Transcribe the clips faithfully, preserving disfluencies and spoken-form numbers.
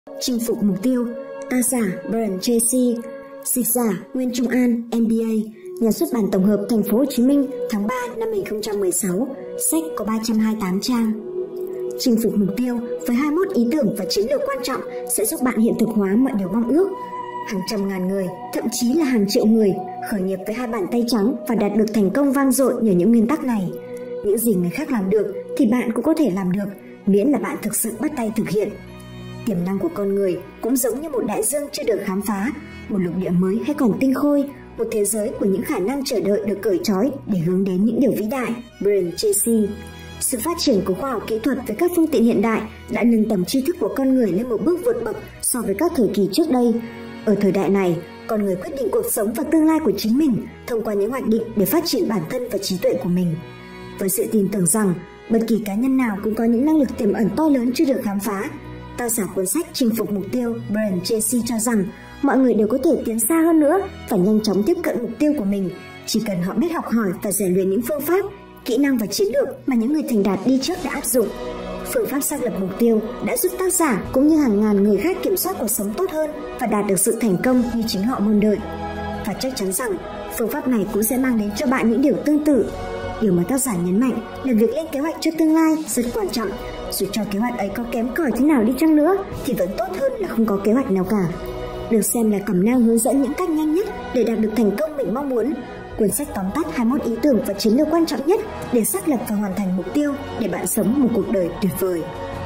Chinh phục mục tiêu. Tác giả Brian Tracy. Dịch giả Nguyên Trung An, M B A, Nhà xuất bản tổng hợp Thành phố Hồ Chí Minh, tháng ba năm hai nghìn không trăm mười sáu. Sách có ba trăm hai mươi tám trang. Chinh phục mục tiêu với hai mươi mốt ý tưởng và chiến lược quan trọng sẽ giúp bạn hiện thực hóa mọi điều mong ước. Hàng trăm ngàn người, thậm chí là hàng triệu người khởi nghiệp với hai bàn tay trắng và đạt được thành công vang dội nhờ những nguyên tắc này. Những gì người khác làm được thì bạn cũng có thể làm được, miễn là bạn thực sự bắt tay thực hiện. Tiềm năng của con người cũng giống như một đại dương chưa được khám phá, một lục địa mới hay còn tinh khôi, một thế giới của những khả năng chờ đợi được cởi trói để hướng đến những điều vĩ đại. Brian Tracy. Sự phát triển của khoa học kỹ thuật với các phương tiện hiện đại đã nâng tầm tri thức của con người lên một bước vượt bậc so với các thời kỳ trước đây. Ở thời đại này, con người quyết định cuộc sống và tương lai của chính mình thông qua những hoạch định để phát triển bản thân và trí tuệ của mình. Với sự tin tưởng rằng bất kỳ cá nhân nào cũng có những năng lực tiềm ẩn to lớn chưa được khám phá, tác giả cuốn sách Chinh phục mục tiêu Brian Tracy cho rằng mọi người đều có thể tiến xa hơn nữa và nhanh chóng tiếp cận mục tiêu của mình, chỉ cần họ biết học hỏi và rèn luyện những phương pháp, kỹ năng và chiến lược mà những người thành đạt đi trước đã áp dụng. Phương pháp xác lập mục tiêu đã giúp tác giả cũng như hàng ngàn người khác kiểm soát cuộc sống tốt hơn và đạt được sự thành công như chính họ mong đợi. Và chắc chắn rằng phương pháp này cũng sẽ mang đến cho bạn những điều tương tự. Điều mà tác giả nhấn mạnh là việc lên kế hoạch cho tương lai rất quan trọng. Dù cho kế hoạch ấy có kém cỏi thế nào đi chăng nữa thì vẫn tốt hơn là không có kế hoạch nào cả. Được xem là cẩm nang hướng dẫn những cách nhanh nhất để đạt được thành công mình mong muốn. Cuốn sách tóm tắt hai mươi mốt ý tưởng và chiến lược quan trọng nhất để xác lập và hoàn thành mục tiêu để bạn sống một cuộc đời tuyệt vời.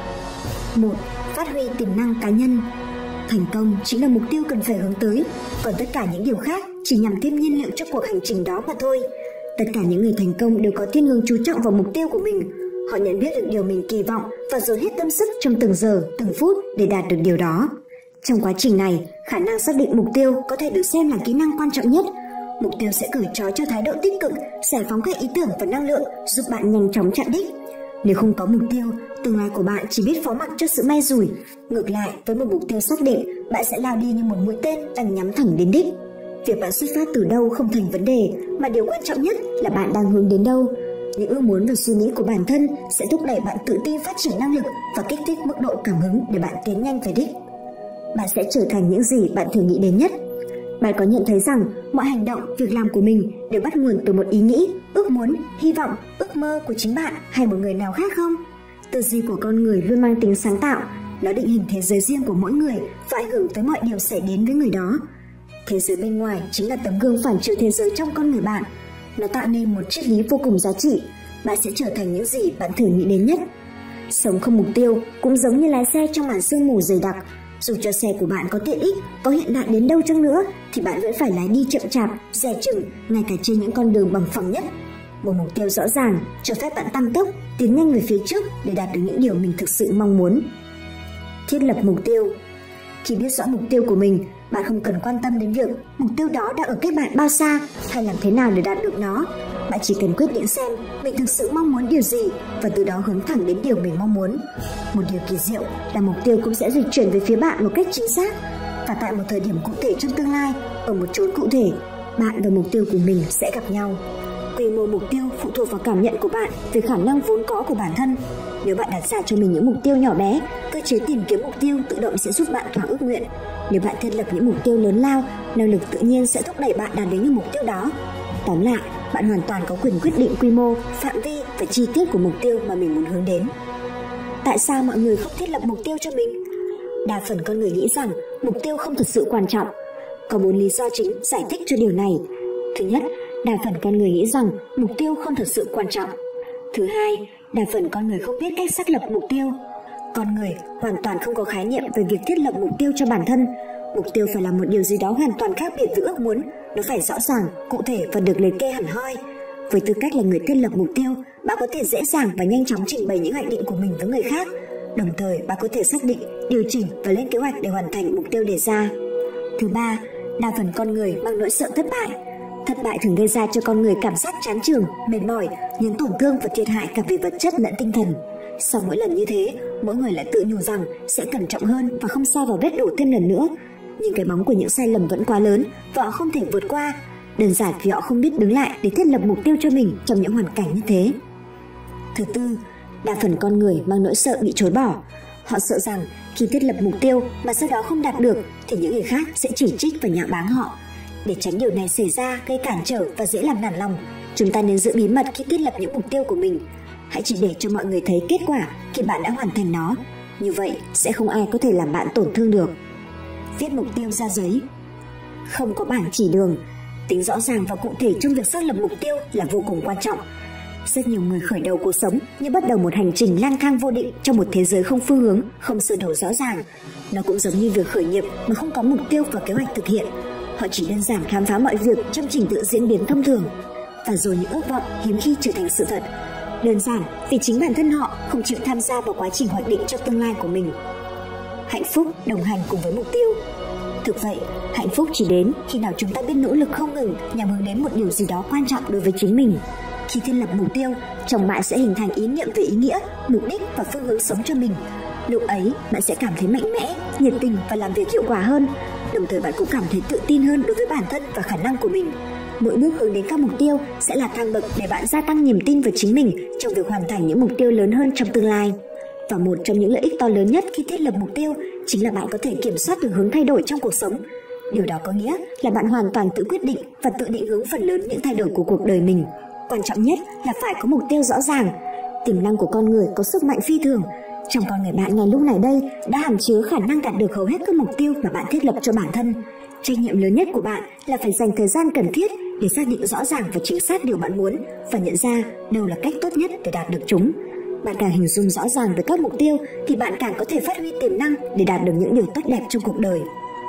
một. Phát huy tiềm năng cá nhân. Thành công chính là mục tiêu cần phải hướng tới, còn tất cả những điều khác chỉ nhằm thêm nhiên liệu cho cuộc hành trình đó mà thôi. Tất cả những người thành công đều có thiên hướng chú trọng vào mục tiêu của mình. Họ nhận biết được điều mình kỳ vọng và dồn hết tâm sức trong từng giờ, từng phút để đạt được điều đó. Trong quá trình này, khả năng xác định mục tiêu có thể được xem là kỹ năng quan trọng nhất. Mục tiêu sẽ cởi trói cho thái độ tích cực, giải phóng các ý tưởng và năng lượng, giúp bạn nhanh chóng chạm đích. Nếu không có mục tiêu, tương lai của bạn chỉ biết phó mặc cho sự may rủi. Ngược lại, với một mục tiêu xác định, bạn sẽ lao đi như một mũi tên đang nhắm thẳng đến đích. Việc bạn xuất phát từ đâu không thành vấn đề, mà điều quan trọng nhất là bạn đang hướng đến đâu. Những ước muốn và suy nghĩ của bản thân sẽ thúc đẩy bạn tự tin phát triển năng lực và kích thích mức độ cảm hứng để bạn tiến nhanh về đích. Bạn sẽ trở thành những gì bạn thường nghĩ đến nhất. Bạn có nhận thấy rằng mọi hành động, việc làm của mình đều bắt nguồn từ một ý nghĩ, ước muốn, hy vọng, ước mơ của chính bạn hay một người nào khác không? Tư duy của con người luôn mang tính sáng tạo, nó định hình thế giới riêng của mỗi người và ảnh hưởng tới mọi điều xảy đến với người đó. Thế giới bên ngoài chính là tấm gương phản chiếu thế giới trong con người bạn. Nó tạo nên một triết lý vô cùng giá trị. Bạn sẽ trở thành những gì bạn thường nghĩ đến nhất. Sống không mục tiêu cũng giống như lái xe trong màn sương mù dày đặc. Dù cho xe của bạn có tiện ích, có hiện đại đến đâu chăng nữa thì bạn vẫn phải lái đi chậm chạp, dè chừng, ngay cả trên những con đường bằng phẳng nhất. Một mục tiêu rõ ràng cho phép bạn tăng tốc, tiến nhanh về phía trước để đạt được những điều mình thực sự mong muốn. Thiết lập mục tiêu. Khi biết rõ mục tiêu của mình, bạn không cần quan tâm đến việc mục tiêu đó đang ở cách bạn bao xa hay làm thế nào để đạt được nó. Bạn chỉ cần quyết định xem mình thực sự mong muốn điều gì và từ đó hướng thẳng đến điều mình mong muốn. Một điều kỳ diệu là mục tiêu cũng sẽ dịch chuyển về phía bạn một cách chính xác. Và tại một thời điểm cụ thể trong tương lai, ở một chốn cụ thể, bạn và mục tiêu của mình sẽ gặp nhau. Quy mô mục tiêu phụ thuộc vào cảm nhận của bạn về khả năng vốn có của bản thân. Nếu bạn đặt ra cho mình những mục tiêu nhỏ bé, cơ chế tìm kiếm mục tiêu tự động sẽ giúp bạn thỏa ước nguyện. Nếu bạn thiết lập những mục tiêu lớn lao, năng lực tự nhiên sẽ thúc đẩy bạn đạt đến những mục tiêu đó. Tóm lại, bạn hoàn toàn có quyền quyết định quy mô, phạm vi và chi tiết của mục tiêu mà mình muốn hướng đến. Tại sao mọi người không thiết lập mục tiêu cho mình? Đa phần con người nghĩ rằng mục tiêu không thực sự quan trọng. Có bốn lý do chính giải thích cho điều này. Thứ nhất, đa phần con người nghĩ rằng mục tiêu không thực sự quan trọng. Thứ hai, đa phần con người không biết cách xác lập mục tiêu. Con người hoàn toàn không có khái niệm về việc thiết lập mục tiêu cho bản thân. Mục tiêu phải là một điều gì đó hoàn toàn khác biệt với ước muốn. Nó phải rõ ràng, cụ thể và được liệt kê hẳn hoi. Với tư cách là người thiết lập mục tiêu, bạn có thể dễ dàng và nhanh chóng trình bày những hoạch định của mình với người khác. Đồng thời, bạn có thể xác định, điều chỉnh và lên kế hoạch để hoàn thành mục tiêu đề ra. Thứ ba, đa phần con người mang nỗi sợ thất bại. Thất bại thường gây ra cho con người cảm giác chán chường, mệt mỏi, những tổn thương và thiệt hại cả về vật chất lẫn tinh thần. Sau mỗi lần như thế, mỗi người lại tự nhủ rằng sẽ cẩn trọng hơn và không sa vào vết đổ thêm lần nữa. Nhưng cái bóng của những sai lầm vẫn quá lớn và họ không thể vượt qua. Đơn giản vì họ không biết đứng lại để thiết lập mục tiêu cho mình trong những hoàn cảnh như thế. Thứ tư, đa phần con người mang nỗi sợ bị chối bỏ. Họ sợ rằng Khi thiết lập mục tiêu mà sau đó không đạt được thì những người khác sẽ chỉ trích và nhạo báng họ. Để tránh điều này xảy ra gây cản trở và dễ làm nản lòng, chúng ta nên giữ bí mật khi thiết lập những mục tiêu của mình. Hãy chỉ để cho mọi người thấy kết quả khi bạn đã hoàn thành nó. Như vậy sẽ không ai có thể làm bạn tổn thương được. Viết mục tiêu ra giấy. Không có bảng chỉ đường, tính rõ ràng và cụ thể trong việc xác lập mục tiêu là vô cùng quan trọng. Rất nhiều người khởi đầu cuộc sống như bắt đầu một hành trình lang thang vô định trong một thế giới không phương hướng, không sơ đồ rõ ràng. Nó cũng giống như việc khởi nghiệp mà không có mục tiêu và kế hoạch thực hiện. Họ chỉ đơn giản khám phá mọi việc trong trình tự diễn biến thông thường, và rồi những ước vọng hiếm khi trở thành sự thật. Đơn giản vì chính bản thân họ không chịu tham gia vào quá trình hoạch định cho tương lai của mình. Hạnh phúc đồng hành cùng với mục tiêu. Thực vậy, hạnh phúc chỉ đến khi nào chúng ta biết nỗ lực không ngừng nhằm hướng đến một điều gì đó quan trọng đối với chính mình. Khi thiết lập mục tiêu, trong bạn sẽ hình thành ý niệm về ý nghĩa, mục đích và phương hướng sống cho mình. Lúc ấy, bạn sẽ cảm thấy mạnh mẽ, nhiệt tình và làm việc hiệu quả hơn. Đồng thời bạn cũng cảm thấy tự tin hơn đối với bản thân và khả năng của mình. Mỗi bước hướng đến các mục tiêu sẽ là thang bậc để bạn gia tăng niềm tin vào chính mình trong việc hoàn thành những mục tiêu lớn hơn trong tương lai. Và một trong những lợi ích to lớn nhất khi thiết lập mục tiêu chính là bạn có thể kiểm soát được hướng thay đổi trong cuộc sống. Điều đó có nghĩa là bạn hoàn toàn tự quyết định và tự định hướng phần lớn những thay đổi của cuộc đời mình. Quan trọng nhất là phải có mục tiêu rõ ràng. Tiềm năng của con người có sức mạnh phi thường. Trong con người bạn ngay lúc này đây đã hàm chứa khả năng đạt được hầu hết các mục tiêu mà bạn thiết lập cho bản thân. Trách nhiệm lớn nhất của bạn là phải dành thời gian cần thiết để xác định rõ ràng và chính xác điều bạn muốn và nhận ra đâu là cách tốt nhất để đạt được chúng. Bạn càng hình dung rõ ràng về các mục tiêu thì bạn càng có thể phát huy tiềm năng để đạt được những điều tốt đẹp trong cuộc đời.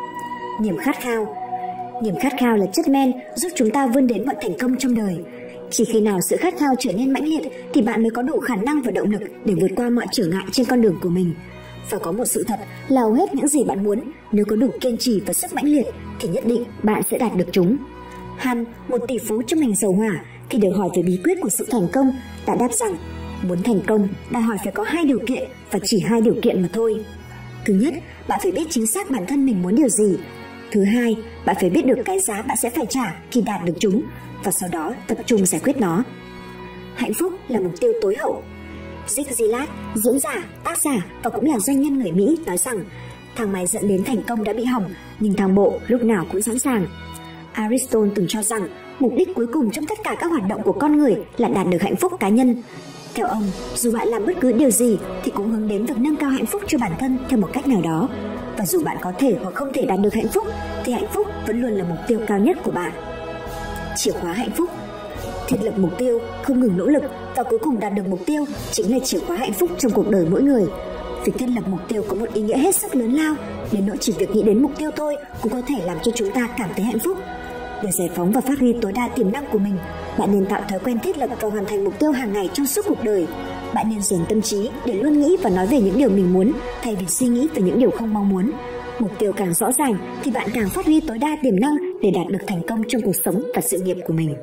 Niềm khát khao. Niềm khát khao là chất men giúp chúng ta vươn đến mọi thành công trong đời. Chỉ khi nào sự khát khao trở nên mãnh liệt thì bạn mới có đủ khả năng và động lực để vượt qua mọi trở ngại trên con đường của mình. Và có một sự thật là hầu hết những gì bạn muốn, nếu có đủ kiên trì và sức mãnh liệt thì nhất định bạn sẽ đạt được chúng. Han, một tỷ phú trong ngành dầu hỏa, khi được hỏi về bí quyết của sự thành công, đã đáp rằng muốn thành công đòi hỏi phải có hai điều kiện và chỉ hai điều kiện mà thôi. Thứ nhất, bạn phải biết chính xác bản thân mình muốn điều gì. Thứ hai, bạn phải biết được cái giá bạn sẽ phải trả khi đạt được chúng và sau đó tập trung giải quyết nó. Hạnh phúc là mục tiêu tối hậu. Zig Ziglar, diễn giả, tác giả và cũng là doanh nhân người Mỹ nói rằng thang máy dẫn đến thành công đã bị hỏng nhưng thang bộ lúc nào cũng sẵn sàng. Aristotle từng cho rằng mục đích cuối cùng trong tất cả các hoạt động của con người là đạt được hạnh phúc cá nhân. Theo ông, dù bạn làm bất cứ điều gì thì cũng hướng đến việc nâng cao hạnh phúc cho bản thân theo một cách nào đó. Và dù bạn có thể hoặc không thể đạt được hạnh phúc thì hạnh phúc vẫn luôn là mục tiêu cao nhất của bạn. Chìa khóa hạnh phúc. Thiết lập mục tiêu, không ngừng nỗ lực và cuối cùng đạt được mục tiêu chính là chìa khóa hạnh phúc trong cuộc đời mỗi người. Việc thiết lập mục tiêu có một ý nghĩa hết sức lớn lao, đến nỗi chỉ việc nghĩ đến mục tiêu thôi cũng có thể làm cho chúng ta cảm thấy hạnh phúc. Để giải phóng và phát huy tối đa tiềm năng của mình, bạn nên tạo thói quen thiết lập và hoàn thành mục tiêu hàng ngày trong suốt cuộc đời. Bạn nên dồn tâm trí để luôn nghĩ và nói về những điều mình muốn thay vì suy nghĩ về những điều không mong muốn. Mục tiêu càng rõ ràng thì bạn càng phát huy tối đa tiềm năng để đạt được thành công trong cuộc sống và sự nghiệp của mình.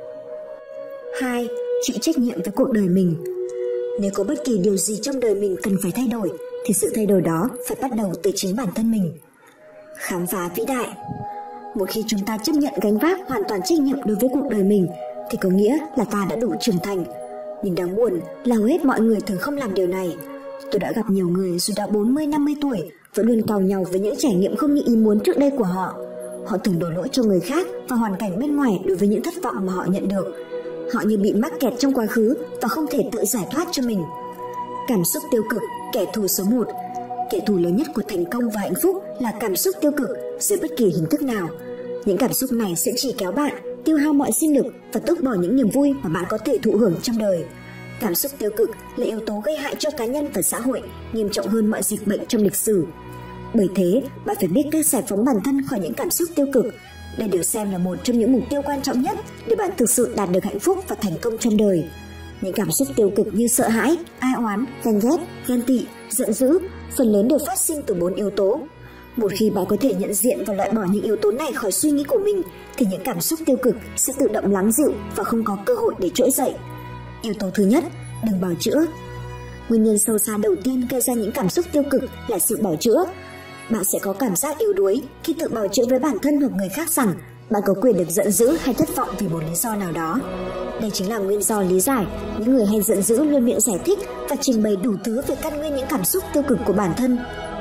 hai. Chịu trách nhiệm với cuộc đời mình. Nếu có bất kỳ điều gì trong đời mình cần phải thay đổi thì sự thay đổi đó phải bắt đầu từ chính bản thân mình. Khám phá vĩ đại. Một khi chúng ta chấp nhận gánh vác hoàn toàn trách nhiệm đối với cuộc đời mình thì có nghĩa là ta đã đủ trưởng thành. Nhưng đáng buồn là hầu hết mọi người thường không làm điều này. Tôi đã gặp nhiều người dù đã bốn mươi năm mươi tuổi vẫn luôn càu nhàu với những trải nghiệm không như ý muốn trước đây của họ. Họ thường đổ lỗi cho người khác và hoàn cảnh bên ngoài đối với những thất vọng mà họ nhận được. Họ như bị mắc kẹt trong quá khứ và không thể tự giải thoát cho mình. Cảm xúc tiêu cực, kẻ thù số một. Kẻ thù lớn nhất của thành công và hạnh phúc là cảm xúc tiêu cực dưới bất kỳ hình thức nào. Những cảm xúc này sẽ chỉ kéo bạn, tiêu hao mọi sinh lực và tước bỏ những niềm vui mà bạn có thể thụ hưởng trong đời. Cảm xúc tiêu cực là yếu tố gây hại cho cá nhân và xã hội, nghiêm trọng hơn mọi dịch bệnh trong lịch sử. Bởi thế, bạn phải biết cách giải phóng bản thân khỏi những cảm xúc tiêu cực. Đây được xem là một trong những mục tiêu quan trọng nhất để bạn thực sự đạt được hạnh phúc và thành công trong đời. Những cảm xúc tiêu cực như sợ hãi, ai oán, ganh ghét, ghen tị, giận dữ, phần lớn đều phát sinh từ bốn yếu tố. Một khi bạn có thể nhận diện và loại bỏ những yếu tố này khỏi suy nghĩ của mình, thì những cảm xúc tiêu cực sẽ tự động lắng dịu và không có cơ hội để trỗi dậy. Yếu tố thứ nhất, đừng bào chữa. Nguyên nhân sâu xa đầu tiên gây ra những cảm xúc tiêu cực là sự bào chữa. Bạn sẽ có cảm giác yếu đuối khi tự bào chữa với bản thân hoặc người khác rằng bạn có quyền được giận dữ hay thất vọng vì một lý do nào đó. Đây chính là nguyên do lý giải những người hay giận dữ luôn miệng giải thích và trình bày đủ thứ về căn nguyên những cảm xúc tiêu cực của bản thân.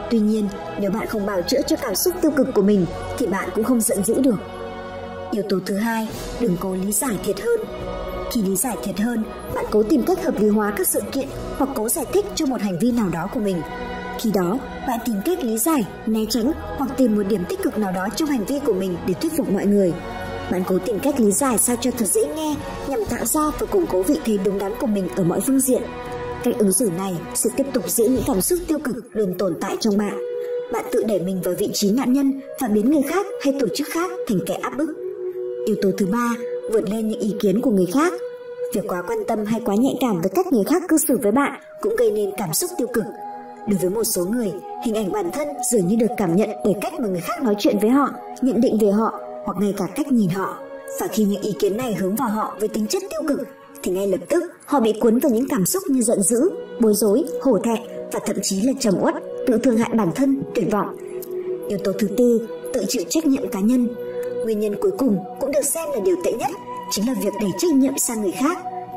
Tuy nhiên, nếu bạn không bào chữa cho cảm xúc tiêu cực của mình thì bạn cũng không giận dữ được. Yếu tố thứ hai, đừng cố lý giải thiệt hơn. Khi lý giải thiệt hơn, bạn cố tìm cách hợp lý hóa các sự kiện hoặc cố giải thích cho một hành vi nào đó của mình. Khi đó, bạn tìm cách lý giải, né tránh hoặc tìm một điểm tích cực nào đó trong hành vi của mình để thuyết phục mọi người. Bạn cố tìm cách lý giải sao cho thật dễ nghe nhằm tạo ra và củng cố vị thế đúng đắn của mình ở mọi phương diện. Cách ứng xử này sẽ tiếp tục giữ những cảm xúc tiêu cực luôn tồn tại trong bạn. Bạn tự đẩy mình vào vị trí nạn nhân và biến người khác hay tổ chức khác thành kẻ áp bức. Yếu tố thứ ba, vượt lên những ý kiến của người khác. Việc quá quan tâm hay quá nhạy cảm với cách người khác cư xử với bạn cũng gây nên cảm xúc tiêu cực. Đối với một số người, hình ảnh bản thân dường như được cảm nhận bởi cách mà người khác nói chuyện với họ, nhận định về họ hoặc ngay cả cách nhìn họ. Và khi những ý kiến này hướng vào họ với tính chất tiêu cực thì ngay lập tức họ bị cuốn vào những cảm xúc như giận dữ, bối rối, hổ thẹn và thậm chí là trầm uất, tự thương hại bản thân, tuyệt vọng. Yếu tố thứ tư, tự chịu trách nhiệm cá nhân. Nguyên nhân cuối cùng cũng được xem là điều tệ nhất, chính là việc đẩy trách nhiệm sang người khác.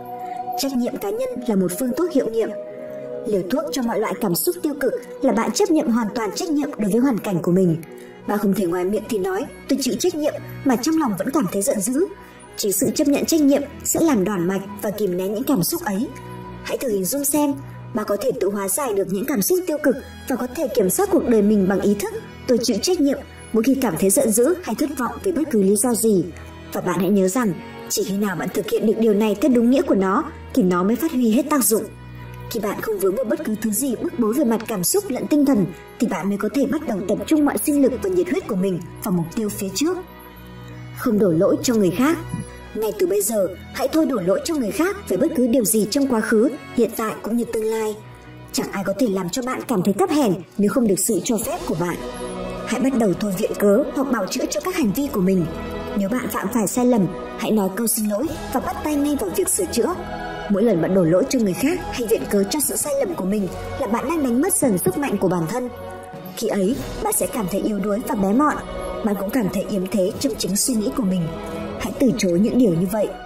Trách nhiệm cá nhân là một phương thuốc hiệu nghiệm. Liều thuốc cho mọi loại cảm xúc tiêu cực là bạn chấp nhận hoàn toàn trách nhiệm đối với hoàn cảnh của mình. Bạn không thể ngoài miệng thì nói tôi chịu trách nhiệm mà trong lòng vẫn cảm thấy giận dữ. Chỉ sự chấp nhận trách nhiệm sẽ làm đòn mạch và kìm nén những cảm xúc ấy. Hãy thử hình dung xem, bạn có thể tự hóa giải được những cảm xúc tiêu cực và có thể kiểm soát cuộc đời mình bằng ý thức tôi chịu trách nhiệm mỗi khi cảm thấy giận dữ hay thất vọng vì bất cứ lý do gì. Và bạn hãy nhớ rằng, chỉ khi nào bạn thực hiện được điều này theo đúng nghĩa của nó thì nó mới phát huy hết tác dụng. Khi bạn không vướng vào bất cứ thứ gì bức bối về mặt cảm xúc lẫn tinh thần thì bạn mới có thể bắt đầu tập trung mọi sinh lực và nhiệt huyết của mình vào mục tiêu phía trước. Không đổ lỗi cho người khác. Ngay từ bây giờ, hãy thôi đổ lỗi cho người khác về bất cứ điều gì trong quá khứ, hiện tại cũng như tương lai. Chẳng ai có thể làm cho bạn cảm thấy thấp hèn nếu không được sự cho phép của bạn. Hãy bắt đầu thôi viện cớ hoặc bào chữa cho các hành vi của mình. Nếu bạn phạm phải sai lầm, hãy nói câu xin lỗi và bắt tay ngay vào việc sửa chữa. Mỗi lần bạn đổ lỗi cho người khác hay viện cớ cho sự sai lầm của mình là bạn đang đánh mất dần sức mạnh của bản thân. Khi ấy, bạn sẽ cảm thấy yếu đuối và bé mọn. Bạn cũng cảm thấy yếm thế trong chính suy nghĩ của mình. Hãy từ chối những điều như vậy.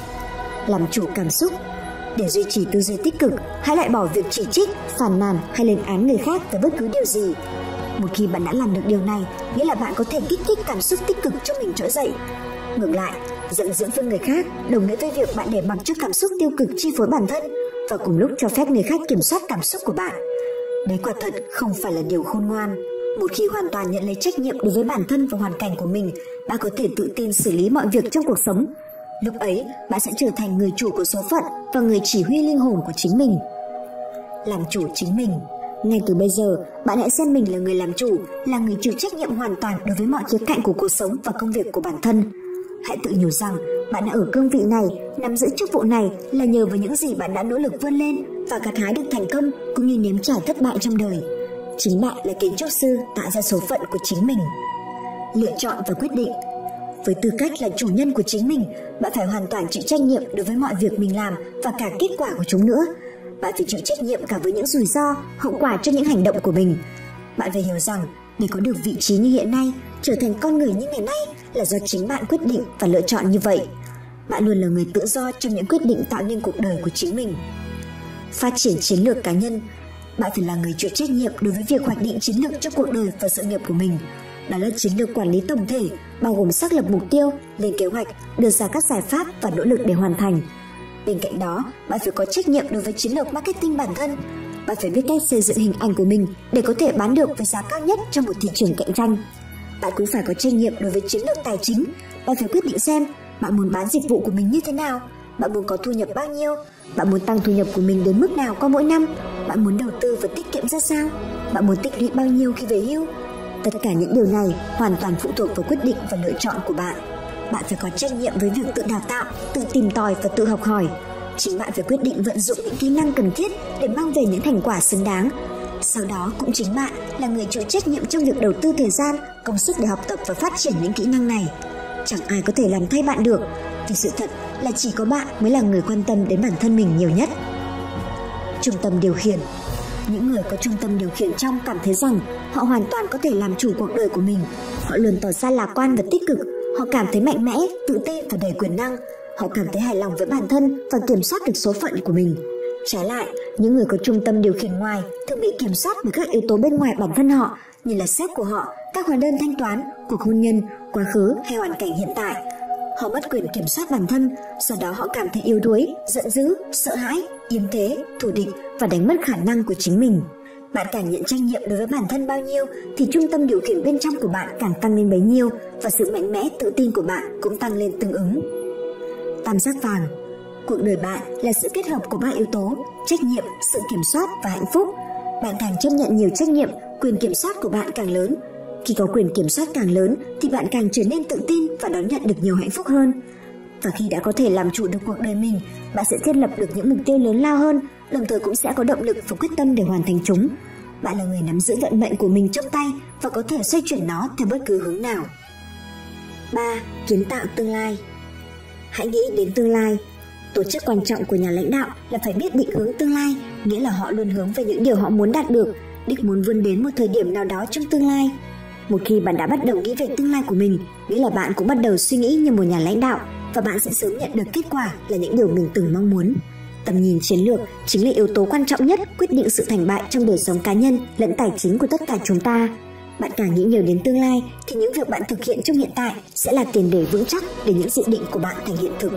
Làm chủ cảm xúc. Để duy trì tư duy tích cực, hãy loại bỏ việc chỉ trích, phàn nàn hay lên án người khác về bất cứ điều gì. Một khi bạn đã làm được điều này, nghĩa là bạn có thể kích thích cảm xúc tích cực cho mình trỗi dậy. Ngược lại, giận dữ với người khác đồng nghĩa với việc bạn để mặc cho cảm xúc tiêu cực chi phối bản thân và cùng lúc cho phép người khác kiểm soát cảm xúc của bạn. Đấy quả thật không phải là điều khôn ngoan. Một khi hoàn toàn nhận lấy trách nhiệm đối với bản thân và hoàn cảnh của mình, bạn có thể tự tin xử lý mọi việc trong cuộc sống. Lúc ấy, bạn sẽ trở thành người chủ của số phận và người chỉ huy linh hồn của chính mình. Làm chủ chính mình. Ngay từ bây giờ, bạn hãy xem mình là người làm chủ, là người chịu trách nhiệm hoàn toàn đối với mọi khía cạnh của cuộc sống và công việc của bản thân. Hãy tự nhủ rằng bạn đã ở cương vị này, nắm giữ chức vụ này là nhờ vào những gì bạn đã nỗ lực vươn lên và gặt hái được thành công cũng như nếm trải thất bại trong đời. Chính bạn là kiến trúc sư tạo ra số phận của chính mình. Lựa chọn và quyết định. Với tư cách là chủ nhân của chính mình, bạn phải hoàn toàn chịu trách nhiệm đối với mọi việc mình làm và cả kết quả của chúng nữa. Bạn phải chịu trách nhiệm cả với những rủi ro, hậu quả cho những hành động của mình. Bạn phải hiểu rằng để có được vị trí như hiện nay, trở thành con người như ngày nay là do chính bạn quyết định và lựa chọn như vậy. Bạn luôn là người tự do trong những quyết định tạo nên cuộc đời của chính mình. Phát triển chiến lược cá nhân. Bạn phải là người chịu trách nhiệm đối với việc hoạch định chiến lược cho cuộc đời và sự nghiệp của mình. Đó là chiến lược quản lý tổng thể, bao gồm xác lập mục tiêu, lên kế hoạch, đưa ra các giải pháp và nỗ lực để hoàn thành. Bên cạnh đó, bạn phải có trách nhiệm đối với chiến lược marketing bản thân. Bạn phải biết cách xây dựng hình ảnh của mình để có thể bán được với giá cao nhất trong một thị trường cạnh tranh. Bạn cũng phải có trách nhiệm đối với chiến lược tài chính. Bạn phải quyết định xem bạn muốn bán dịch vụ của mình như thế nào, bạn muốn có thu nhập bao nhiêu, bạn muốn tăng thu nhập của mình đến mức nào qua mỗi năm, bạn muốn đầu tư và tiết kiệm ra sao, bạn muốn tích lũy bao nhiêu khi về hưu. Tất cả những điều này hoàn toàn phụ thuộc vào quyết định và lựa chọn của bạn. Bạn phải có trách nhiệm với việc tự đào tạo, tự tìm tòi và tự học hỏi. Chính bạn phải quyết định vận dụng những kỹ năng cần thiết để mang về những thành quả xứng đáng. Sau đó cũng chính bạn là người chịu trách nhiệm trong việc đầu tư thời gian, công sức để học tập và phát triển những kỹ năng này. Chẳng ai có thể làm thay bạn được, vì sự thật là chỉ có bạn mới là người quan tâm đến bản thân mình nhiều nhất. Trung tâm điều khiển. Những người có trung tâm điều khiển trong cảm thấy rằng họ hoàn toàn có thể làm chủ cuộc đời của mình. Họ luôn tỏ ra lạc quan và tích cực. Họ cảm thấy mạnh mẽ, tự tin và đầy quyền năng. Họ cảm thấy hài lòng với bản thân và kiểm soát được số phận của mình. Trái lại, những người có trung tâm điều khiển ngoài thường bị kiểm soát bởi các yếu tố bên ngoài bản thân họ, như là sếp của họ, các hóa đơn thanh toán, cuộc hôn nhân, quá khứ hay hoàn cảnh hiện tại. Họ mất quyền kiểm soát bản thân, do đó họ cảm thấy yếu đuối, giận dữ, sợ hãi, yếm thế, thù địch và đánh mất khả năng của chính mình. Bạn càng nhận trách nhiệm đối với bản thân bao nhiêu thì trung tâm điều khiển bên trong của bạn càng tăng lên bấy nhiêu, và sự mạnh mẽ tự tin của bạn cũng tăng lên tương ứng. Tam giác vàng. Cuộc đời bạn là sự kết hợp của ba yếu tố: trách nhiệm, sự kiểm soát và hạnh phúc. Bạn càng chấp nhận nhiều trách nhiệm, quyền kiểm soát của bạn càng lớn. Khi có quyền kiểm soát càng lớn thì bạn càng trở nên tự tin và đón nhận được nhiều hạnh phúc hơn. Và khi đã có thể làm chủ được cuộc đời mình, bạn sẽ thiết lập được những mục tiêu lớn lao hơn, đồng thời cũng sẽ có động lực và quyết tâm để hoàn thành chúng. Bạn là người nắm giữ vận mệnh của mình trong tay và có thể xoay chuyển nó theo bất cứ hướng nào. ba. Kiến tạo tương lai. Hãy nghĩ đến tương lai. Tố chất quan trọng của nhà lãnh đạo là phải biết định hướng tương lai, nghĩa là họ luôn hướng về những điều họ muốn đạt được, đích muốn vươn đến một thời điểm nào đó trong tương lai. Một khi bạn đã bắt đầu nghĩ về tương lai của mình, nghĩa là bạn cũng bắt đầu suy nghĩ như một nhà lãnh đạo, và bạn sẽ sớm nhận được kết quả là những điều mình từng mong muốn. Tầm nhìn chiến lược chính là yếu tố quan trọng nhất quyết định sự thành bại trong đời sống cá nhân lẫn tài chính của tất cả chúng ta. Bạn càng nghĩ nhiều đến tương lai thì những việc bạn thực hiện trong hiện tại sẽ là tiền đề vững chắc để những dự định của bạn thành hiện thực.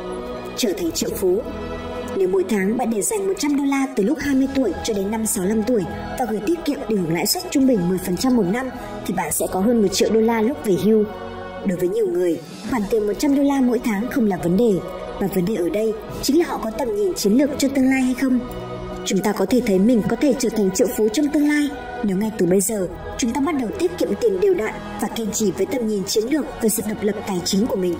Trở thành triệu phú. Nếu mỗi tháng bạn để dành một trăm đô la từ lúc hai mươi tuổi cho đến năm sáu mươi lăm tuổi và gửi tiết kiệm để hưởng lãi suất trung bình mười phần trăm một năm thì bạn sẽ có hơn một triệu đô la lúc về hưu. Đối với nhiều người, khoản tiền một trăm đô la mỗi tháng không là vấn đề, và vấn đề ở đây chính là họ có tầm nhìn chiến lược cho tương lai hay không. Chúng ta có thể thấy mình có thể trở thành triệu phú trong tương lai nếu ngay từ bây giờ chúng ta bắt đầu tiết kiệm tiền đều đặn và kiên trì với tầm nhìn chiến lược về sự độc lập tài chính của mình.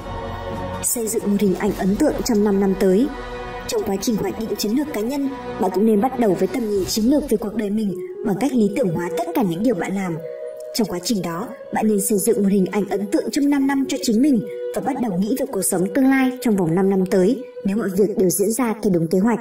Xây dựng một hình ảnh ấn tượng trong năm năm tới. Trong quá trình hoạch định chiến lược cá nhân, bạn cũng nên bắt đầu với tầm nhìn chiến lược về cuộc đời mình bằng cách lý tưởng hóa tất cả những điều bạn làm. Trong quá trình đó, bạn nên xây dựng một hình ảnh ấn tượng trong năm năm cho chính mình và bắt đầu nghĩ về cuộc sống tương lai trong vòng năm năm tới nếu mọi việc đều diễn ra theo đúng kế hoạch.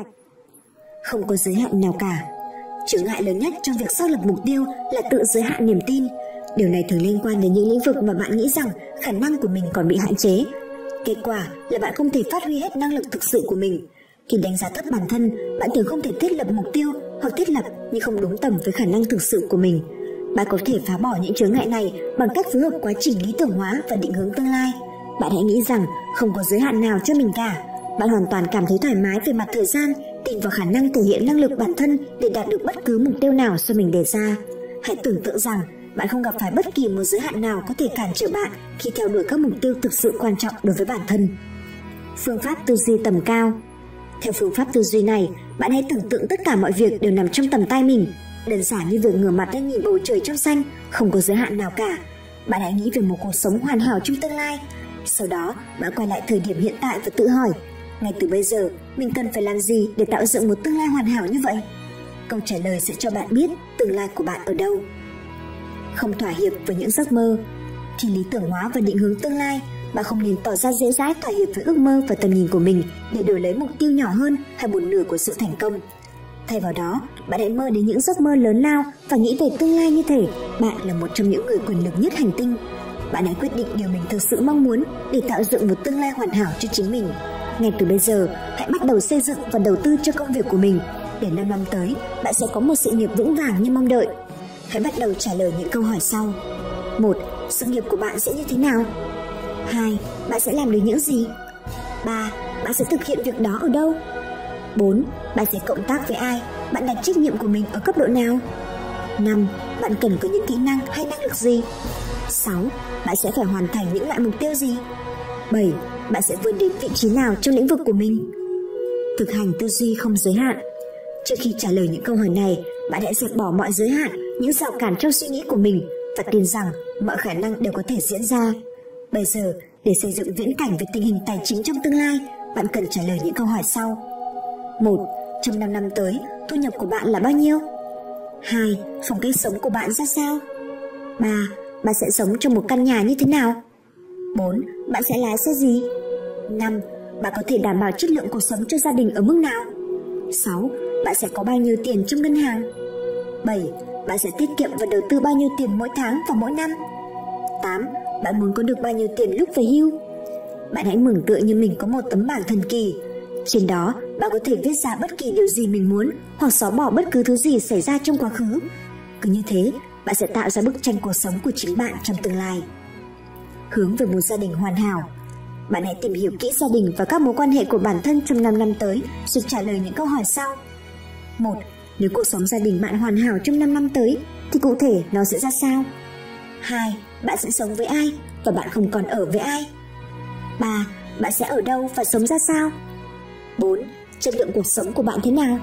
Không có giới hạn nào cả. Chướng ngại lớn nhất trong việc xác lập mục tiêu là tự giới hạn niềm tin. Điều này thường liên quan đến những lĩnh vực mà bạn nghĩ rằng khả năng của mình còn bị hạn chế. Kết quả là bạn không thể phát huy hết năng lực thực sự của mình. Khi đánh giá thấp bản thân, bạn thường không thể thiết lập mục tiêu hoặc thiết lập nhưng không đúng tầm với khả năng thực sự của mình. Bạn có thể phá bỏ những chướng ngại này bằng cách phối hợp quá trình lý tưởng hóa và định hướng tương lai. Bạn hãy nghĩ rằng không có giới hạn nào cho mình cả. Bạn hoàn toàn cảm thấy thoải mái về mặt thời gian, tin vào khả năng thể hiện năng lực bản thân để đạt được bất cứ mục tiêu nào do mình đề ra. Hãy tưởng tượng rằng bạn không gặp phải bất kỳ một giới hạn nào có thể cản trở bạn khi theo đuổi các mục tiêu thực sự quan trọng đối với bản thân. Phương pháp tư duy tầm cao. Theo phương pháp tư duy này, bạn hãy tưởng tượng tất cả mọi việc đều nằm trong tầm tay mình. Đơn giản như việc ngửa mặt lên nhìn bầu trời trong xanh, không có giới hạn nào cả. Bạn hãy nghĩ về một cuộc sống hoàn hảo trong tương lai. Sau đó, bạn quay lại thời điểm hiện tại và tự hỏi, ngay từ bây giờ, mình cần phải làm gì để tạo dựng một tương lai hoàn hảo như vậy? Câu trả lời sẽ cho bạn biết tương lai của bạn ở đâu. Không thỏa hiệp với những giấc mơ. Khi lý tưởng hóa và định hướng tương lai, bạn không nên tỏ ra dễ dãi thỏa hiệp với ước mơ và tầm nhìn của mình để đổi lấy mục tiêu nhỏ hơn hay một nửa của sự thành công. Thay vào đó, bạn hãy mơ đến những giấc mơ lớn lao và nghĩ về tương lai như thể bạn là một trong những người quyền lực nhất hành tinh. Bạn hãy quyết định điều mình thực sự mong muốn để tạo dựng một tương lai hoàn hảo cho chính mình. Ngay từ bây giờ, hãy bắt đầu xây dựng và đầu tư cho công việc của mình. Để năm năm tới, bạn sẽ có một sự nghiệp vững vàng như mong đợi. Hãy bắt đầu trả lời những câu hỏi sau. một. Sự nghiệp của bạn sẽ như thế nào? hai. Bạn sẽ làm được những gì? ba. Bạn sẽ thực hiện việc đó ở đâu? bốn. Bạn sẽ cộng tác với ai? Bạn đặt trách nhiệm của mình ở cấp độ nào? năm. Bạn cần có những kỹ năng hay năng lực gì? sáu. Bạn sẽ phải hoàn thành những loại mục tiêu gì? bảy. Bạn sẽ vươn đến vị trí nào trong lĩnh vực của mình? Thực hành tư duy không giới hạn. Trước khi trả lời những câu hỏi này, bạn hãy dẹp bỏ mọi giới hạn, những rào cản trong suy nghĩ của mình và tin rằng mọi khả năng đều có thể diễn ra. Bây giờ, để xây dựng viễn cảnh về tình hình tài chính trong tương lai, bạn cần trả lời những câu hỏi sau. một. Trong năm năm tới, thu nhập của bạn là bao nhiêu? hai. Phong cách sống của bạn ra sao? ba. Bạn sẽ sống trong một căn nhà như thế nào? bốn. Bạn sẽ lái xe gì? năm. Bạn có thể đảm bảo chất lượng cuộc sống cho gia đình ở mức nào? sáu. Bạn sẽ có bao nhiêu tiền trong ngân hàng? bảy. Bạn sẽ tiết kiệm và đầu tư bao nhiêu tiền mỗi tháng và mỗi năm? tám. Bạn muốn có được bao nhiêu tiền lúc về hưu? Bạn hãy mường tượng như mình có một tấm bảng thần kỳ. Trên đó, bạn có thể viết ra bất kỳ điều gì mình muốn hoặc xóa bỏ bất cứ thứ gì xảy ra trong quá khứ. Cứ như thế, bạn sẽ tạo ra bức tranh cuộc sống của chính bạn trong tương lai. Hướng về một gia đình hoàn hảo. Bạn hãy tìm hiểu kỹ gia đình và các mối quan hệ của bản thân trong năm năm tới rồi trả lời những câu hỏi sau. một. Nếu cuộc sống gia đình bạn hoàn hảo trong năm năm tới thì cụ thể nó sẽ ra sao? hai. Bạn sẽ sống với ai và bạn không còn ở với ai? ba. Bạn sẽ ở đâu và sống ra sao? bốn. Chất lượng cuộc sống của bạn thế nào?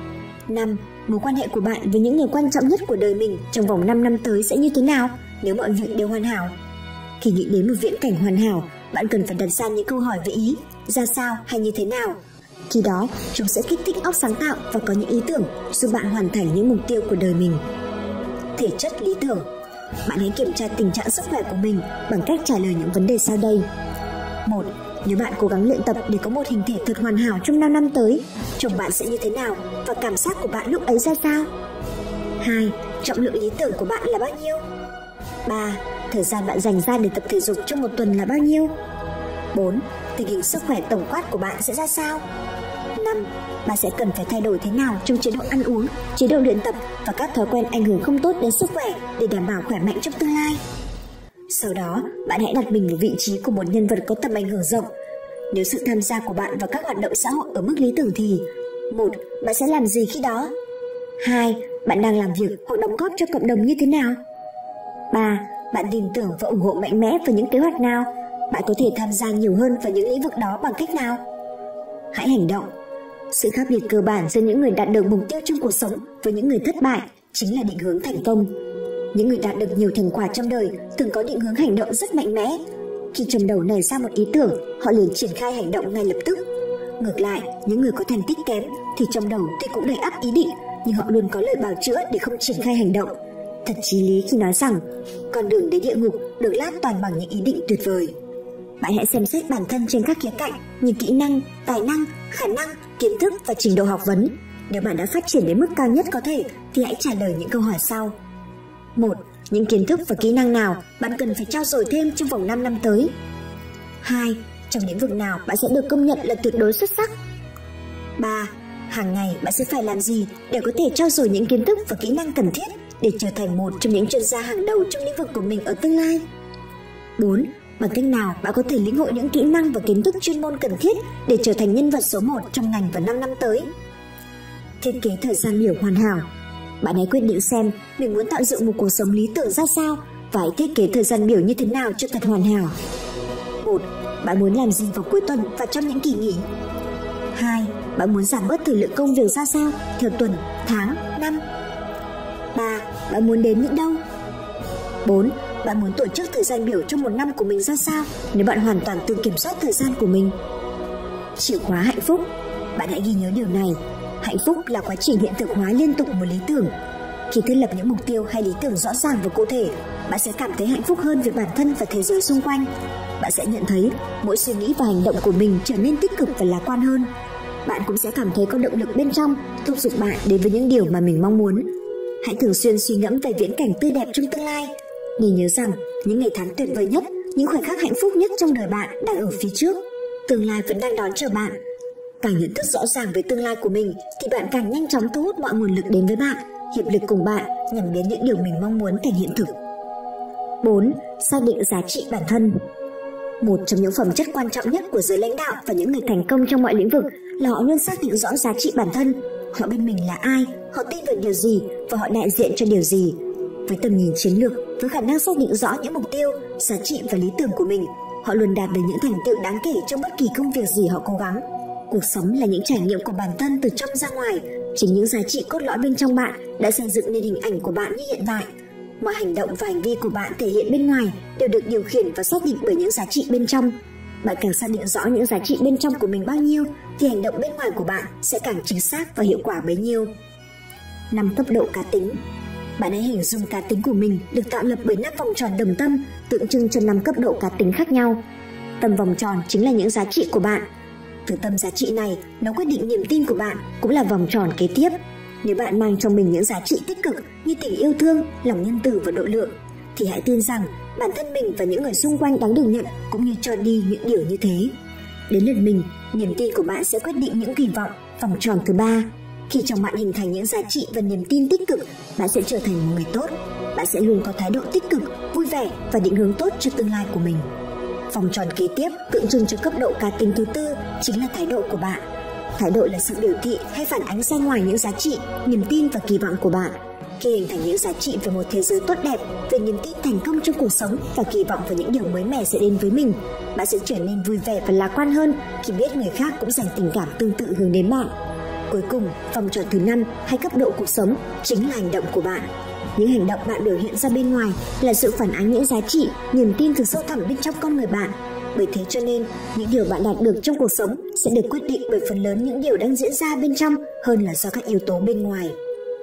năm. Mối quan hệ của bạn với những người quan trọng nhất của đời mình trong vòng năm năm tới sẽ như thế nào nếu mọi việc đều hoàn hảo? Khi nghĩ đến một viễn cảnh hoàn hảo, bạn cần phải đặt ra những câu hỏi về ý, ra sao hay như thế nào. Khi đó, chúng sẽ kích thích óc sáng tạo và có những ý tưởng giúp bạn hoàn thành những mục tiêu của đời mình. Thể chất lý tưởng. Bạn hãy kiểm tra tình trạng sức khỏe của mình bằng cách trả lời những vấn đề sau đây. một. Nếu bạn cố gắng luyện tập để có một hình thể thật hoàn hảo trong năm năm tới, chồng bạn sẽ như thế nào và cảm giác của bạn lúc ấy ra sao? hai. Trọng lượng lý tưởng của bạn là bao nhiêu? ba. Thời gian bạn dành ra để tập thể dục trong một tuần là bao nhiêu? bốn. Tình hình sức khỏe tổng quát của bạn sẽ ra sao? năm. Bạn sẽ cần phải thay đổi thế nào trong chế độ ăn uống, chế độ luyện tập và các thói quen ảnh hưởng không tốt đến sức khỏe để đảm bảo khỏe mạnh trong tương lai? Sau đó, bạn hãy đặt mình vào vị trí của một nhân vật có tầm ảnh hưởng rộng. Nếu sự tham gia của bạn vào các hoạt động xã hội ở mức lý tưởng thì: một. Bạn sẽ làm gì khi đó? hai. Bạn đang làm việc hoặc đóng góp cho cộng đồng như thế nào? ba. Bạn tin tưởng và ủng hộ mạnh mẽ vào những kế hoạch nào? Bạn có thể tham gia nhiều hơn vào những lĩnh vực đó bằng cách nào? Hãy hành động. Sự khác biệt cơ bản giữa những người đạt được mục tiêu trong cuộc sống với những người thất bại chính là định hướng thành công. Những người đạt được nhiều thành quả trong đời thường có định hướng hành động rất mạnh mẽ. Khi trong đầu nảy ra một ý tưởng, họ liền triển khai hành động ngay lập tức. Ngược lại, những người có thành tích kém thì trong đầu thì cũng đầy ắp ý định, nhưng họ luôn có lời bào chữa để không triển khai hành động. Thật chí lý khi nói rằng con đường đến địa ngục được lát toàn bằng những ý định tuyệt vời. Bạn hãy xem xét bản thân trên các khía cạnh như kỹ năng, tài năng, khả năng, kiến thức và trình độ học vấn. Nếu bạn đã phát triển đến mức cao nhất có thể thì hãy trả lời những câu hỏi sau. một. Những kiến thức và kỹ năng nào bạn cần phải trau dồi thêm trong vòng năm năm tới? hai. Trong lĩnh vực nào bạn sẽ được công nhận là tuyệt đối xuất sắc? ba. Hàng ngày bạn sẽ phải làm gì để có thể trau dồi những kiến thức và kỹ năng cần thiết để trở thành một trong những chuyên gia hàng đầu trong lĩnh vực của mình ở tương lai? bốn. Bằng cách nào bạn có thể lĩnh hội những kỹ năng và kiến thức chuyên môn cần thiết để trở thành nhân vật số một trong ngành vào năm năm tới? Thiết kế thời gian biểu hoàn hảo. Bạn hãy quyết định xem mình muốn tạo dựng một cuộc sống lý tưởng ra sao và hãy thiết kế thời gian biểu như thế nào cho thật hoàn hảo. một. Bạn muốn làm gì vào cuối tuần và trong những kỳ nghỉ? hai. Bạn muốn giảm bớt thời lượng công việc ra sao theo tuần, tháng, năm? ba. Bạn muốn đến những đâu? bốn. Bạn muốn tổ chức thời gian biểu trong một năm của mình ra sao nếu bạn hoàn toàn tự kiểm soát thời gian của mình? Chìa khóa hạnh phúc. Bạn hãy ghi nhớ điều này. Hạnh phúc là quá trình hiện thực hóa liên tục một lý tưởng. Khi thiết lập những mục tiêu hay lý tưởng rõ ràng và cụ thể, bạn sẽ cảm thấy hạnh phúc hơn về bản thân và thế giới xung quanh. Bạn sẽ nhận thấy mỗi suy nghĩ và hành động của mình trở nên tích cực và lạc quan hơn. Bạn cũng sẽ cảm thấy có động lực bên trong, thúc giục bạn đến với những điều mà mình mong muốn. Hãy thường xuyên suy ngẫm về viễn cảnh tươi đẹp trong tương lai. Nên nhớ rằng những ngày tháng tuyệt vời nhất, những khoảnh khắc hạnh phúc nhất trong đời bạn đang ở phía trước. Tương lai vẫn đang đón chờ bạn. Càng nhận thức rõ ràng về tương lai của mình thì bạn càng nhanh chóng thu hút mọi nguồn lực đến với bạn, hiệp lực cùng bạn nhằm biến những điều mình mong muốn thành hiện thực. bốn. Xác định giá trị bản thân. Một trong những phẩm chất quan trọng nhất của giới lãnh đạo và những người thành công trong mọi lĩnh vực là họ luôn xác định rõ giá trị bản thân. Họ biết mình là ai, họ tin vào điều gì và họ đại diện cho điều gì. Với tầm nhìn chiến lược, với khả năng xác định rõ những mục tiêu, giá trị và lý tưởng của mình, họ luôn đạt được những thành tựu đáng kể trong bất kỳ công việc gì họ cố gắng. Cuộc sống là những trải nghiệm của bản thân từ trong ra ngoài. Chính những giá trị cốt lõi bên trong bạn đã xây dựng nên hình ảnh của bạn như hiện tại. Mọi hành động và hành vi của bạn thể hiện bên ngoài đều được điều khiển và xác định bởi những giá trị bên trong. Bạn càng xác định rõ những giá trị bên trong của mình bao nhiêu thì hành động bên ngoài của bạn sẽ càng chính xác và hiệu quả bấy nhiêu. năm cấp độ cá tính. Bạn hãy hình dung cá tính của mình được tạo lập bởi năm vòng tròn đồng tâm, tượng trưng cho năm cấp độ cá tính khác nhau. Tâm vòng tròn chính là những giá trị của bạn. Từ tâm giá trị này, nó quyết định niềm tin của bạn, cũng là vòng tròn kế tiếp. Nếu bạn mang trong mình những giá trị tích cực như tình yêu thương, lòng nhân từ và độ lượng, thì hãy tin rằng bản thân mình và những người xung quanh đáng được nhận cũng như cho đi những điều như thế. đến lượt mình, niềm tin của bạn sẽ quyết định những kỳ vọng. Vòng tròn thứ ba. Khi trong bạn hình thành những giá trị và niềm tin tích cực, bạn sẽ trở thành một người tốt. Bạn sẽ luôn có thái độ tích cực, vui vẻ và định hướng tốt cho tương lai của mình. Vòng tròn kế tiếp tượng trưng cho cấp độ cá tính thứ tư chính là thái độ của bạn. Thái độ là sự biểu thị hay phản ánh ra ngoài những giá trị, niềm tin và kỳ vọng của bạn. Khi hình thành những giá trị về một thế giới tốt đẹp, về niềm tin thành công trong cuộc sống và kỳ vọng vào những điều mới mẻ sẽ đến với mình, bạn sẽ trở nên vui vẻ và lạc quan hơn khi biết người khác cũng dành tình cảm tương tự hướng đến bạn. Cuối cùng, vòng tròn thứ năm hay cấp độ cuộc sống chính là hành động của bạn. Những hành động bạn biểu hiện ra bên ngoài là sự phản ánh những giá trị, niềm tin từ sâu thẳm bên trong con người bạn. Bởi thế cho nên, những điều bạn đạt được trong cuộc sống sẽ được quyết định bởi phần lớn những điều đang diễn ra bên trong hơn là do các yếu tố bên ngoài.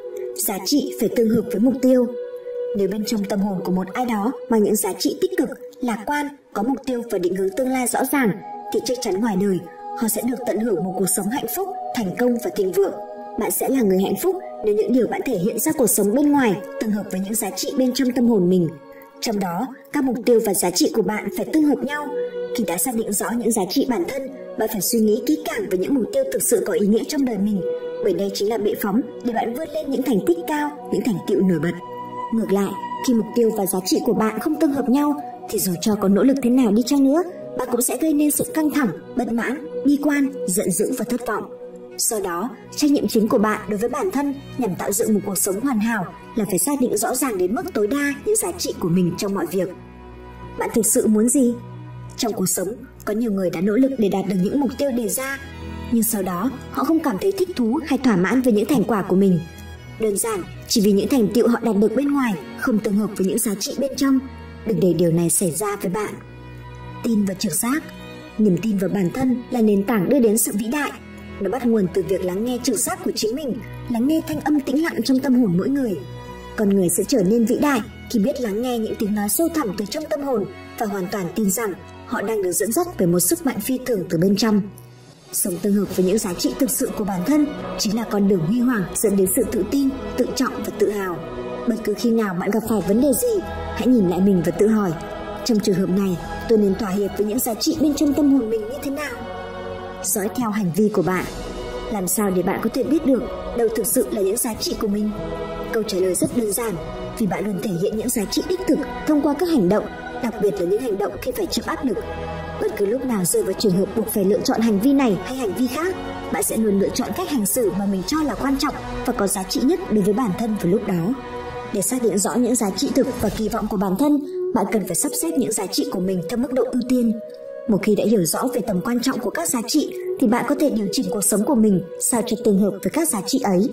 Giá trị phải tương hợp với mục tiêu. Nếu bên trong tâm hồn của một ai đó mang những giá trị tích cực, lạc quan, có mục tiêu và định hướng tương lai rõ ràng, thì chắc chắn ngoài đời, họ sẽ được tận hưởng một cuộc sống hạnh phúc, thành công và thịnh vượng. Bạn sẽ là người hạnh phúc nếu những điều bạn thể hiện ra cuộc sống bên ngoài tương hợp với những giá trị bên trong tâm hồn mình. Trong đó, các mục tiêu và giá trị của bạn phải tương hợp nhau. Khi đã xác định rõ những giá trị bản thân, bạn phải suy nghĩ kỹ càng về những mục tiêu thực sự có ý nghĩa trong đời mình, bởi đây chính là bệ phóng để bạn vươn lên những thành tích cao, những thành tựu nổi bật. Ngược lại, khi mục tiêu và giá trị của bạn không tương hợp nhau, thì dù cho có nỗ lực thế nào đi chăng nữa, bạn cũng sẽ gây nên sự căng thẳng, bất mãn, bi quan, giận dữ và thất vọng. Do đó, trách nhiệm chính của bạn đối với bản thân nhằm tạo dựng một cuộc sống hoàn hảo là phải xác định rõ ràng đến mức tối đa những giá trị của mình trong mọi việc. Bạn thực sự muốn gì? Trong cuộc sống, có nhiều người đã nỗ lực để đạt được những mục tiêu đề ra, nhưng sau đó họ không cảm thấy thích thú hay thỏa mãn với những thành quả của mình. Đơn giản, chỉ vì những thành tựu họ đạt được bên ngoài không tương hợp với những giá trị bên trong. Đừng để điều này xảy ra với bạn. Tin vào trực giác. Niềm tin vào bản thân là nền tảng đưa đến sự vĩ đại. Nó bắt nguồn từ việc lắng nghe trực giác của chính mình, lắng nghe thanh âm tĩnh lặng trong tâm hồn mỗi người. Con người sẽ trở nên vĩ đại khi biết lắng nghe những tiếng nói sâu thẳm từ trong tâm hồn và hoàn toàn tin rằng họ đang được dẫn dắt bởi một sức mạnh phi thường từ bên trong. Sống tương hợp với những giá trị thực sự của bản thân chính là con đường huy hoàng dẫn đến sự tự tin, tự trọng và tự hào. Bất cứ khi nào bạn gặp phải vấn đề gì, hãy nhìn lại mình và tự hỏi, trong trường hợp này, tôi nên thỏa hiệp với những giá trị bên trong tâm hồn mình như thế nào? Dõi theo hành vi của bạn. Làm sao để bạn có thể biết được đâu thực sự là những giá trị của mình? Câu trả lời rất đơn giản, vì bạn luôn thể hiện những giá trị đích thực thông qua các hành động, đặc biệt là những hành động khi phải chịu áp lực. Bất cứ lúc nào rơi vào trường hợp buộc phải lựa chọn hành vi này hay hành vi khác, bạn sẽ luôn lựa chọn cách hành xử mà mình cho là quan trọng và có giá trị nhất đối với bản thân vào lúc đó. Để xác định rõ những giá trị thực và kỳ vọng của bản thân, bạn cần phải sắp xếp những giá trị của mình theo mức độ ưu tiên. Một khi đã hiểu rõ về tầm quan trọng của các giá trị, thì bạn có thể điều chỉnh cuộc sống của mình sao cho tương hợp với các giá trị ấy.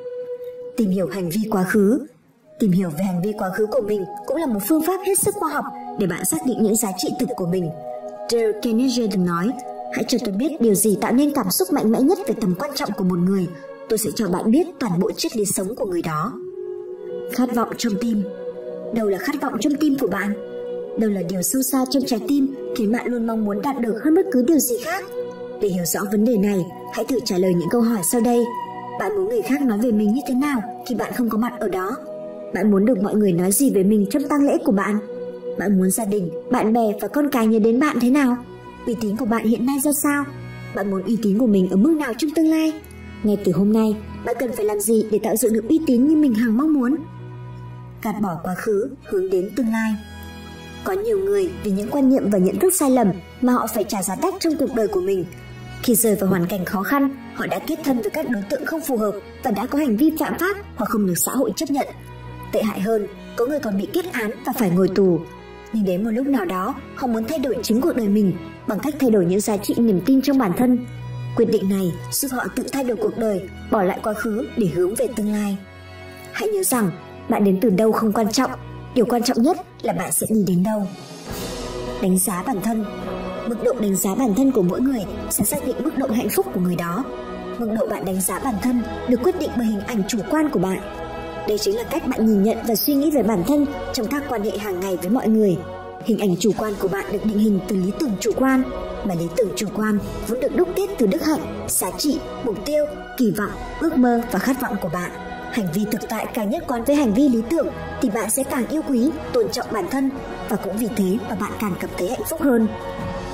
Tìm hiểu hành vi quá khứ. Tìm hiểu về hành vi quá khứ của mình cũng là một phương pháp hết sức khoa học để bạn xác định những giá trị thực của mình. Dale Carnegie từng nói, hãy cho tôi biết điều gì tạo nên cảm xúc mạnh mẽ nhất về tầm quan trọng của một người. Tôi sẽ cho bạn biết toàn bộ triết lý sống của người đó. Khát vọng trong tim. Đâu là khát vọng trong tim của bạn? Đâu là điều sâu xa trong trái tim khiến bạn luôn mong muốn đạt được hơn bất cứ điều gì khác? Để hiểu rõ vấn đề này, hãy thử trả lời những câu hỏi sau đây. Bạn muốn người khác nói về mình như thế nào khi bạn không có mặt ở đó? Bạn muốn được mọi người nói gì về mình trong tang lễ của bạn? Bạn muốn gia đình, bạn bè và con cái nhớ đến bạn thế nào? Uy tín của bạn hiện nay ra sao? Bạn muốn uy tín của mình ở mức nào trong tương lai? Ngay từ hôm nay, bạn cần phải làm gì để tạo dựng được uy tín như mình hằng mong muốn? Gạt bỏ quá khứ, hướng đến tương lai. Có nhiều người vì những quan niệm và nhận thức sai lầm mà họ phải trả giá đắt trong cuộc đời của mình. Khi rơi vào hoàn cảnh khó khăn, họ đã kết thân với các đối tượng không phù hợp và đã có hành vi phạm pháp hoặc không được xã hội chấp nhận. Tệ hại hơn, có người còn bị kết án và phải ngồi tù. Nhưng đến một lúc nào đó, họ muốn thay đổi chính cuộc đời mình bằng cách thay đổi những giá trị niềm tin trong bản thân. Quyết định này giúp họ tự thay đổi cuộc đời, bỏ lại quá khứ để hướng về tương lai. Hãy nhớ rằng, bạn đến từ đâu không quan trọng, điều quan trọng nhất là bạn sẽ đi đến đâu. Đánh giá bản thân. Mức độ đánh giá bản thân của mỗi người sẽ xác định mức độ hạnh phúc của người đó. Mức độ bạn đánh giá bản thân được quyết định bởi hình ảnh chủ quan của bạn. Đây chính là cách bạn nhìn nhận và suy nghĩ về bản thân trong các quan hệ hàng ngày với mọi người. Hình ảnh chủ quan của bạn được định hình từ lý tưởng chủ quan, mà lý tưởng chủ quan vốn được đúc kết từ đức hạnh, giá trị, mục tiêu, kỳ vọng, ước mơ và khát vọng của bạn. Hành vi thực tại càng nhất quán với hành vi lý tưởng thì bạn sẽ càng yêu quý, tôn trọng bản thân, và cũng vì thế mà bạn càng cảm thấy hạnh phúc hơn.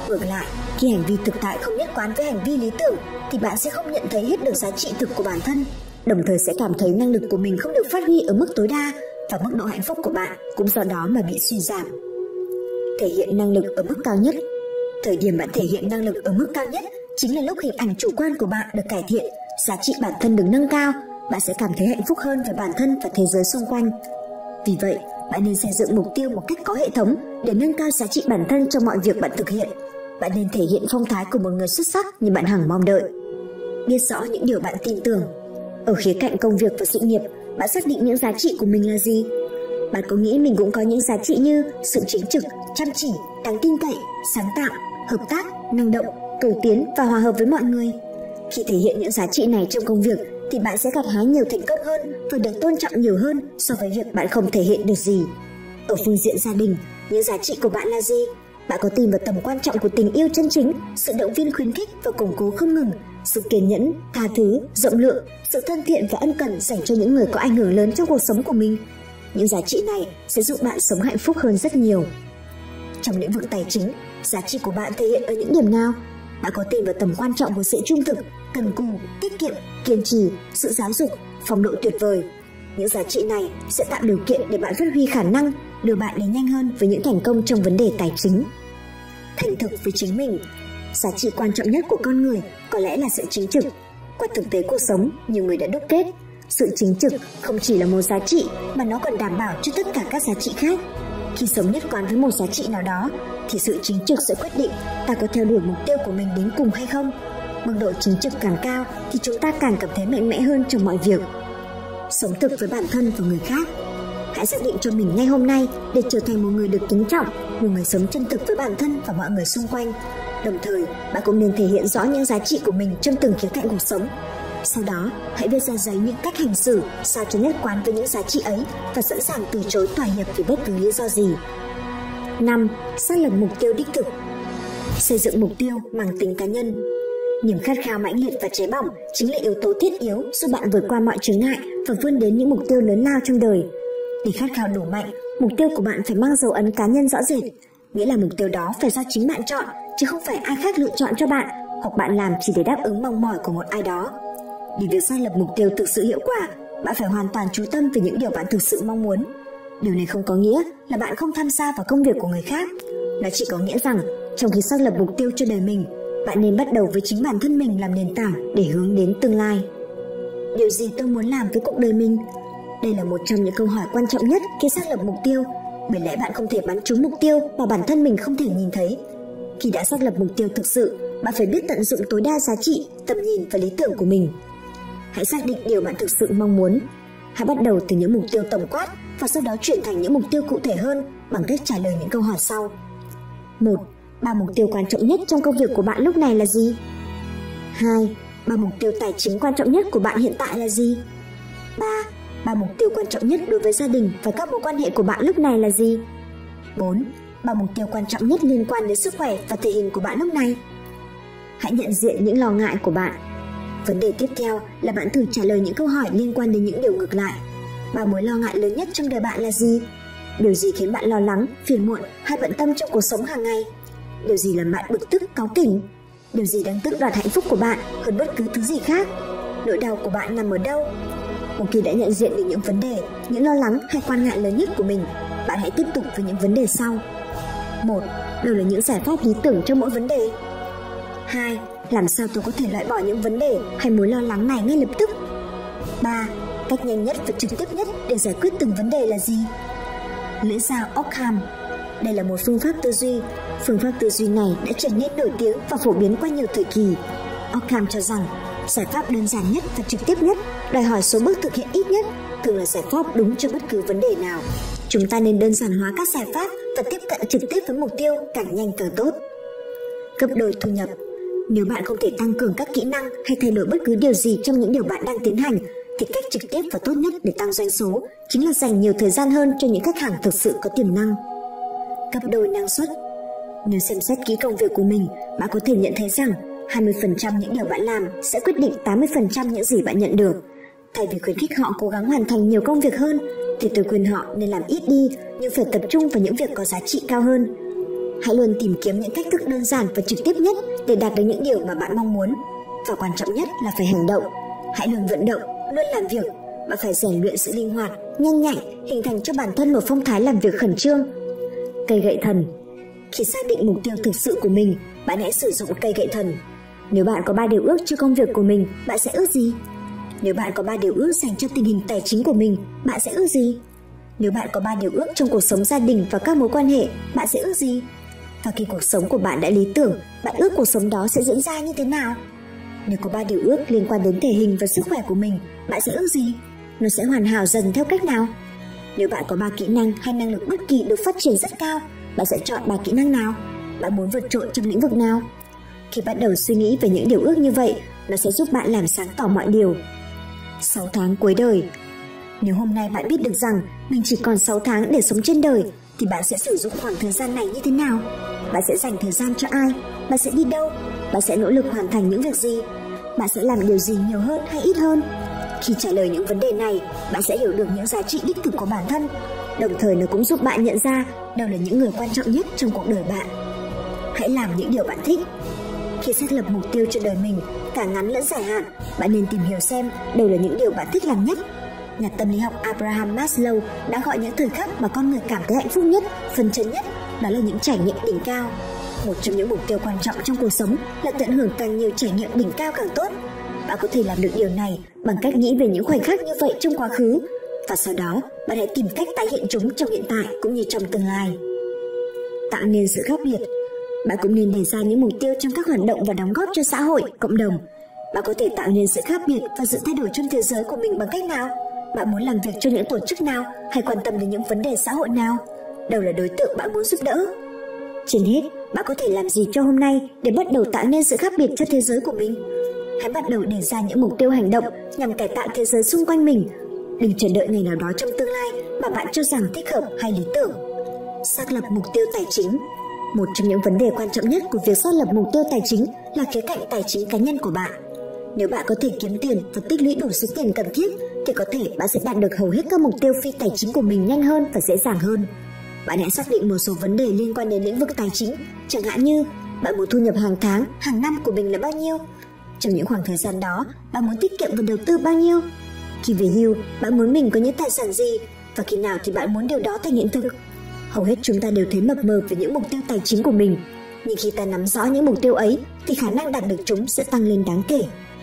Ngược lại, khi hành vi thực tại không nhất quán với hành vi lý tưởng thì bạn sẽ không nhận thấy hết được giá trị thực của bản thân, đồng thời sẽ cảm thấy năng lực của mình không được phát huy ở mức tối đa và mức độ hạnh phúc của bạn cũng do đó mà bị suy giảm. Thể hiện năng lực ở mức cao nhất. Thời điểm bạn thể hiện năng lực ở mức cao nhất chính là lúc hình ảnh chủ quan của bạn được cải thiện, giá trị bản thân được nâng cao, bạn sẽ cảm thấy hạnh phúc hơn về bản thân và thế giới xung quanh. Vì vậy, bạn nên xây dựng mục tiêu một cách có hệ thống để nâng cao giá trị bản thân trong mọi việc bạn thực hiện. Bạn nên thể hiện phong thái của một người xuất sắc như bạn hằng mong đợi. Biết rõ những điều bạn tin tưởng. Ở khía cạnh công việc và sự nghiệp, bạn xác định những giá trị của mình là gì? Bạn có nghĩ mình cũng có những giá trị như sự chính trực, chăm chỉ, đáng tin cậy, sáng tạo, hợp tác, năng động, cầu tiến và hòa hợp với mọi người? Khi thể hiện những giá trị này trong công việc thì bạn sẽ gặt hái nhiều thành công hơn và được tôn trọng nhiều hơn so với việc bạn không thể hiện được gì. Ở phương diện gia đình, những giá trị của bạn là gì? Bạn có tin vào tầm quan trọng của tình yêu chân chính, sự động viên khuyến khích và củng cố không ngừng, sự kiên nhẫn, tha thứ, rộng lượng, sự thân thiện và ân cần dành cho những người có ảnh hưởng lớn trong cuộc sống của mình. Những giá trị này sẽ giúp bạn sống hạnh phúc hơn rất nhiều. Trong lĩnh vực tài chính, giá trị của bạn thể hiện ở những điểm nào? Bạn có tin vào tầm quan trọng của sự trung thực, cần cù, tiết kiệm, kiên trì, sự giáo dục, phong độ tuyệt vời. Những giá trị này sẽ tạo điều kiện để bạn phát huy khả năng, đưa bạn đến nhanh hơn với những thành công trong vấn đề tài chính. Thành thực với chính mình. Giá trị quan trọng nhất của con người có lẽ là sự chính trực. Qua thực tế cuộc sống, nhiều người đã đúc kết, sự chính trực không chỉ là một giá trị mà nó còn đảm bảo cho tất cả các giá trị khác. Khi sống nhất quán với một giá trị nào đó thì sự chính trực sẽ quyết định ta có theo đuổi mục tiêu của mình đến cùng hay không. Mức độ chính trực càng cao thì chúng ta càng cảm thấy mạnh mẽ hơn trong mọi việc. Sống thực với bản thân và người khác. Hãy xác định cho mình ngay hôm nay để trở thành một người được kính trọng, một người sống chân thực với bản thân và mọi người xung quanh. Đồng thời, bạn cũng nên thể hiện rõ những giá trị của mình trong từng khía cạnh cuộc sống. Sau đó, hãy viết ra giấy những cách hành xử sao cho nhất quán với những giá trị ấy và sẵn sàng từ chối thỏa hiệp vì bất cứ lý do gì. năm. Xác lập mục tiêu đích thực. Xây dựng mục tiêu mang tính cá nhân. Niềm khát khao mãnh liệt và cháy bỏng chính là yếu tố thiết yếu giúp bạn vượt qua mọi chướng ngại và vươn đến những mục tiêu lớn lao trong đời. Để khát khao đủ mạnh, mục tiêu của bạn phải mang dấu ấn cá nhân rõ rệt, nghĩa là mục tiêu đó phải do chính bạn chọn, chứ không phải ai khác lựa chọn cho bạn, hoặc bạn làm chỉ để đáp ứng mong mỏi của một ai đó. Để việc xác lập mục tiêu thực sự hiệu quả, bạn phải hoàn toàn chú tâm về những điều bạn thực sự mong muốn. Điều này không có nghĩa là bạn không tham gia vào công việc của người khác. Nó chỉ có nghĩa rằng, trong khi xác lập mục tiêu cho đời mình, bạn nên bắt đầu với chính bản thân mình làm nền tảng để hướng đến tương lai. Điều gì tôi muốn làm với cuộc đời mình? Đây là một trong những câu hỏi quan trọng nhất khi xác lập mục tiêu, bởi lẽ bạn không thể bắn trúng mục tiêu mà bản thân mình không thể nhìn thấy. Khi đã xác lập mục tiêu thực sự, bạn phải biết tận dụng tối đa giá trị, tầm nhìn và lý tưởng của mình. Hãy xác định điều bạn thực sự mong muốn. Hãy bắt đầu từ những mục tiêu tổng quát và sau đó chuyển thành những mục tiêu cụ thể hơn bằng cách trả lời những câu hỏi sau. một. Ba mục tiêu quan trọng nhất trong công việc của bạn lúc này là gì? hai. Ba mục tiêu tài chính quan trọng nhất của bạn hiện tại là gì? ba. Ba mục tiêu quan trọng nhất đối với gia đình và các mối quan hệ của bạn lúc này là gì? bốn. Ba mục tiêu quan trọng nhất liên quan đến sức khỏe và thể hình của bạn lúc này. Hãy nhận diện những lo ngại của bạn. Vấn đề tiếp theo là bạn thử trả lời những câu hỏi liên quan đến những điều ngược lại. Ba mối lo ngại lớn nhất trong đời bạn là gì? Điều gì khiến bạn lo lắng, phiền muộn hay bận tâm trong cuộc sống hàng ngày? Điều gì làm bạn bực tức, cáu kỉnh? Điều gì đang tước đoạt hạnh phúc của bạn hơn bất cứ thứ gì khác? Nỗi đau của bạn nằm ở đâu? Một khi đã nhận diện được những vấn đề, những lo lắng hay quan ngại lớn nhất của mình, bạn hãy tiếp tục với những vấn đề sau. một. Đâu là những giải pháp lý tưởng cho mỗi vấn đề? hai. Làm sao tôi có thể loại bỏ những vấn đề hay mối lo lắng này ngay lập tức? ba. Cách nhanh nhất và trực tiếp nhất để giải quyết từng vấn đề là gì? Lưỡi dao Ockham. Đây là một phương pháp tư duy. Phương pháp tư duy này đã trở nên nổi tiếng và phổ biến qua nhiều thời kỳ. Ockham cho rằng giải pháp đơn giản nhất và trực tiếp nhất, đòi hỏi số bước thực hiện ít nhất, thường là giải pháp đúng cho bất cứ vấn đề nào. Chúng ta nên đơn giản hóa các giải pháp và tiếp cận trực tiếp với mục tiêu càng nhanh càng tốt. Gấp đôi thu nhập. Nếu bạn không thể tăng cường các kỹ năng hay thay đổi bất cứ điều gì trong những điều bạn đang tiến hành, thì cách trực tiếp và tốt nhất để tăng doanh số chính là dành nhiều thời gian hơn cho những khách hàng thực sự có tiềm năng. Gấp đôi năng suất. Nếu xem xét kỹ công việc của mình, bạn có thể nhận thấy rằng hai mươi phần trăm những điều bạn làm sẽ quyết định tám mươi phần trăm những gì bạn nhận được. Thay vì khuyến khích họ cố gắng hoàn thành nhiều công việc hơn, thì tôi khuyên họ nên làm ít đi nhưng phải tập trung vào những việc có giá trị cao hơn. Hãy luôn tìm kiếm những cách thức đơn giản và trực tiếp nhất để đạt được những điều mà bạn mong muốn. Và quan trọng nhất là phải hành động. Hãy luôn vận động, luôn làm việc. Bạn phải rèn luyện sự linh hoạt, nhanh nhạy, hình thành cho bản thân một phong thái làm việc khẩn trương. Cây gậy thần. Khi xác định mục tiêu thực sự của mình, bạn hãy sử dụng cây gậy thần. Nếu bạn có ba điều ước cho công việc của mình, bạn sẽ ước gì? Nếu bạn có ba điều ước dành cho tình hình tài chính của mình, bạn sẽ ước gì? Nếu bạn có ba điều ước trong cuộc sống gia đình và các mối quan hệ, bạn sẽ ước gì? Và khi cuộc sống của bạn đã lý tưởng, bạn ước cuộc sống đó sẽ diễn ra như thế nào? Nếu có ba điều ước liên quan đến thể hình và sức khỏe của mình, bạn sẽ ước gì? Nó sẽ hoàn hảo dần theo cách nào? Nếu bạn có ba kỹ năng hay năng lực bất kỳ được phát triển rất cao, bạn sẽ chọn ba kỹ năng nào? Bạn muốn vượt trội trong lĩnh vực nào? Khi bắt đầu suy nghĩ về những điều ước như vậy, nó sẽ giúp bạn làm sáng tỏ mọi điều. sáu tháng cuối đời. Nếu hôm nay bạn biết được rằng mình chỉ còn sáu tháng để sống trên đời, thì bạn sẽ sử dụng khoảng thời gian này như thế nào? Bạn sẽ dành thời gian cho ai? Bạn sẽ đi đâu? Bạn sẽ nỗ lực hoàn thành những việc gì? Bạn sẽ làm điều gì nhiều hơn hay ít hơn? Khi trả lời những vấn đề này, bạn sẽ hiểu được những giá trị đích thực của bản thân. Đồng thời nó cũng giúp bạn nhận ra đâu là những người quan trọng nhất trong cuộc đời bạn. Hãy làm những điều bạn thích. Khi xác lập mục tiêu cho đời mình, cả ngắn lẫn dài hạn, bạn nên tìm hiểu xem đâu là những điều bạn thích làm nhất. Nhà tâm lý học Abraham Maslow đã gọi những thời khắc mà con người cảm thấy hạnh phúc nhất, phấn chấn nhất, đó là những trải nghiệm đỉnh cao. Một trong những mục tiêu quan trọng trong cuộc sống là tận hưởng càng nhiều trải nghiệm đỉnh cao càng tốt. Bạn có thể làm được điều này bằng cách nghĩ về những khoảnh khắc như vậy trong quá khứ, và sau đó bạn hãy tìm cách tái hiện chúng trong hiện tại cũng như trong tương lai. Tạo nên sự khác biệt. Bạn cũng nên đề ra những mục tiêu trong các hoạt động và đóng góp cho xã hội, cộng đồng. Bạn có thể tạo nên sự khác biệt và sự thay đổi trong thế giới của mình bằng cách nào? Bạn muốn làm việc cho những tổ chức nào hay quan tâm đến những vấn đề xã hội nào? Đâu là đối tượng bạn muốn giúp đỡ? Trên hết, bạn có thể làm gì cho hôm nay để bắt đầu tạo nên sự khác biệt cho thế giới của mình? Hãy bắt đầu đề ra những mục tiêu hành động nhằm cải tạo thế giới xung quanh mình. Đừng chờ đợi ngày nào đó trong tương lai mà bạn cho rằng thích hợp hay lý tưởng. Xác lập mục tiêu tài chính. Một trong những vấn đề quan trọng nhất của việc xác lập mục tiêu tài chính là khía cạnh tài chính cá nhân của bạn. Nếu bạn có thể kiếm tiền và tích lũy đủ số tiền cần thiết, thì có thể bạn sẽ đạt được hầu hết các mục tiêu phi tài chính của mình nhanh hơn và dễ dàng hơn. Bạn hãy xác định một số vấn đề liên quan đến lĩnh vực tài chính, chẳng hạn như bạn muốn thu nhập hàng tháng, hàng năm của mình là bao nhiêu? Trong những khoảng thời gian đó, bạn muốn tiết kiệm và đầu tư bao nhiêu? Khi về hưu, bạn muốn mình có những tài sản gì? Và khi nào thì bạn muốn điều đó thành hiện thực? Hầu hết chúng ta đều thấy mập mờ về những mục tiêu tài chính của mình, nhưng khi ta nắm rõ những mục tiêu ấy thì khả năng đạt được chúng sẽ tăng lên đáng kể.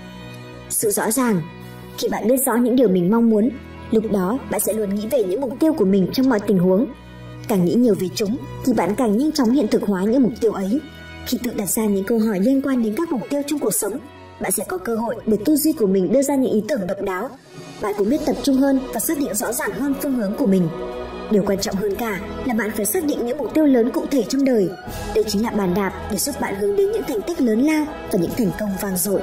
Sự rõ ràng. Khi bạn biết rõ những điều mình mong muốn, lúc đó bạn sẽ luôn nghĩ về những mục tiêu của mình trong mọi tình huống. Càng nghĩ nhiều về chúng thì bạn càng nhanh chóng hiện thực hóa những mục tiêu ấy. Khi tự đặt ra những câu hỏi liên quan đến các mục tiêu trong cuộc sống, bạn sẽ có cơ hội để tư duy của mình đưa ra những ý tưởng độc đáo. Bạn cũng biết tập trung hơn và xác định rõ ràng hơn phương hướng của mình. Điều quan trọng hơn cả là bạn phải xác định những mục tiêu lớn cụ thể trong đời. Đây chính là bàn đạp để giúp bạn hướng đến những thành tích lớn lao và những thành công vang dội.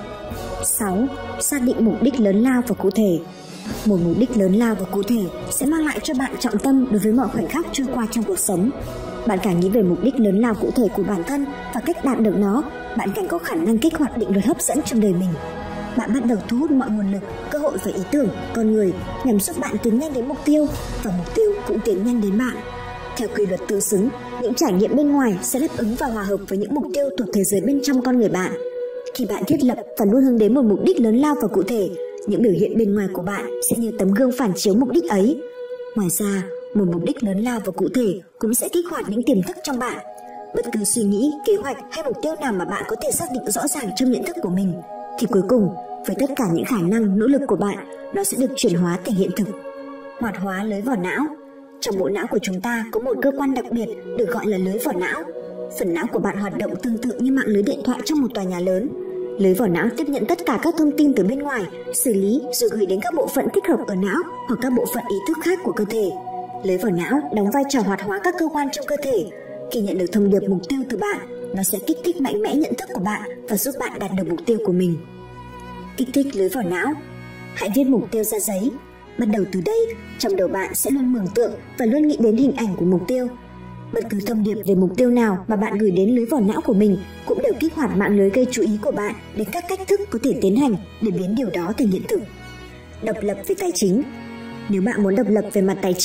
sáu. Xác định mục đích lớn lao và cụ thể. Một mục đích lớn lao và cụ thể sẽ mang lại cho bạn trọng tâm đối với mọi khoảnh khắc trôi qua trong cuộc sống. Bạn càng nghĩ về mục đích lớn lao cụ thể của bản thân và cách đạt được nó, bạn càng có khả năng kích hoạt định luật hấp dẫn trong đời mình. Bạn bắt đầu thu hút mọi nguồn lực, cơ hội và ý tưởng, con người nhằm giúp bạn tiến nhanh đến mục tiêu, và mục tiêu cũng tiến nhanh đến bạn. Theo quy luật tương xứng, những trải nghiệm bên ngoài sẽ đáp ứng và hòa hợp với những mục tiêu thuộc thế giới bên trong con người bạn. Khi bạn thiết lập và luôn hướng đến một mục đích lớn lao và cụ thể, những biểu hiện bên ngoài của bạn sẽ như tấm gương phản chiếu mục đích ấy. Ngoài ra, một mục đích lớn lao và cụ thể cũng sẽ kích hoạt những tiềm thức trong bạn. Bất cứ suy nghĩ, kế hoạch hay mục tiêu nào mà bạn có thể xác định rõ ràng trong nhận thức của mình, thì cuối cùng, với tất cả những khả năng, nỗ lực của bạn, nó sẽ được chuyển hóa thành hiện thực. Hoạt hóa lưới vỏ não. Trong bộ não của chúng ta có một cơ quan đặc biệt được gọi là lưới vỏ não. Phần não của bạn hoạt động tương tự như mạng lưới điện thoại trong một tòa nhà lớn. Lưới vỏ não tiếp nhận tất cả các thông tin từ bên ngoài, xử lý rồi gửi đến các bộ phận thích hợp ở não hoặc các bộ phận ý thức khác của cơ thể. Lưới vỏ não đóng vai trò hoạt hóa các cơ quan trong cơ thể. Khi nhận được thông điệp mục tiêu từ bạn, nó sẽ kích thích mạnh mẽ nhận thức của bạn và giúp bạn đạt được mục tiêu của mình. Kích thích lưới vỏ não. Hãy viết mục tiêu ra giấy. Bắt đầu từ đây, trong đầu bạn sẽ luôn mường tượng và luôn nghĩ đến hình ảnh của mục tiêu. Bất cứ thông điệp về mục tiêu nào mà bạn gửi đến lưới vỏ não của mình cũng đều kích hoạt mạng lưới gây chú ý của bạn đến các cách thức có thể tiến hành để biến điều đó thành hiện thực. Độc lập về tài chính. Nếu bạn muốn độc lập về mặt tài chính,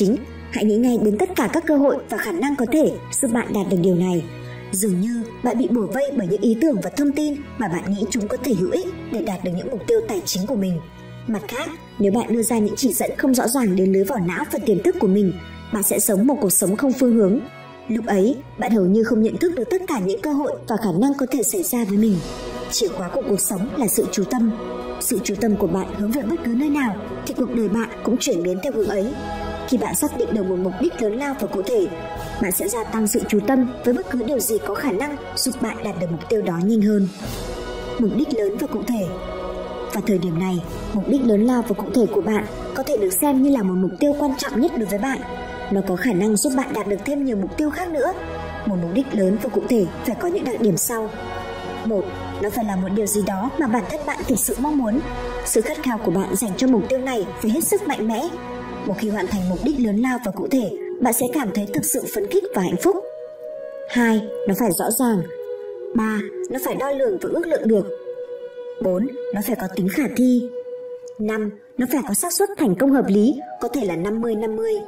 Hãy nghĩ ngay đến tất cả các cơ hội và khả năng có thể giúp bạn đạt được điều này. Dường như bạn bị bủa vây bởi những ý tưởng và thông tin mà bạn nghĩ chúng có thể hữu ích để đạt được những mục tiêu tài chính của mình. Mặt khác, nếu bạn đưa ra những chỉ dẫn không rõ ràng đến lưới vỏ não và tiềm thức của mình, bạn sẽ sống một cuộc sống không phương hướng. Lúc ấy, bạn hầu như không nhận thức được tất cả những cơ hội và khả năng có thể xảy ra với mình. Chìa khóa của cuộc sống là sự chú tâm. Sự chú tâm của bạn hướng về bất cứ nơi nào thì cuộc đời bạn cũng chuyển biến theo hướng ấy. Khi bạn xác định được một mục đích lớn lao và cụ thể, bạn sẽ gia tăng sự chú tâm với bất cứ điều gì có khả năng giúp bạn đạt được mục tiêu đó nhanh hơn. Mục đích lớn và cụ thể. Vào thời điểm này, mục đích lớn lao và cụ thể của bạn có thể được xem như là một mục tiêu quan trọng nhất đối với bạn. Nó có khả năng giúp bạn đạt được thêm nhiều mục tiêu khác nữa. Một mục đích lớn và cụ thể phải có những đặc điểm sau. Một, nó phải là một điều gì đó mà bản thân bạn thực sự mong muốn. Sự khát khao của bạn dành cho mục tiêu này phải hết sức mạnh mẽ. Một khi hoàn thành mục đích lớn lao và cụ thể, bạn sẽ cảm thấy thực sự phấn khích và hạnh phúc. Hai, nó phải rõ ràng. Ba, nó phải đo lường và ước lượng được. Bốn, nó phải có tính khả thi. Năm, nó phải có xác suất thành công hợp lý, có thể là năm mươi năm mươi.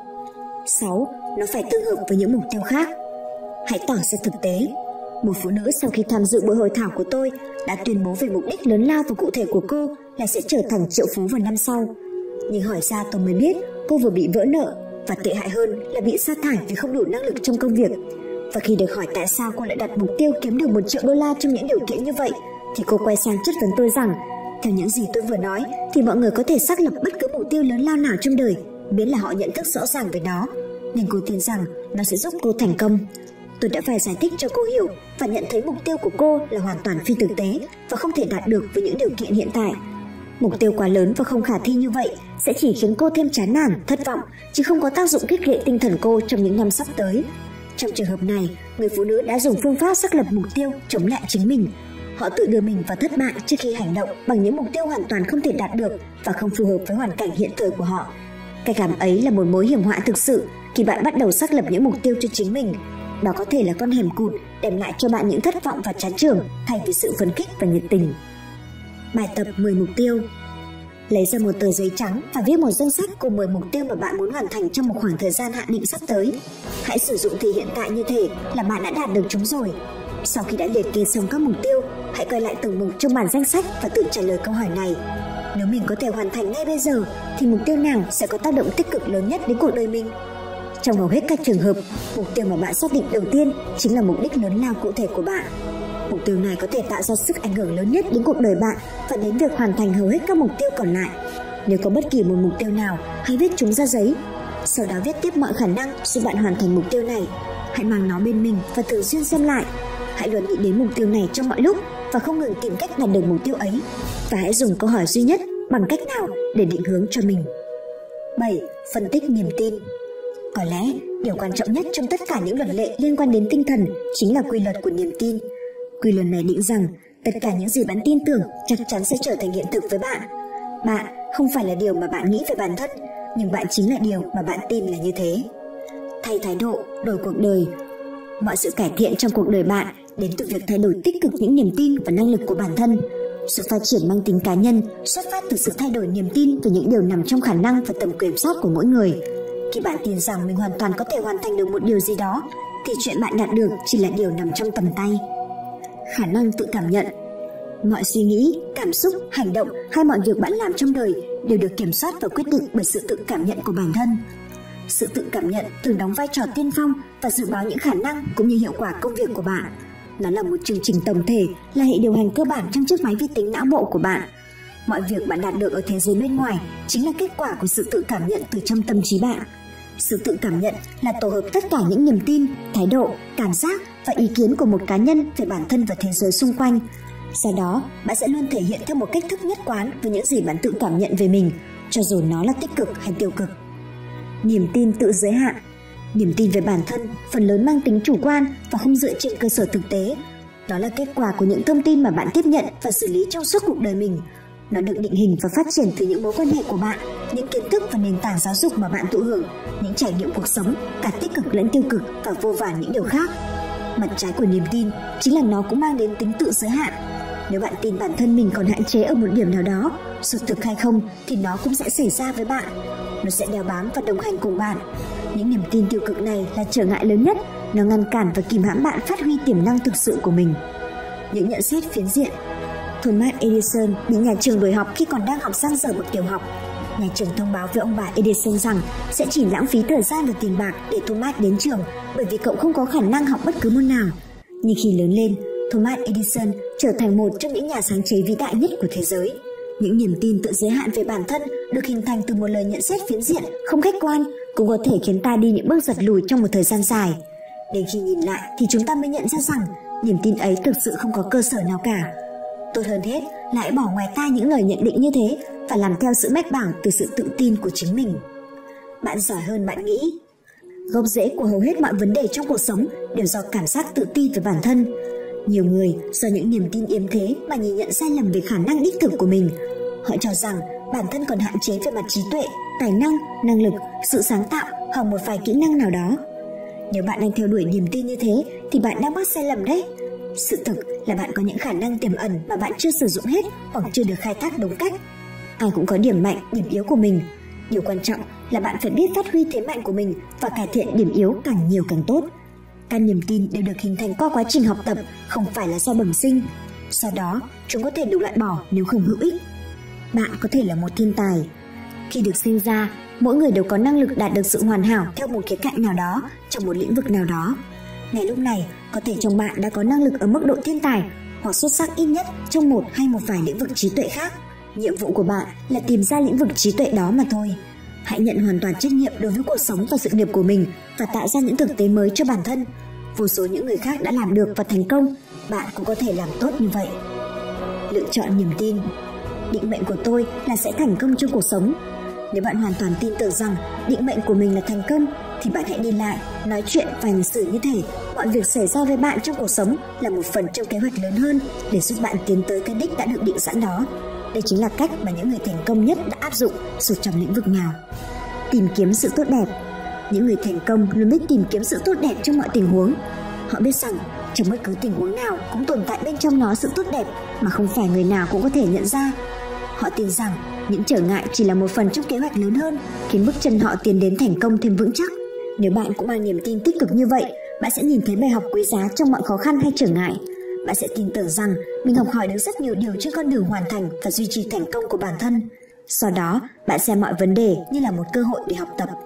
Sáu, nó phải tương hợp với những mục tiêu khác. Hãy tỏ ra thực tế. Một phụ nữ sau khi tham dự buổi hội thảo của tôi đã tuyên bố về mục đích lớn lao và cụ thể của cô là sẽ trở thành triệu phú vào năm sau. Nhưng hỏi ra tôi mới biết cô vừa bị vỡ nợ và tệ hại hơn là bị sa thải vì không đủ năng lực trong công việc. Và khi được hỏi tại sao cô lại đặt mục tiêu kiếm được một triệu đô la trong những điều kiện như vậy, thì cô quay sang chất vấn tôi rằng theo những gì tôi vừa nói thì mọi người có thể xác lập bất cứ mục tiêu lớn lao nào trong đời, miễn là họ nhận thức rõ ràng về nó. Nhưng cô tin rằng nó sẽ giúp cô thành công. Tôi đã phải giải thích cho cô hiểu và nhận thấy mục tiêu của cô là hoàn toàn phi thực tế và không thể đạt được với những điều kiện hiện tại. Mục tiêu quá lớn và không khả thi như vậy sẽ chỉ khiến cô thêm chán nản, thất vọng, chứ không có tác dụng khích lệ tinh thần cô trong những năm sắp tới. Trong trường hợp này, người phụ nữ đã dùng phương pháp xác lập mục tiêu chống lại chính mình. Họ tự đưa mình vào thất bại trước khi hành động bằng những mục tiêu hoàn toàn không thể đạt được và không phù hợp với hoàn cảnh hiện thời của họ. Cách làm ấy là một mối hiểm họa thực sự khi bạn bắt đầu xác lập những mục tiêu cho chính mình. Đó có thể là con hẻm cụt đem lại cho bạn những thất vọng và chán chường thay vì sự phấn khích và nhiệt tình. Bài tập mười mục tiêu. Lấy ra một tờ giấy trắng và viết một danh sách cùng mười mục tiêu mà bạn muốn hoàn thành trong một khoảng thời gian hạn định sắp tới. Hãy sử dụng thì hiện tại như thể là bạn đã đạt được chúng rồi. Sau khi đã liệt kê xong các mục tiêu, hãy quay lại từng mục trong bản danh sách và tự trả lời câu hỏi này. Nếu mình có thể hoàn thành ngay bây giờ, thì mục tiêu nào sẽ có tác động tích cực lớn nhất đến cuộc đời mình? Trong hầu hết các trường hợp, mục tiêu mà bạn xác định đầu tiên chính là mục đích lớn lao cụ thể của bạn. Mục tiêu này có thể tạo ra sức ảnh hưởng lớn nhất đến cuộc đời bạn và đến việc hoàn thành hầu hết các mục tiêu còn lại. Nếu có bất kỳ một mục tiêu nào, hãy viết chúng ra giấy. Sau đó viết tiếp mọi khả năng giúp bạn hoàn thành mục tiêu này. Hãy mang nó bên mình và thường xuyên xem lại. Hãy luôn nghĩ đến mục tiêu này trong mọi lúc và không ngừng tìm cách đạt được mục tiêu ấy. Và hãy dùng câu hỏi duy nhất bằng cách nào để định hướng cho mình. bảy. Phân tích niềm tin. Có lẽ điều quan trọng nhất trong tất cả những luật lệ liên quan đến tinh thần chính là quy luật của niềm tin. Quy luật này định rằng tất cả những gì bạn tin tưởng chắc chắn sẽ trở thành hiện thực với bạn. Bạn không phải là điều mà bạn nghĩ về bản thân, nhưng bạn chính là điều mà bạn tin là như thế. Thay thái độ, đổi cuộc đời. Mọi sự cải thiện trong cuộc đời bạn đến từ việc thay đổi tích cực những niềm tin và năng lực của bản thân. Sự phát triển mang tính cá nhân xuất phát từ sự thay đổi niềm tin về những điều nằm trong khả năng và tầm kiểm soát của mỗi người. Khi bạn tin rằng mình hoàn toàn có thể hoàn thành được một điều gì đó, thì chuyện bạn đạt được chỉ là điều nằm trong tầm tay. Khả năng tự cảm nhận. Mọi suy nghĩ, cảm xúc, hành động hay mọi việc bạn làm trong đời đều được kiểm soát và quyết định bởi sự tự cảm nhận của bản thân. Sự tự cảm nhận thường đóng vai trò tiên phong và dự báo những khả năng cũng như hiệu quả công việc của bạn. Nó là một chương trình tổng thể, là hệ điều hành cơ bản trong chiếc máy vi tính não bộ của bạn. Mọi việc bạn đạt được ở thế giới bên ngoài chính là kết quả của sự tự cảm nhận từ trong tâm trí bạn. Sự tự cảm nhận là tổ hợp tất cả những niềm tin, thái độ, cảm giác và ý kiến của một cá nhân về bản thân và thế giới xung quanh. Do đó, bạn sẽ luôn thể hiện theo một cách thức nhất quán với những gì bạn tự cảm nhận về mình, cho dù nó là tích cực hay tiêu cực. Niềm tin tự giới hạn. Niềm tin về bản thân phần lớn mang tính chủ quan và không dựa trên cơ sở thực tế. Đó là kết quả của những thông tin mà bạn tiếp nhận và xử lý trong suốt cuộc đời mình. Nó được định hình và phát triển từ những mối quan hệ của bạn, những kiến thức và nền tảng giáo dục mà bạn thụ hưởng, những trải nghiệm cuộc sống, cả tích cực lẫn tiêu cực và vô vàn những điều khác. Mặt trái của niềm tin chính là nó cũng mang đến tính tự giới hạn. Nếu bạn tin bản thân mình còn hạn chế ở một điểm nào đó, dù thực hay không thì nó cũng sẽ xảy ra với bạn. Nó sẽ đeo bám và đồng hành cùng bạn. Những niềm tin tiêu cực này là trở ngại lớn nhất, nó ngăn cản và kìm hãm bạn phát huy tiềm năng thực sự của mình. Những nhận xét phiến diện. Thomas Edison bị nhà trường đuổi học khi còn đang học dang dở bậc tiểu học. Nhà trường thông báo với ông bà Edison rằng sẽ chỉ lãng phí thời gian và tiền bạc để Thomas đến trường bởi vì cậu không có khả năng học bất cứ môn nào. Nhưng khi lớn lên, Thomas Edison trở thành một trong những nhà sáng chế vĩ đại nhất của thế giới. Những niềm tin tự giới hạn về bản thân được hình thành từ một lời nhận xét phiến diện, không khách quan cũng có thể khiến ta đi những bước giật lùi trong một thời gian dài. Đến khi nhìn lại thì chúng ta mới nhận ra rằng niềm tin ấy thực sự không có cơ sở nào cả. Tốt hơn hết là hãy bỏ ngoài tai những lời nhận định như thế và làm theo sự mách bảo từ sự tự tin của chính mình. Bạn giỏi hơn bạn nghĩ. Gốc rễ của hầu hết mọi vấn đề trong cuộc sống đều do cảm giác tự ti về bản thân. Nhiều người do những niềm tin yếm thế mà nhìn nhận sai lầm về khả năng đích thực của mình. Họ cho rằng bản thân còn hạn chế về mặt trí tuệ, tài năng, năng lực, sự sáng tạo hoặc một vài kỹ năng nào đó. Nếu bạn đang theo đuổi niềm tin như thế thì bạn đang mắc sai lầm đấy. Sự thực là bạn có những khả năng tiềm ẩn mà bạn chưa sử dụng hết hoặc chưa được khai thác đúng cách. Ai cũng có điểm mạnh, điểm yếu của mình. Điều quan trọng là bạn phải biết phát huy thế mạnh của mình và cải thiện điểm yếu càng nhiều càng tốt. Các niềm tin đều được hình thành qua quá trình học tập, không phải là do bẩm sinh. Sau đó, chúng có thể được loại bỏ nếu không hữu ích. Bạn có thể là một thiên tài. Khi được sinh ra, mỗi người đều có năng lực đạt được sự hoàn hảo theo một khía cạnh nào đó, trong một lĩnh vực nào đó. Ngay lúc này, có thể trong bạn đã có năng lực ở mức độ thiên tài hoặc xuất sắc ít nhất trong một hay một vài lĩnh vực trí tuệ khác. Nhiệm vụ của bạn là tìm ra lĩnh vực trí tuệ đó mà thôi. Hãy nhận hoàn toàn trách nhiệm đối với cuộc sống và sự nghiệp của mình và tạo ra những thực tế mới cho bản thân. Vô số những người khác đã làm được và thành công, bạn cũng có thể làm tốt như vậy. Lựa chọn niềm tin. Định mệnh của tôi là sẽ thành công trong cuộc sống. Nếu bạn hoàn toàn tin tưởng rằng định mệnh của mình là thành công, thì bạn hãy đi lại, nói chuyện và hành xử như thể mọi việc xảy ra với bạn trong cuộc sống là một phần trong kế hoạch lớn hơn để giúp bạn tiến tới cái đích đã được định sẵn đó. Đây chính là cách mà những người thành công nhất đã áp dụng dù trong lĩnh vực nào. Tìm kiếm sự tốt đẹp. Những người thành công luôn biết tìm kiếm sự tốt đẹp trong mọi tình huống. Họ biết rằng trong bất cứ tình huống nào cũng tồn tại bên trong nó sự tốt đẹp mà không phải người nào cũng có thể nhận ra. Họ tin rằng những trở ngại chỉ là một phần trong kế hoạch lớn hơn, khiến bước chân họ tiến đến thành công thêm vững chắc. Nếu bạn cũng mang niềm tin tích cực như vậy, bạn sẽ nhìn thấy bài học quý giá trong mọi khó khăn hay trở ngại. Bạn sẽ tin tưởng rằng mình học hỏi được rất nhiều điều trên con đường hoàn thành và duy trì thành công của bản thân. Sau đó, bạn xem mọi vấn đề như là một cơ hội để học tập.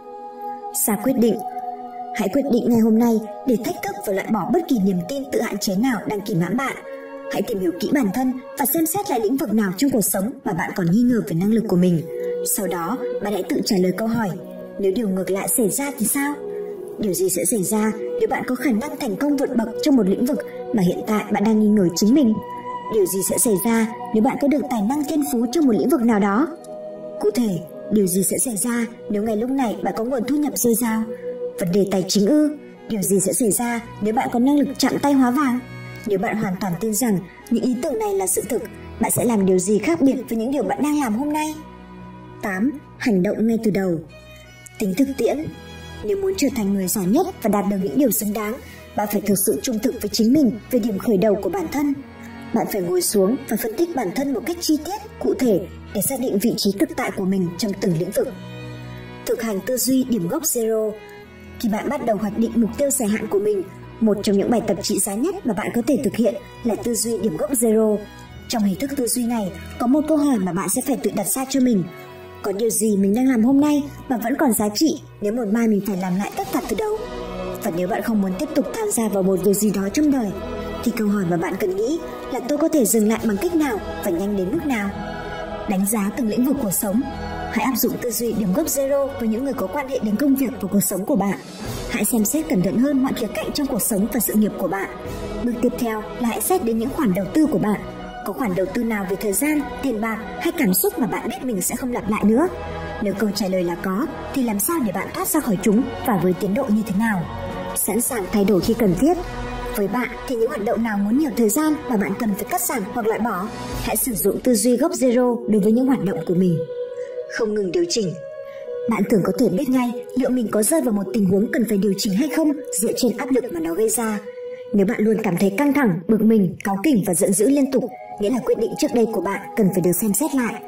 Ra quyết định. Hãy quyết định ngày hôm nay để thách thức và loại bỏ bất kỳ niềm tin tự hạn chế nào đang kìm hãm bạn. Hãy tìm hiểu kỹ bản thân và xem xét lại lĩnh vực nào trong cuộc sống mà bạn còn nghi ngờ về năng lực của mình. Sau đó, bạn hãy tự trả lời câu hỏi: nếu điều ngược lại xảy ra thì sao? Điều gì sẽ xảy ra nếu bạn có khả năng thành công vượt bậc trong một lĩnh vực mà hiện tại bạn đang nghi ngờ chính mình? Điều gì sẽ xảy ra nếu bạn có được tài năng thiên phú trong một lĩnh vực nào đó? Cụ thể, điều gì sẽ xảy ra nếu ngay lúc này bạn có nguồn thu nhập dồi dào? Vấn đề tài chính ư? Điều gì sẽ xảy ra nếu bạn có năng lực chạm tay hóa vàng? Nếu bạn hoàn toàn tin rằng những ý tưởng này là sự thực, bạn sẽ làm điều gì khác biệt với những điều bạn đang làm hôm nay? tám. Hành động ngay từ đầu. Tính thực tiễn. Nếu muốn trở thành người giỏi nhất và đạt được những điều xứng đáng, bạn phải thực sự trung thực với chính mình về điểm khởi đầu của bản thân. Bạn phải ngồi xuống và phân tích bản thân một cách chi tiết, cụ thể để xác định vị trí thực tại của mình trong từng lĩnh vực. Thực hành tư duy điểm gốc Zero. Khi bạn bắt đầu hoạch định mục tiêu dài hạn của mình, một trong những bài tập trị giá nhất mà bạn có thể thực hiện là tư duy điểm gốc Zero. Trong hình thức tư duy này, có một câu hỏi mà bạn sẽ phải tự đặt ra cho mình. Có điều gì mình đang làm hôm nay mà vẫn còn giá trị nếu một mai mình phải làm lại tất cả từ đầu? Và nếu bạn không muốn tiếp tục tham gia vào một điều gì đó trong đời, thì câu hỏi mà bạn cần nghĩ là tôi có thể dừng lại bằng cách nào và nhanh đến mức nào? Đánh giá từng lĩnh vực cuộc sống. Hãy áp dụng tư duy điểm gốc Zero với những người có quan hệ đến công việc và cuộc sống của bạn. Hãy xem xét cẩn thận hơn mọi khía cạnh trong cuộc sống và sự nghiệp của bạn. Bước tiếp theo là hãy xét đến những khoản đầu tư của bạn. Có khoản đầu tư nào về thời gian, tiền bạc hay cảm xúc mà bạn biết mình sẽ không lặp lại nữa? Nếu câu trả lời là có, thì làm sao để bạn thoát ra khỏi chúng và với tiến độ như thế nào? Sẵn sàng thay đổi khi cần thiết. Với bạn thì những hoạt động nào muốn nhiều thời gian mà bạn cần phải cắt giảm hoặc loại bỏ? Hãy sử dụng tư duy gốc Zero đối với những hoạt động của mình. Không ngừng điều chỉnh. Bạn thường có thể biết ngay liệu mình có rơi vào một tình huống cần phải điều chỉnh hay không dựa trên áp lực mà nó gây ra. Nếu bạn luôn cảm thấy căng thẳng, bực mình, cáu kỉnh và giận dữ liên tục, nghĩa là quyết định trước đây của bạn cần phải được xem xét lại.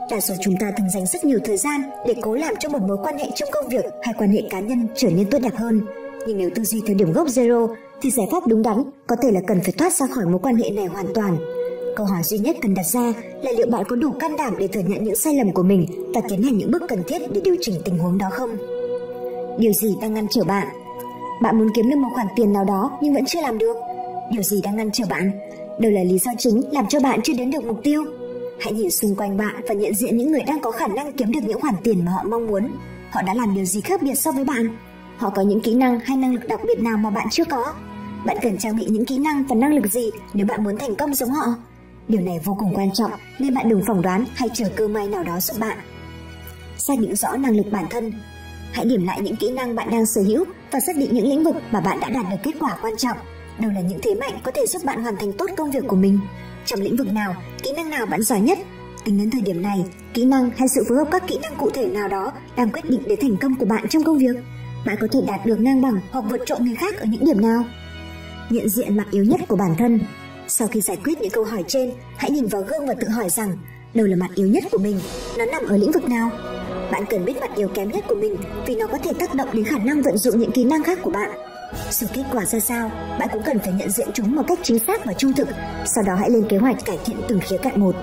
đa số chúng ta thường dành rất nhiều thời gian để cố làm cho một mối quan hệ trong công việc hay quan hệ cá nhân trở nên tốt đẹp hơn. Nhưng nếu tư duy theo điểm gốc zero thì giải pháp đúng đắn có thể là cần phải thoát ra khỏi mối quan hệ này hoàn toàn. Câu hỏi duy nhất cần đặt ra là liệu bạn có đủ can đảm để thừa nhận những sai lầm của mình và tiến hành những bước cần thiết để điều chỉnh tình huống đó không? Điều gì đang ngăn trở bạn? Bạn muốn kiếm được một khoản tiền nào đó nhưng vẫn chưa làm được. Điều gì đang ngăn trở bạn? Đâu là lý do chính làm cho bạn chưa đến được mục tiêu? Hãy nhìn xung quanh bạn và nhận diện những người đang có khả năng kiếm được những khoản tiền mà họ mong muốn. Họ đã làm điều gì khác biệt so với bạn? Họ có những kỹ năng hay năng lực đặc biệt nào mà bạn chưa có? Bạn cần trang bị những kỹ năng và năng lực gì nếu bạn muốn thành công giống họ? Điều này vô cùng quan trọng nên bạn đừng phỏng đoán hay chờ cơ may nào đó giúp bạn. Xác định rõ năng lực bản thân. Hãy điểm lại những kỹ năng bạn đang sở hữu và xác định những lĩnh vực mà bạn đã đạt được kết quả quan trọng. Đâu là những thế mạnh có thể giúp bạn hoàn thành tốt công việc của mình? Trong lĩnh vực nào, kỹ năng nào bạn giỏi nhất? Tính đến thời điểm này, kỹ năng hay sự phối hợp các kỹ năng cụ thể nào đó đang quyết định đến thành công của bạn trong công việc. Bạn có thể đạt được ngang bằng hoặc vượt trội người khác ở những điểm nào? Nhận diện mặt yếu nhất của bản thân. Sau khi giải quyết những câu hỏi trên, hãy nhìn vào gương và tự hỏi rằng đâu là mặt yếu nhất của mình, nó nằm ở lĩnh vực nào? Bạn cần biết mặt yếu kém nhất của mình vì nó có thể tác động đến khả năng vận dụng những kỹ năng khác của bạn. Dù kết quả ra sao, bạn cũng cần phải nhận diện chúng một cách chính xác và trung thực, sau đó hãy lên kế hoạch cải thiện từng khía cạnh một.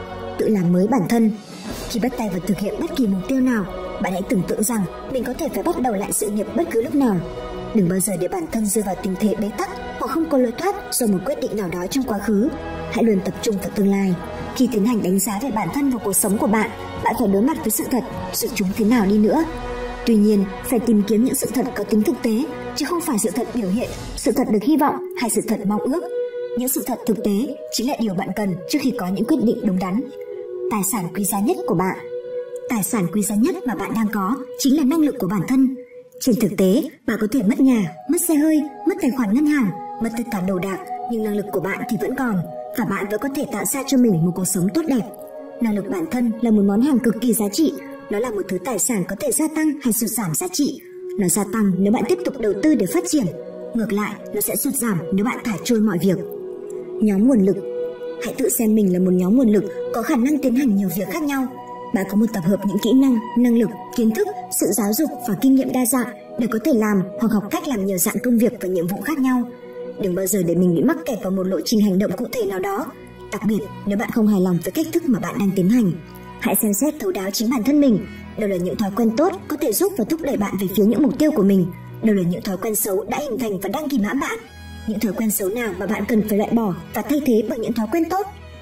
Tự làm mới bản thân. Khi bắt tay vào thực hiện bất kỳ mục tiêu nào, bạn hãy tưởng tượng rằng mình có thể phải bắt đầu lại sự nghiệp bất cứ lúc nào. Đừng bao giờ để bản thân rơi vào tình thế bế tắc hoặc không có lối thoát do một quyết định nào đó trong quá khứ. Hãy luôn tập trung vào tương lai. Khi tiến hành đánh giá về bản thân và cuộc sống của bạn, bạn phải đối mặt với sự thật, dù chúng thế nào đi nữa. Tuy nhiên, phải tìm kiếm những sự thật có tính thực tế, chứ không phải sự thật biểu hiện, sự thật được hy vọng hay sự thật mong ước. Những sự thật thực tế chính là điều bạn cần trước khi có những quyết định đúng đắn. Tài sản quý giá nhất của bạn. Tài sản quý giá nhất mà bạn đang có chính là năng lực của bản thân. Trên thực tế, bạn có thể mất nhà, mất xe hơi, mất tài khoản ngân hàng, mất tất cả đồ đạc, nhưng năng lực của bạn thì vẫn còn, và bạn vẫn có thể tạo ra cho mình một cuộc sống tốt đẹp. Năng lực bản thân là một món hàng cực kỳ giá trị. Nó là một thứ tài sản có thể gia tăng hay sụt giảm giá trị. Nó gia tăng nếu bạn tiếp tục đầu tư để phát triển. Ngược lại, nó sẽ sụt giảm nếu bạn thả trôi mọi việc. Nhóm nguồn lực. Hãy tự xem mình là một nhóm nguồn lực có khả năng tiến hành nhiều việc khác nhau. Bạn có một tập hợp những kỹ năng, năng lực, kiến thức, sự giáo dục và kinh nghiệm đa dạng để có thể làm hoặc học cách làm nhiều dạng công việc và nhiệm vụ khác nhau. Đừng bao giờ để mình bị mắc kẹt vào một lộ trình hành động cụ thể nào đó, đặc biệt nếu bạn không hài lòng với cách thức mà bạn đang tiến hành. Hãy xem xét thấu đáo chính bản thân mình. Đâu là những thói quen tốt có thể giúp và thúc đẩy bạn về phía những mục tiêu của mình? Đâu là những thói quen xấu đã hình thành và đang kìm hãm bạn? Những thói quen xấu nào mà bạn cần phải loại bỏ và thay thế bằng những thói quen tốt?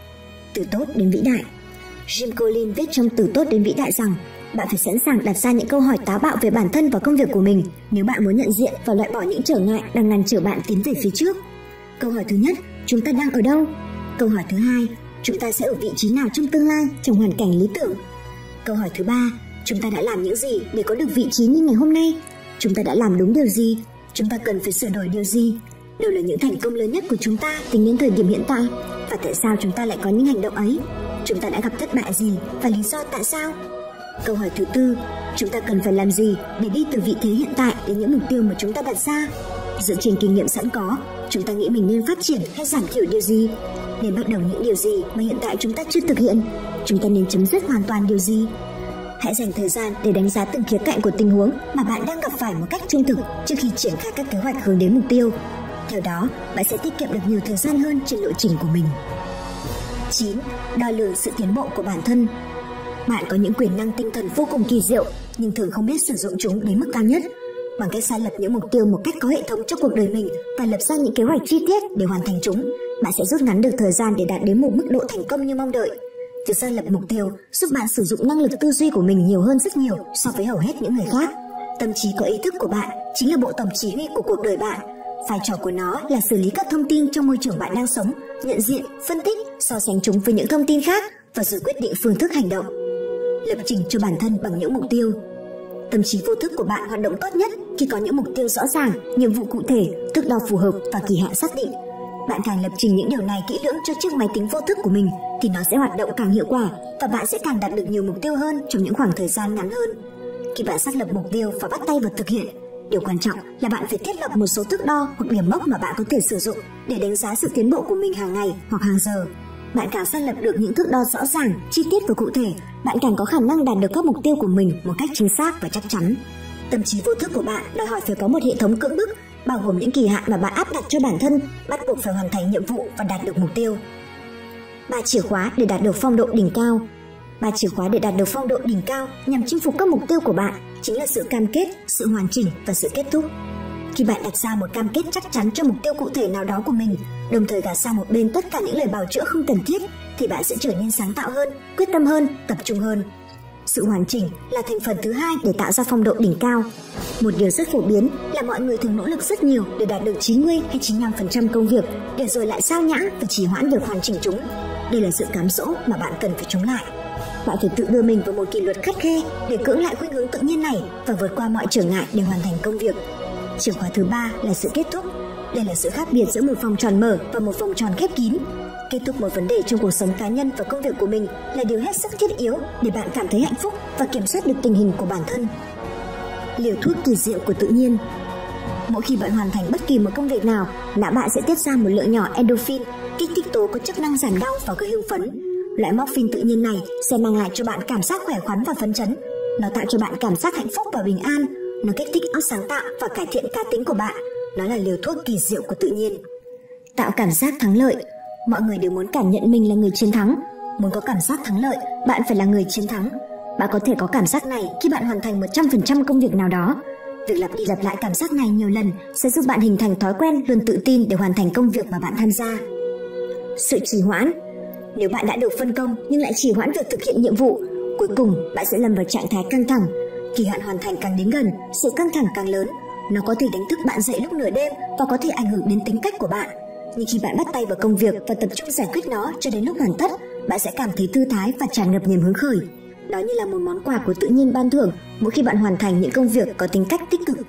Từ tốt đến vĩ đại. Jim Collins viết trong Từ tốt đến vĩ đại rằng bạn phải sẵn sàng đặt ra những câu hỏi táo bạo về bản thân và công việc của mình nếu bạn muốn nhận diện và loại bỏ những trở ngại đang ngăn trở bạn tiến về phía trước. Câu hỏi thứ nhất, chúng ta đang ở đâu? Câu hỏi thứ hai, chúng ta sẽ ở vị trí nào trong tương lai, trong hoàn cảnh lý tưởng? Câu hỏi thứ ba, chúng ta đã làm những gì để có được vị trí như ngày hôm nay? Chúng ta đã làm đúng điều gì? Chúng ta cần phải sửa đổi điều gì? Đâu là những thành công lớn nhất của chúng ta tính đến thời điểm hiện tại? Và tại sao chúng ta lại có những hành động ấy? Chúng ta đã gặp thất bại gì và lý do tại sao? Câu hỏi thứ tư, chúng ta cần phải làm gì để đi từ vị thế hiện tại đến những mục tiêu mà chúng ta đặt ra? Dựa trên kinh nghiệm sẵn có, chúng ta nghĩ mình nên phát triển hay giảm thiểu điều gì? Nên bắt đầu những điều gì mà hiện tại chúng ta chưa thực hiện? Chúng ta nên chấm dứt hoàn toàn điều gì? Hãy dành thời gian để đánh giá từng khía cạnh của tình huống mà bạn đang gặp phải một cách trung thực trước khi triển khai các kế hoạch hướng đến mục tiêu. Theo đó, bạn sẽ tiết kiệm được nhiều thời gian hơn trên lộ trình của mình. chín. Đo lường sự tiến bộ của bản thân. Bạn có những quyền năng tinh thần vô cùng kỳ diệu, nhưng thường không biết sử dụng chúng đến mức cao nhất. Bằng cách xác lập những mục tiêu một cách có hệ thống cho cuộc đời mình và lập ra những kế hoạch chi tiết để hoàn thành chúng, bạn sẽ rút ngắn được thời gian để đạt đến một mức độ thành công như mong đợi. Việc xác lập mục tiêu giúp bạn sử dụng năng lực tư duy của mình nhiều hơn rất nhiều so với hầu hết những người khác. Tâm trí có ý thức của bạn chính là bộ tổng chỉ huy của cuộc đời bạn. Vai trò của nó là xử lý các thông tin trong môi trường bạn đang sống, nhận diện, phân tích, so sánh chúng với những thông tin khác và rồi quyết định phương thức hành động. Lập trình cho bản thân bằng những mục tiêu. Tâm trí vô thức của bạn hoạt động tốt nhất khi có những mục tiêu rõ ràng, nhiệm vụ cụ thể, thước đo phù hợp và kỳ hạn xác định. Bạn càng lập trình những điều này kỹ lưỡng cho chiếc máy tính vô thức của mình thì nó sẽ hoạt động càng hiệu quả và bạn sẽ càng đạt được nhiều mục tiêu hơn trong những khoảng thời gian ngắn hơn. Khi bạn xác lập mục tiêu và bắt tay vào thực hiện, điều quan trọng là bạn phải thiết lập một số thước đo hoặc điểm mốc mà bạn có thể sử dụng để đánh giá sự tiến bộ của mình hàng ngày hoặc hàng giờ. Bạn càng xác lập được những thước đo rõ ràng, chi tiết và cụ thể, bạn càng có khả năng đạt được các mục tiêu của mình một cách chính xác và chắc chắn. Tâm trí vô thức của bạn đòi hỏi phải có một hệ thống cưỡng bức, bao gồm những kỳ hạn mà bạn áp đặt cho bản thân, bắt buộc phải hoàn thành nhiệm vụ và đạt được mục tiêu. Ba chìa khóa để đạt được phong độ đỉnh cao. Ba chìa khóa để đạt được phong độ đỉnh cao nhằm chinh phục các mục tiêu của bạn chính là sự cam kết, sự hoàn chỉnh và sự kết thúc. Khi bạn đặt ra một cam kết chắc chắn cho mục tiêu cụ thể nào đó của mình, đồng thời gạt sang một bên tất cả những lời bào chữa không cần thiết, thì bạn sẽ trở nên sáng tạo hơn, quyết tâm hơn, tập trung hơn. Sự hoàn chỉnh là thành phần thứ hai để tạo ra phong độ đỉnh cao. Một điều rất phổ biến là mọi người thường nỗ lực rất nhiều để đạt được chín mươi hay chín mươi lăm phần trăm công việc, để rồi lại sao nhãng và trì hoãn việc hoàn chỉnh chúng. Đây là sự cám dỗ mà bạn cần phải chống lại. Bạn phải tự đưa mình vào một kỷ luật khắt khe để cưỡng lại khuynh hướng tự nhiên này và vượt qua mọi trở ngại để hoàn thành công việc. Chìa khóa thứ ba là sự kết thúc. Đây là sự khác biệt giữa một vòng tròn mở và một vòng tròn khép kín. Kết thúc một vấn đề trong cuộc sống cá nhân và công việc của mình là điều hết sức thiết yếu để bạn cảm thấy hạnh phúc và kiểm soát được tình hình của bản thân. Liều thuốc kỳ diệu của tự nhiên. Mỗi khi bạn hoàn thành bất kỳ một công việc nào, não bạn sẽ tiết ra một lượng nhỏ endorphin, kích thích tố có chức năng giảm đau và gây hưng phấn. Loại morphine tự nhiên này sẽ mang lại cho bạn cảm giác khỏe khoắn và phấn chấn. Nó tạo cho bạn cảm giác hạnh phúc và bình an. Nó kích thích óc sáng tạo và cải thiện cá tính của bạn. Nó là liều thuốc kỳ diệu của tự nhiên. Tạo cảm giác thắng lợi. Mọi người đều muốn cảm nhận mình là người chiến thắng. Muốn có cảm giác thắng lợi, bạn phải là người chiến thắng. Bạn có thể có cảm giác này khi bạn hoàn thành một trăm phần trăm công việc nào đó. Việc lặp đi lặp lại cảm giác này nhiều lần sẽ giúp bạn hình thành thói quen luôn tự tin để hoàn thành công việc mà bạn tham gia. Sự trì hoãn. Nếu bạn đã được phân công nhưng lại trì hoãn việc thực hiện nhiệm vụ, cuối cùng bạn sẽ lâm vào trạng thái căng thẳng. Kỳ hạn hoàn thành càng đến gần, sự căng thẳng càng lớn. Nó có thể đánh thức bạn dậy lúc nửa đêm và có thể ảnh hưởng đến tính cách của bạn. Nhưng khi bạn bắt tay vào công việc và tập trung giải quyết nó cho đến lúc hoàn tất, bạn sẽ cảm thấy thư thái và tràn ngập niềm hứng khởi. Đó như là một món quà của tự nhiên ban thưởng mỗi khi bạn hoàn thành những công việc có tính cách tích cực.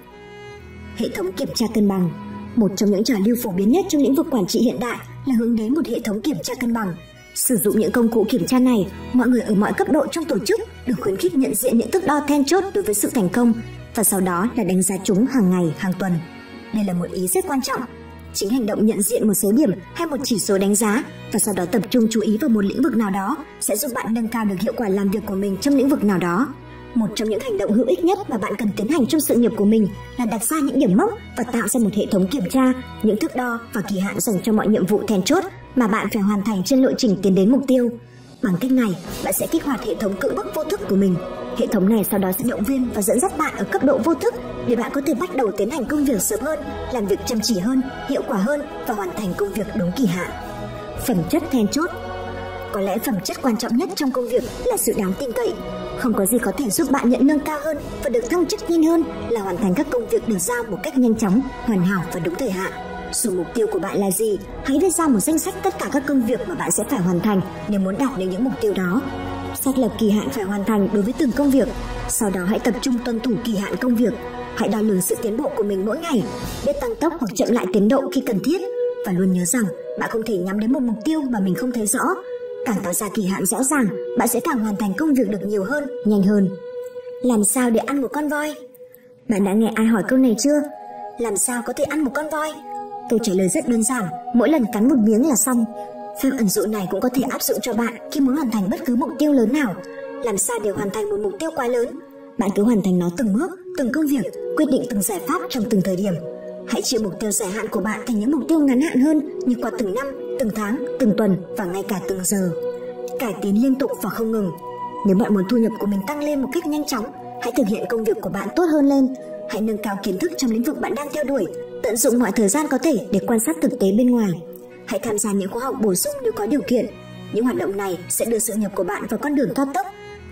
Hệ thống kiểm tra cân bằng. Một trong những trào lưu phổ biến nhất trong lĩnh vực quản trị hiện đại là hướng đến một hệ thống kiểm tra cân bằng. Sử dụng những công cụ kiểm tra này, mọi người ở mọi cấp độ trong tổ chức được khuyến khích nhận diện những thước đo then chốt đối với sự thành công và sau đó là đánh giá chúng hàng ngày, hàng tuần. Đây là một ý rất quan trọng. Chính hành động nhận diện một số điểm hay một chỉ số đánh giá và sau đó tập trung chú ý vào một lĩnh vực nào đó sẽ giúp bạn nâng cao được hiệu quả làm việc của mình trong lĩnh vực nào đó. Một trong những hành động hữu ích nhất mà bạn cần tiến hành trong sự nghiệp của mình là đặt ra những điểm mốc và tạo ra một hệ thống kiểm tra, những thước đo và kỳ hạn dành cho mọi nhiệm vụ then chốt mà bạn phải hoàn thành trên lộ trình tiến đến mục tiêu. Bằng cách này, bạn sẽ kích hoạt hệ thống cưỡng bức vô thức của mình. Hệ thống này sau đó sẽ động viên và dẫn dắt bạn ở cấp độ vô thức để bạn có thể bắt đầu tiến hành công việc sớm hơn, làm việc chăm chỉ hơn, hiệu quả hơn và hoàn thành công việc đúng kỳ hạn. Phẩm chất then chốt. Có lẽ phẩm chất quan trọng nhất trong công việc là sự đáng tin cậy. Không có gì có thể giúp bạn nhận lương cao hơn và được thăng chức nhanh hơn là hoàn thành các công việc được giao một cách nhanh chóng, hoàn hảo và đúng thời hạn. Dù mục tiêu của bạn là gì, hãy viết ra một danh sách tất cả các công việc mà bạn sẽ phải hoàn thành nếu muốn đạt được những mục tiêu đó. Xác lập kỳ hạn phải hoàn thành đối với từng công việc. Sau đó hãy tập trung tuân thủ kỳ hạn công việc. Hãy đo lường sự tiến bộ của mình mỗi ngày, biết tăng tốc hoặc chậm lại tiến độ khi cần thiết. Và luôn nhớ rằng bạn không thể nhắm đến một mục tiêu mà mình không thấy rõ. Càng tạo ra kỳ hạn rõ ràng, bạn sẽ càng hoàn thành công việc được nhiều hơn, nhanh hơn. Làm sao để ăn một con voi? Bạn đã nghe ai hỏi câu này chưa? Làm sao có thể ăn một con voi? Câu trả lời rất đơn giản, mỗi lần cắn một miếng là xong. Phép ẩn dụ này cũng có thể áp dụng cho bạn khi muốn hoàn thành bất cứ mục tiêu lớn nào. Làm sao để hoàn thành một mục tiêu quá lớn? Bạn cứ hoàn thành nó từng bước, từng công việc, quyết định từng giải pháp trong từng thời điểm. Hãy chia mục tiêu dài hạn của bạn thành những mục tiêu ngắn hạn hơn, như qua từng năm, từng tháng, từng tuần và ngay cả từng giờ. Cải tiến liên tục và không ngừng. Nếu bạn muốn thu nhập của mình tăng lên một cách nhanh chóng, hãy thực hiện công việc của bạn tốt hơn lên. Hãy nâng cao kiến thức trong lĩnh vực bạn đang theo đuổi, tận dụng mọi thời gian có thể để quan sát thực tế bên ngoài. Hãy tham gia những khóa học bổ sung nếu có điều kiện. Những hoạt động này sẽ đưa sự nghiệp của bạn vào con đường cao tốc.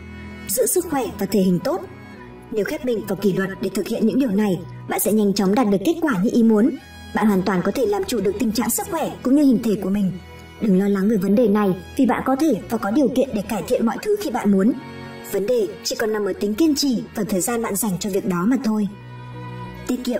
Giữ sức khỏe và thể hình tốt. Nếu khép mình vào kỷ luật để thực hiện những điều này, bạn sẽ nhanh chóng đạt được kết quả như ý muốn. Bạn hoàn toàn có thể làm chủ được tình trạng sức khỏe cũng như hình thể của mình. Đừng lo lắng về vấn đề này, vì bạn có thể và có điều kiện để cải thiện mọi thứ khi bạn muốn. Vấn đề chỉ còn nằm ở tính kiên trì và thời gian bạn dành cho việc đó mà thôi. Tiết kiệm.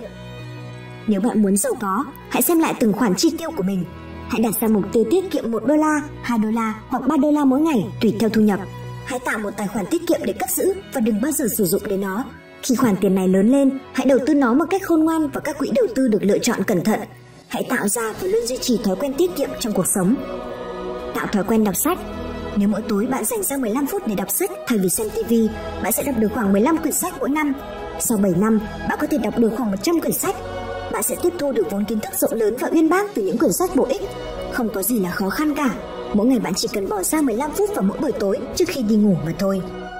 Nếu bạn muốn giàu có, hãy xem lại từng khoản chi tiêu của mình. Hãy đặt ra mục tiêu tiết kiệm một đô la, hai đô la hoặc ba đô la mỗi ngày tùy theo thu nhập. Hãy tạo một tài khoản tiết kiệm để cất giữ và đừng bao giờ sử dụng đến nó. Khi khoản tiền này lớn lên, hãy đầu tư nó một cách khôn ngoan vào các quỹ đầu tư được lựa chọn cẩn thận. Hãy tạo ra và luôn duy trì thói quen tiết kiệm trong cuộc sống. tạo thói quen đọc sách. Nếu mỗi tối bạn dành ra mười lăm phút để đọc sách thay vì xem ti vi, bạn sẽ đọc được khoảng mười lăm quyển sách mỗi năm. Sau bảy năm, bạn có thể đọc được khoảng một trăm quyển sách. Bạn sẽ tiếp thu được vốn kiến thức rộng lớn và uyên bác từ những quyển sách bổ ích. Không có gì là khó khăn cả. Mỗi ngày bạn chỉ cần bỏ ra mười lăm phút vào mỗi buổi tối trước khi đi ngủ mà thôi.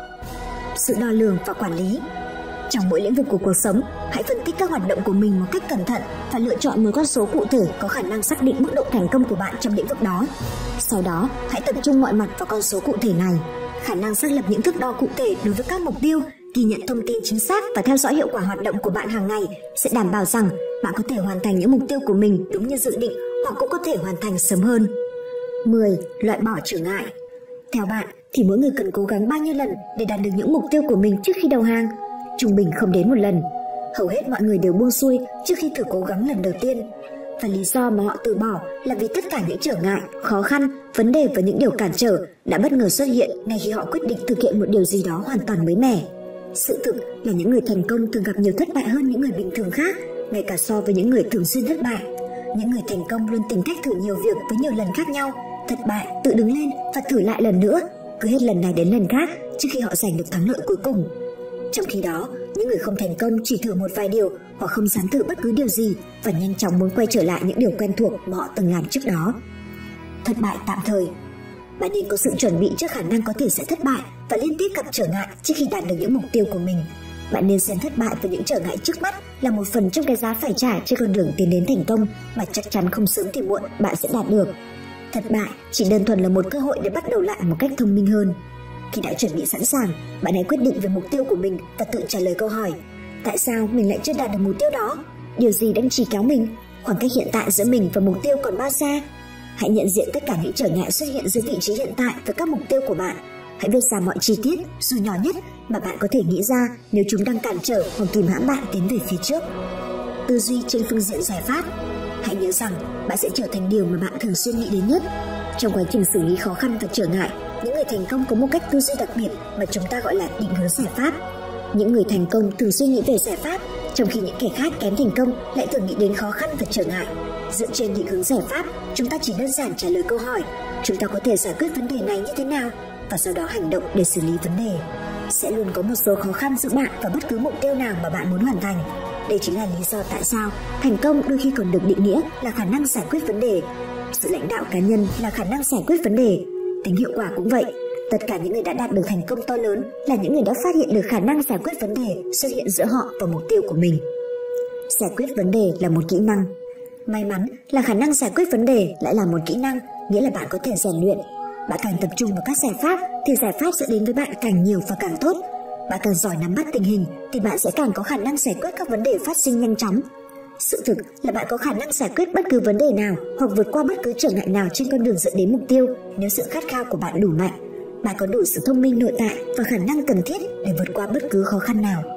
Sự đo lường và quản lý. Trong mỗi lĩnh vực của cuộc sống, hãy phân tích các hoạt động của mình một cách cẩn thận và lựa chọn một con số cụ thể có khả năng xác định mức độ thành công của bạn trong lĩnh vực đó. Sau đó, hãy tập trung mọi mặt vào con số cụ thể này. Khả năng xác lập những thước đo cụ thể đối với các mục tiêu, ghi nhận thông tin chính xác và theo dõi hiệu quả hoạt động của bạn hàng ngày sẽ đảm bảo rằng bạn có thể hoàn thành những mục tiêu của mình đúng như dự định hoặc cũng có thể hoàn thành sớm hơn. mười. Loại bỏ trở ngại. Theo bạn thì mỗi người cần cố gắng bao nhiêu lần để đạt được những mục tiêu của mình trước khi đầu hàng? Trung bình không đến một lần. Hầu hết mọi người đều buông xuôi trước khi thử cố gắng lần đầu tiên. Và lý do mà họ từ bỏ là vì tất cả những trở ngại, khó khăn, vấn đề và những điều cản trở đã bất ngờ xuất hiện ngay khi họ quyết định thực hiện một điều gì đó hoàn toàn mới mẻ. Sự thực là những người thành công thường gặp nhiều thất bại hơn những người bình thường khác, ngay cả so với những người thường xuyên thất bại. Những người thành công luôn tìm cách thử nhiều việc với nhiều lần khác nhau, thất bại, tự đứng lên và thử lại lần nữa, cứ hết lần này đến lần khác trước khi họ giành được thắng lợi cuối cùng. Trong khi đó, những người không thành công chỉ thử một vài điều hoặc không dám thử bất cứ điều gì và nhanh chóng muốn quay trở lại những điều quen thuộc mà họ từng làm trước đó. Thất bại tạm thời. Bạn nên có sự chuẩn bị trước khả năng có thể sẽ thất bại và liên tiếp gặp trở ngại trước khi đạt được những mục tiêu của mình. Bạn nên xem thất bại và những trở ngại trước mắt là một phần trong cái giá phải trả trên con đường tiến đến thành công mà chắc chắn không sớm thì muộn bạn sẽ đạt được. Thất bại chỉ đơn thuần là một cơ hội để bắt đầu lại một cách thông minh hơn. Khi đã chuẩn bị sẵn sàng, bạn hãy quyết định về mục tiêu của mình và tự trả lời câu hỏi: tại sao mình lại chưa đạt được mục tiêu đó? Điều gì đang trì kéo mình? Khoảng cách hiện tại giữa mình và mục tiêu còn bao xa? Hãy nhận diện tất cả những trở ngại xuất hiện dưới vị trí hiện tại với các mục tiêu của bạn. Hãy viết ra mọi chi tiết, dù nhỏ nhất, mà bạn có thể nghĩ ra nếu chúng đang cản trở hoặc kìm hãm bạn tiến về phía trước. Tư duy trên phương diện giải pháp. Hãy nhớ rằng bạn sẽ trở thành điều mà bạn thường xuyên nghĩ đến nhất. Trong quá trình xử lý khó khăn và trở ngại, những người thành công có một cách tư duy đặc biệt mà chúng ta gọi là định hướng giải pháp. Những người thành công thường xuyên nghĩ về giải pháp, trong khi những kẻ khác kém thành công lại thường nghĩ đến khó khăn và trở ngại. Dựa trên định hướng giải pháp, chúng ta chỉ đơn giản trả lời câu hỏi: chúng ta có thể giải quyết vấn đề này như thế nào, và sau đó hành động để xử lý vấn đề. Sẽ luôn có một số khó khăn giữa bạn và bất cứ mục tiêu nào mà bạn muốn hoàn thành. Đây chính là lý do tại sao thành công đôi khi còn được định nghĩa là khả năng giải quyết vấn đề. Sự lãnh đạo cá nhân là khả năng giải quyết vấn đề. Tính hiệu quả cũng vậy. Tất cả những người đã đạt được thành công to lớn là những người đã phát hiện được khả năng giải quyết vấn đề xuất hiện giữa họ và mục tiêu của mình. Giải quyết vấn đề là một kỹ năng. May mắn là khả năng giải quyết vấn đề lại là một kỹ năng, nghĩa là bạn có thể rèn luyện. Bạn càng tập trung vào các giải pháp thì giải pháp sẽ đến với bạn càng nhiều và càng tốt. Bạn càng giỏi nắm bắt tình hình thì bạn sẽ càng có khả năng giải quyết các vấn đề phát sinh nhanh chóng. Sự thực là bạn có khả năng giải quyết bất cứ vấn đề nào hoặc vượt qua bất cứ trở ngại nào trên con đường dẫn đến mục tiêu nếu sự khát khao của bạn đủ mạnh. Bạn có đủ sự thông minh nội tại và khả năng cần thiết để vượt qua bất cứ khó khăn nào.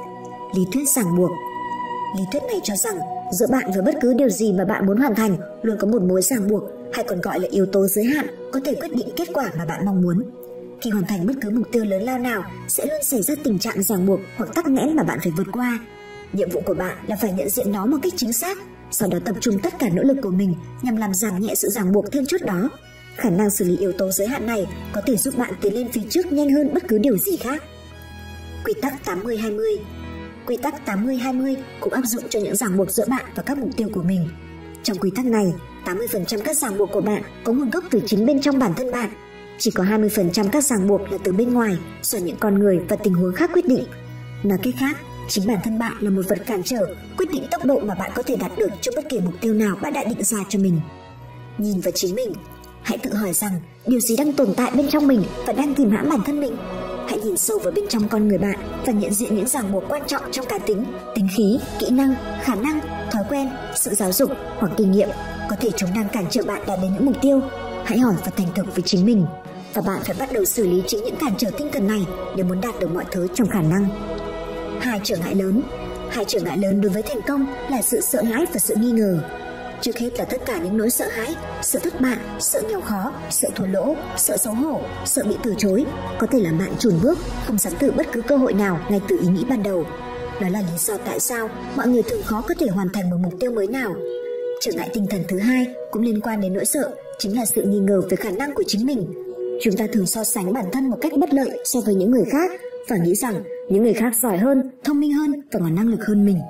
Lý thuyết ràng buộc. Lý thuyết này cho rằng giữa bạn và bất cứ điều gì mà bạn muốn hoàn thành luôn có một mối ràng buộc, hay còn gọi là yếu tố giới hạn, có thể quyết định kết quả mà bạn mong muốn. Khi hoàn thành bất cứ mục tiêu lớn lao nào, sẽ luôn xảy ra tình trạng ràng buộc hoặc tắc nghẽn mà bạn phải vượt qua. Nhiệm vụ của bạn là phải nhận diện nó một cách chính xác, sau đó tập trung tất cả nỗ lực của mình nhằm làm giảm nhẹ sự ràng buộc then chốt đó. Khả năng xử lý yếu tố giới hạn này có thể giúp bạn tiến lên phía trước nhanh hơn bất cứ điều gì khác. Quy tắc tám mươi hai mươi. Quy tắc tám mươi hai mươi cũng áp dụng cho những ràng buộc giữa bạn và các mục tiêu của mình. Trong quy tắc này, tám mươi phần trăm các ràng buộc của bạn có nguồn gốc từ chính bên trong bản thân bạn. Chỉ có hai mươi phần trăm các ràng buộc là từ bên ngoài, do những con người và tình huống khác quyết định. Nói cách khác, chính bản thân bạn là một vật cản trở, quyết định tốc độ mà bạn có thể đạt được cho bất kỳ mục tiêu nào bạn đã định ra cho mình. Nhìn vào chính mình. Hãy tự hỏi rằng điều gì đang tồn tại bên trong mình và đang kìm hãm bản thân mình. Hãy nhìn sâu vào bên trong con người bạn và nhận diện những ràng buộc quan trọng trong cá tính, tính khí, kỹ năng, khả năng, thói quen, sự giáo dục hoặc kinh nghiệm. Có thể chúng đang cản trở bạn đạt đến những mục tiêu. Hãy hỏi và thành thực với chính mình. Và bạn phải bắt đầu xử lý chính những cản trở tinh thần này nếu muốn đạt được mọi thứ trong khả năng. Hai trở ngại lớn. Hai trở ngại lớn đối với thành công là sự sợ hãi và sự nghi ngờ. Trước hết là tất cả những nỗi sợ hãi, sợ thất bại, sợ nghèo khó, sợ thua lỗ, sợ xấu hổ, sợ bị từ chối. Có thể làm bạn chùn bước, không dám thử bất cứ cơ hội nào ngay từ ý nghĩ ban đầu. Đó là lý do tại sao mọi người thường khó có thể hoàn thành một mục tiêu mới nào. Trở ngại tinh thần thứ hai cũng liên quan đến nỗi sợ, chính là sự nghi ngờ về khả năng của chính mình. Chúng ta thường so sánh bản thân một cách bất lợi so với những người khác và nghĩ rằng những người khác giỏi hơn, thông minh hơn và có năng lực hơn mình.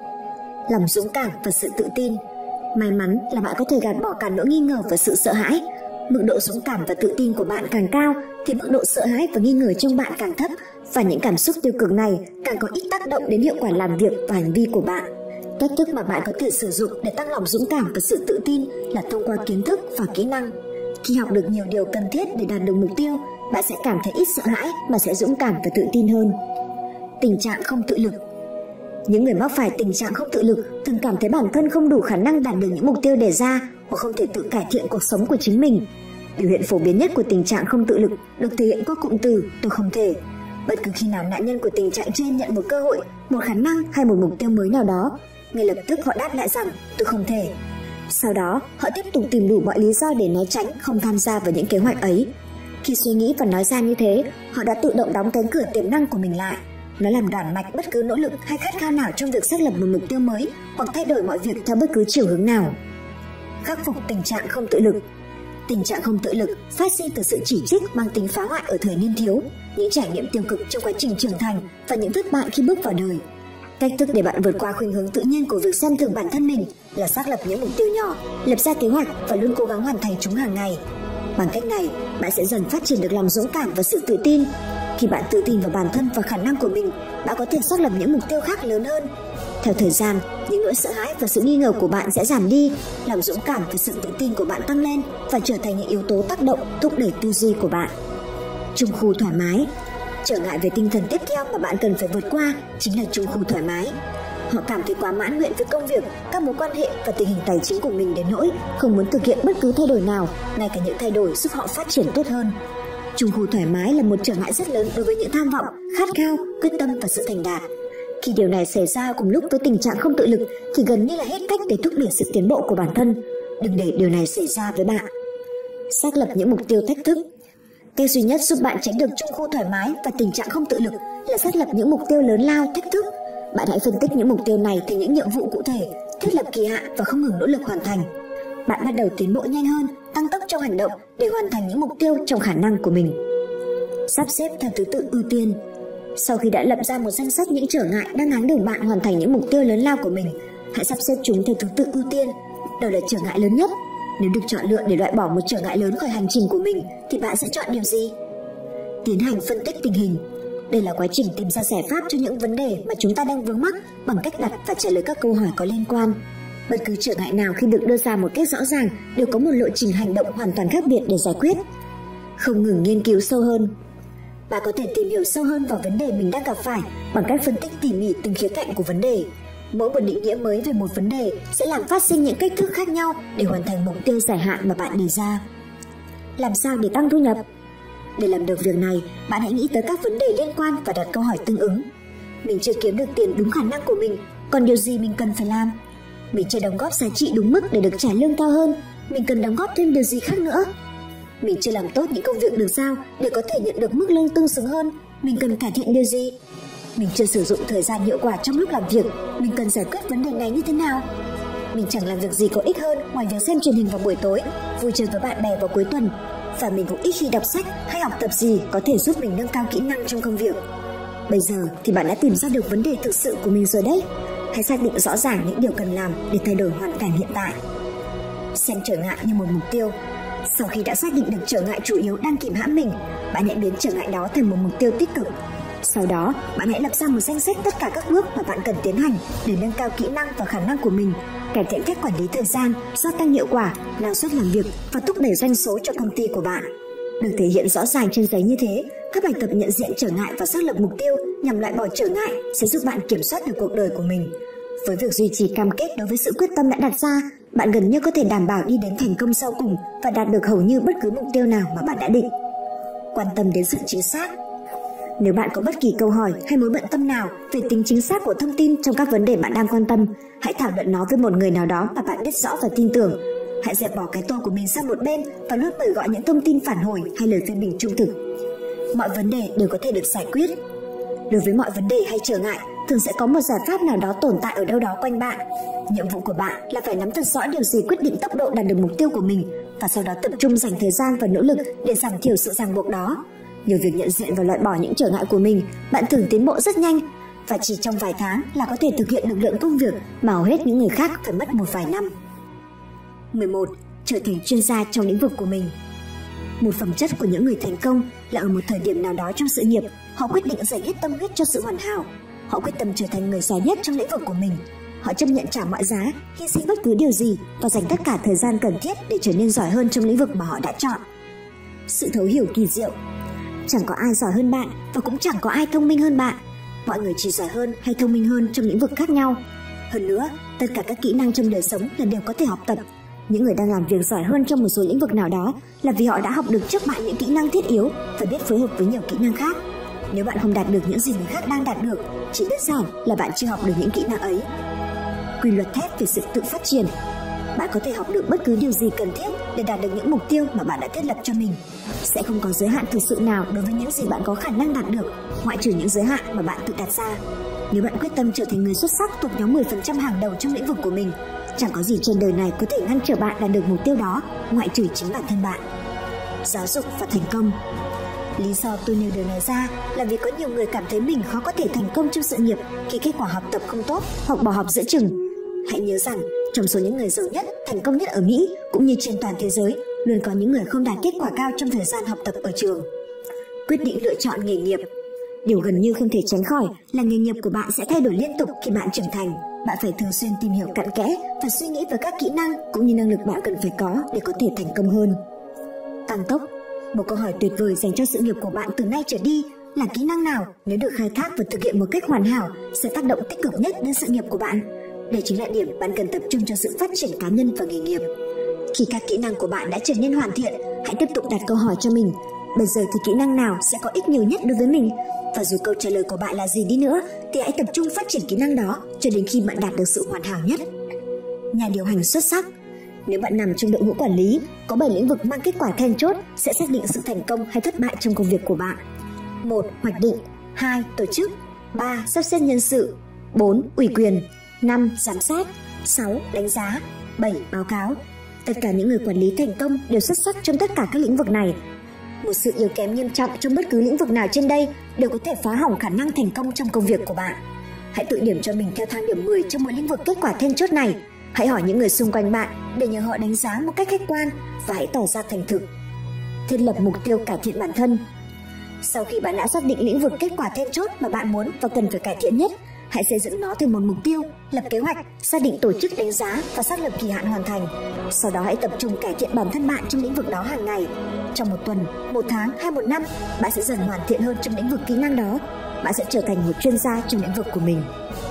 Lòng dũng cảm và sự tự tin. May mắn là bạn có thể gạt bỏ cả nỗi nghi ngờ và sự sợ hãi. Mức độ dũng cảm và tự tin của bạn càng cao thì mức độ sợ hãi và nghi ngờ trong bạn càng thấp, và những cảm xúc tiêu cực này càng có ít tác động đến hiệu quả làm việc và hành vi của bạn. Cách thức mà bạn có thể sử dụng để tăng lòng dũng cảm và sự tự tin là thông qua kiến thức và kỹ năng. Khi học được nhiều điều cần thiết để đạt được mục tiêu, bạn sẽ cảm thấy ít sợ hãi mà sẽ dũng cảm và tự tin hơn. Tình trạng không tự lực. Những người mắc phải tình trạng không tự lực thường cảm thấy bản thân không đủ khả năng đạt được những mục tiêu đề ra hoặc không thể tự cải thiện cuộc sống của chính mình. Biểu hiện phổ biến nhất của tình trạng không tự lực được thể hiện qua cụm từ tôi không thể. Bất cứ khi nào nạn nhân của tình trạng trên nhận một cơ hội, một khả năng hay một mục tiêu mới nào đó, ngay lập tức họ đáp lại rằng tôi không thể. Sau đó, họ tiếp tục tìm đủ mọi lý do để né tránh không tham gia vào những kế hoạch ấy. Khi suy nghĩ và nói ra như thế, họ đã tự động đóng cánh cửa tiềm năng của mình lại. Nó làm đoản mạch bất cứ nỗ lực hay khát khao nào trong việc xác lập một mục tiêu mới hoặc thay đổi mọi việc theo bất cứ chiều hướng nào. Khắc phục tình trạng không tự lực. Tình trạng không tự lực phát sinh từ sự chỉ trích mang tính phá hoại ở thời niên thiếu, những trải nghiệm tiêu cực trong quá trình trưởng thành và những thất bại khi bước vào đời. Cách thức để bạn vượt qua khuynh hướng tự nhiên của việc xem thường bản thân mình là xác lập những mục tiêu nhỏ, lập ra kế hoạch và luôn cố gắng hoàn thành chúng hàng ngày. Bằng cách này, bạn sẽ dần phát triển được lòng dũng cảm và sự tự tin. Khi bạn tự tin vào bản thân và khả năng của mình, bạn có thể xác lập những mục tiêu khác lớn hơn. Theo thời gian, những nỗi sợ hãi và sự nghi ngờ của bạn sẽ giảm đi, lòng dũng cảm và sự tự tin của bạn tăng lên và trở thành những yếu tố tác động thúc đẩy tư duy của bạn. Trung khu thoải mái. Trở ngại về tinh thần tiếp theo mà bạn cần phải vượt qua chính là trung khu thoải mái. Họ cảm thấy quá mãn nguyện với công việc, các mối quan hệ và tình hình tài chính của mình đến nỗi không muốn thực hiện bất cứ thay đổi nào, ngay cả những thay đổi giúp họ phát triển tốt hơn. Trung khu thoải mái là một trở ngại rất lớn đối với những tham vọng, khát khao, quyết tâm và sự thành đạt. Khi điều này xảy ra cùng lúc với tình trạng không tự lực thì gần như là hết cách để thúc đẩy sự tiến bộ của bản thân. Đừng để điều này xảy ra với bạn. Xác lập những mục tiêu thách thức. Cách duy nhất giúp bạn tránh được trung khu thoải mái và tình trạng không tự lực là xác lập những mục tiêu lớn lao, thách thức. Bạn hãy phân tích những mục tiêu này thành những nhiệm vụ cụ thể, thiết lập kỳ hạn và không ngừng nỗ lực hoàn thành. Bạn bắt đầu tiến bộ nhanh hơn, tăng tốc trong hành động để hoàn thành những mục tiêu trong khả năng của mình. Sắp xếp theo thứ tự ưu tiên. Sau khi đã lập ra một danh sách những trở ngại đang ngáng đường bạn hoàn thành những mục tiêu lớn lao của mình, hãy sắp xếp chúng theo thứ tự ưu tiên. Đâu là trở ngại lớn nhất? Nếu được chọn lựa để loại bỏ một trở ngại lớn khỏi hành trình của mình thì bạn sẽ chọn điều gì? Tiến hành phân tích tình hình. Đây là quá trình tìm ra giải pháp cho những vấn đề mà chúng ta đang vướng mắc bằng cách đặt và trả lời các câu hỏi có liên quan. Bất cứ trở ngại nào khi được đưa ra một cách rõ ràng đều có một lộ trình hành động hoàn toàn khác biệt để giải quyết. Không ngừng nghiên cứu sâu hơn. Bạn có thể tìm hiểu sâu hơn vào vấn đề mình đang gặp phải bằng cách phân tích tỉ mỉ từng khía cạnh của vấn đề. Mỗi một định nghĩa mới về một vấn đề sẽ làm phát sinh những cách thức khác nhau để hoàn thành mục tiêu dài hạn mà bạn đề ra. Làm sao để tăng thu nhập? Để làm được việc này, bạn hãy nghĩ tới các vấn đề liên quan và đặt câu hỏi tương ứng. Mình chưa kiếm được tiền đúng khả năng của mình, còn điều gì mình cần phải làm? Mình chưa đóng góp giá trị đúng mức để được trả lương cao hơn, mình cần đóng góp thêm điều gì khác nữa? Mình chưa làm tốt những công việc được giao để có thể nhận được mức lương tương xứng hơn, mình cần cải thiện điều gì? Mình chưa sử dụng thời gian hiệu quả trong lúc làm việc, mình cần giải quyết vấn đề này như thế nào? Mình chẳng làm việc gì có ích hơn ngoài việc xem truyền hình vào buổi tối, vui chơi với bạn bè vào cuối tuần, và mình cũng ít khi đọc sách hay học tập gì có thể giúp mình nâng cao kỹ năng trong công việc. Bây giờ thì bạn đã tìm ra được vấn đề thực sự của mình rồi đấy. Hãy xác định rõ ràng những điều cần làm để thay đổi hoàn cảnh hiện tại. Xem trở ngại như một mục tiêu. Sau khi đã xác định được trở ngại chủ yếu đang kìm hãm mình, bạn hãy biến trở ngại đó thành một mục tiêu tích cực. Sau đó, bạn hãy lập ra một danh sách tất cả các bước mà bạn cần tiến hành để nâng cao kỹ năng và khả năng của mình, cải thiện cách quản lý thời gian, gia tăng hiệu quả, năng suất làm việc và thúc đẩy doanh số cho công ty của bạn. Được thể hiện rõ ràng trên giấy như thế, các bài tập nhận diện trở ngại và xác lập mục tiêu nhằm loại bỏ trở ngại sẽ giúp bạn kiểm soát được cuộc đời của mình. Với việc duy trì cam kết đối với sự quyết tâm đã đặt ra, bạn gần như có thể đảm bảo đi đến thành công sau cùng và đạt được hầu như bất cứ mục tiêu nào mà bạn đã định. Quan tâm đến sự chính xác. Nếu bạn có bất kỳ câu hỏi hay mối bận tâm nào về tính chính xác của thông tin trong các vấn đề bạn đang quan tâm, hãy thảo luận nó với một người nào đó mà bạn biết rõ và tin tưởng. Hãy dẹp bỏ cái tôi của mình sang một bên và luôn mời gọi những thông tin phản hồi hay lời phê bình trung thực. Mọi vấn đề đều có thể được giải quyết. Đối với mọi vấn đề hay trở ngại, thường sẽ có một giải pháp nào đó tồn tại ở đâu đó quanh bạn. Nhiệm vụ của bạn là phải nắm thật rõ điều gì quyết định tốc độ đạt được mục tiêu của mình và sau đó tập trung dành thời gian và nỗ lực để giảm thiểu sự ràng buộc đó. Nhờ việc nhận diện và loại bỏ những trở ngại của mình, bạn thường tiến bộ rất nhanh và chỉ trong vài tháng là có thể thực hiện được lượng công việc mà hầu hết những người khác phải mất một vài năm. mười một. Trở thành chuyên gia trong lĩnh vực của mình. Một phẩm chất của những người thành công là ở một thời điểm nào đó trong sự nghiệp, họ quyết định dành hết tâm huyết cho sự hoàn hảo. Họ quyết tâm trở thành người giỏi nhất trong lĩnh vực của mình. Họ chấp nhận trả mọi giá, hy sinh bất cứ điều gì và dành tất cả thời gian cần thiết để trở nên giỏi hơn trong lĩnh vực mà họ đã chọn. Sự thấu hiểu kỳ diệu. Chẳng có ai giỏi hơn bạn và cũng chẳng có ai thông minh hơn bạn. Mọi người chỉ giỏi hơn hay thông minh hơn trong lĩnh vực khác nhau. Hơn nữa, tất cả các kỹ năng trong đời sống là đều có thể học tập. Những người đang làm việc giỏi hơn trong một số lĩnh vực nào đó là vì họ đã học được trước bạn những kỹ năng thiết yếu và biết phối hợp với nhiều kỹ năng khác. Nếu bạn không đạt được những gì người khác đang đạt được, chỉ đơn giản là bạn chưa học được những kỹ năng ấy. Quy luật thép về sự tự phát triển. Bạn có thể học được bất cứ điều gì cần thiết để đạt được những mục tiêu mà bạn đã thiết lập cho mình. Sẽ không có giới hạn thực sự nào đối với những gì bạn có khả năng đạt được, ngoại trừ những giới hạn mà bạn tự đặt ra. Nếu bạn quyết tâm trở thành người xuất sắc thuộc nhóm mười phần trăm hàng đầu trong lĩnh vực của mình, chẳng có gì trên đời này có thể ngăn trở bạn đạt được mục tiêu đó, ngoại trừ chính bản thân bạn. Giáo dục và thành công. Lý do tôi nêu điều này ra là vì có nhiều người cảm thấy mình khó có thể thành công trong sự nghiệp khi kết quả học tập không tốt hoặc bỏ học giữa chừng. Hãy nhớ rằng, trong số những người giàu nhất, thành công nhất ở Mỹ cũng như trên toàn thế giới, luôn có những người không đạt kết quả cao trong thời gian học tập ở trường. Quyết định lựa chọn nghề nghiệp. Điều gần như không thể tránh khỏi là nghề nghiệp của bạn sẽ thay đổi liên tục khi bạn trưởng thành. Bạn phải thường xuyên tìm hiểu cặn kẽ và suy nghĩ về các kỹ năng cũng như năng lực bạn cần phải có để có thể thành công hơn. Tăng tốc. Một câu hỏi tuyệt vời dành cho sự nghiệp của bạn từ nay trở đi là kỹ năng nào nếu được khai thác và thực hiện một cách hoàn hảo sẽ tác động tích cực nhất đến sự nghiệp của bạn. Đây chính là điểm bạn cần tập trung cho sự phát triển cá nhân và nghề nghiệp. Khi các kỹ năng của bạn đã trở nên hoàn thiện, hãy tiếp tục đặt câu hỏi cho mình, bây giờ thì kỹ năng nào sẽ có ích nhiều nhất đối với mình? Và dù câu trả lời của bạn là gì đi nữa thì hãy tập trung phát triển kỹ năng đó cho đến khi bạn đạt được sự hoàn hảo nhất. Nhà điều hành xuất sắc. Nếu bạn nằm trong đội ngũ quản lý, có bảy lĩnh vực mang kết quả then chốt sẽ xác định sự thành công hay thất bại trong công việc của bạn. một. Hoạch định. hai. Tổ chức. ba. Sắp xếp nhân sự. bốn. Ủy quyền. năm. Giám sát. sáu. Đánh giá. bảy. Báo cáo. Tất cả những người quản lý thành công đều xuất sắc trong tất cả các lĩnh vực này. Một sự yếu kém nghiêm trọng trong bất cứ lĩnh vực nào trên đây đều có thể phá hỏng khả năng thành công trong công việc của bạn. Hãy tự điểm cho mình theo thang điểm mười trong mỗi lĩnh vực kết quả then chốt này. Hãy hỏi những người xung quanh bạn để nhờ họ đánh giá một cách khách quan và hãy tỏ ra thành thực. Thiết lập mục tiêu cải thiện bản thân. Sau khi bạn đã xác định lĩnh vực kết quả then chốt mà bạn muốn và cần phải cải thiện nhất, hãy xây dựng nó thành một mục tiêu, lập kế hoạch, xác định tổ chức đánh giá và xác lập kỳ hạn hoàn thành. Sau đó hãy tập trung cải thiện bản thân bạn trong lĩnh vực đó hàng ngày. Trong một tuần, một tháng hay một năm, bạn sẽ dần hoàn thiện hơn trong lĩnh vực kỹ năng đó. Bạn sẽ trở thành một chuyên gia trong lĩnh vực của mình.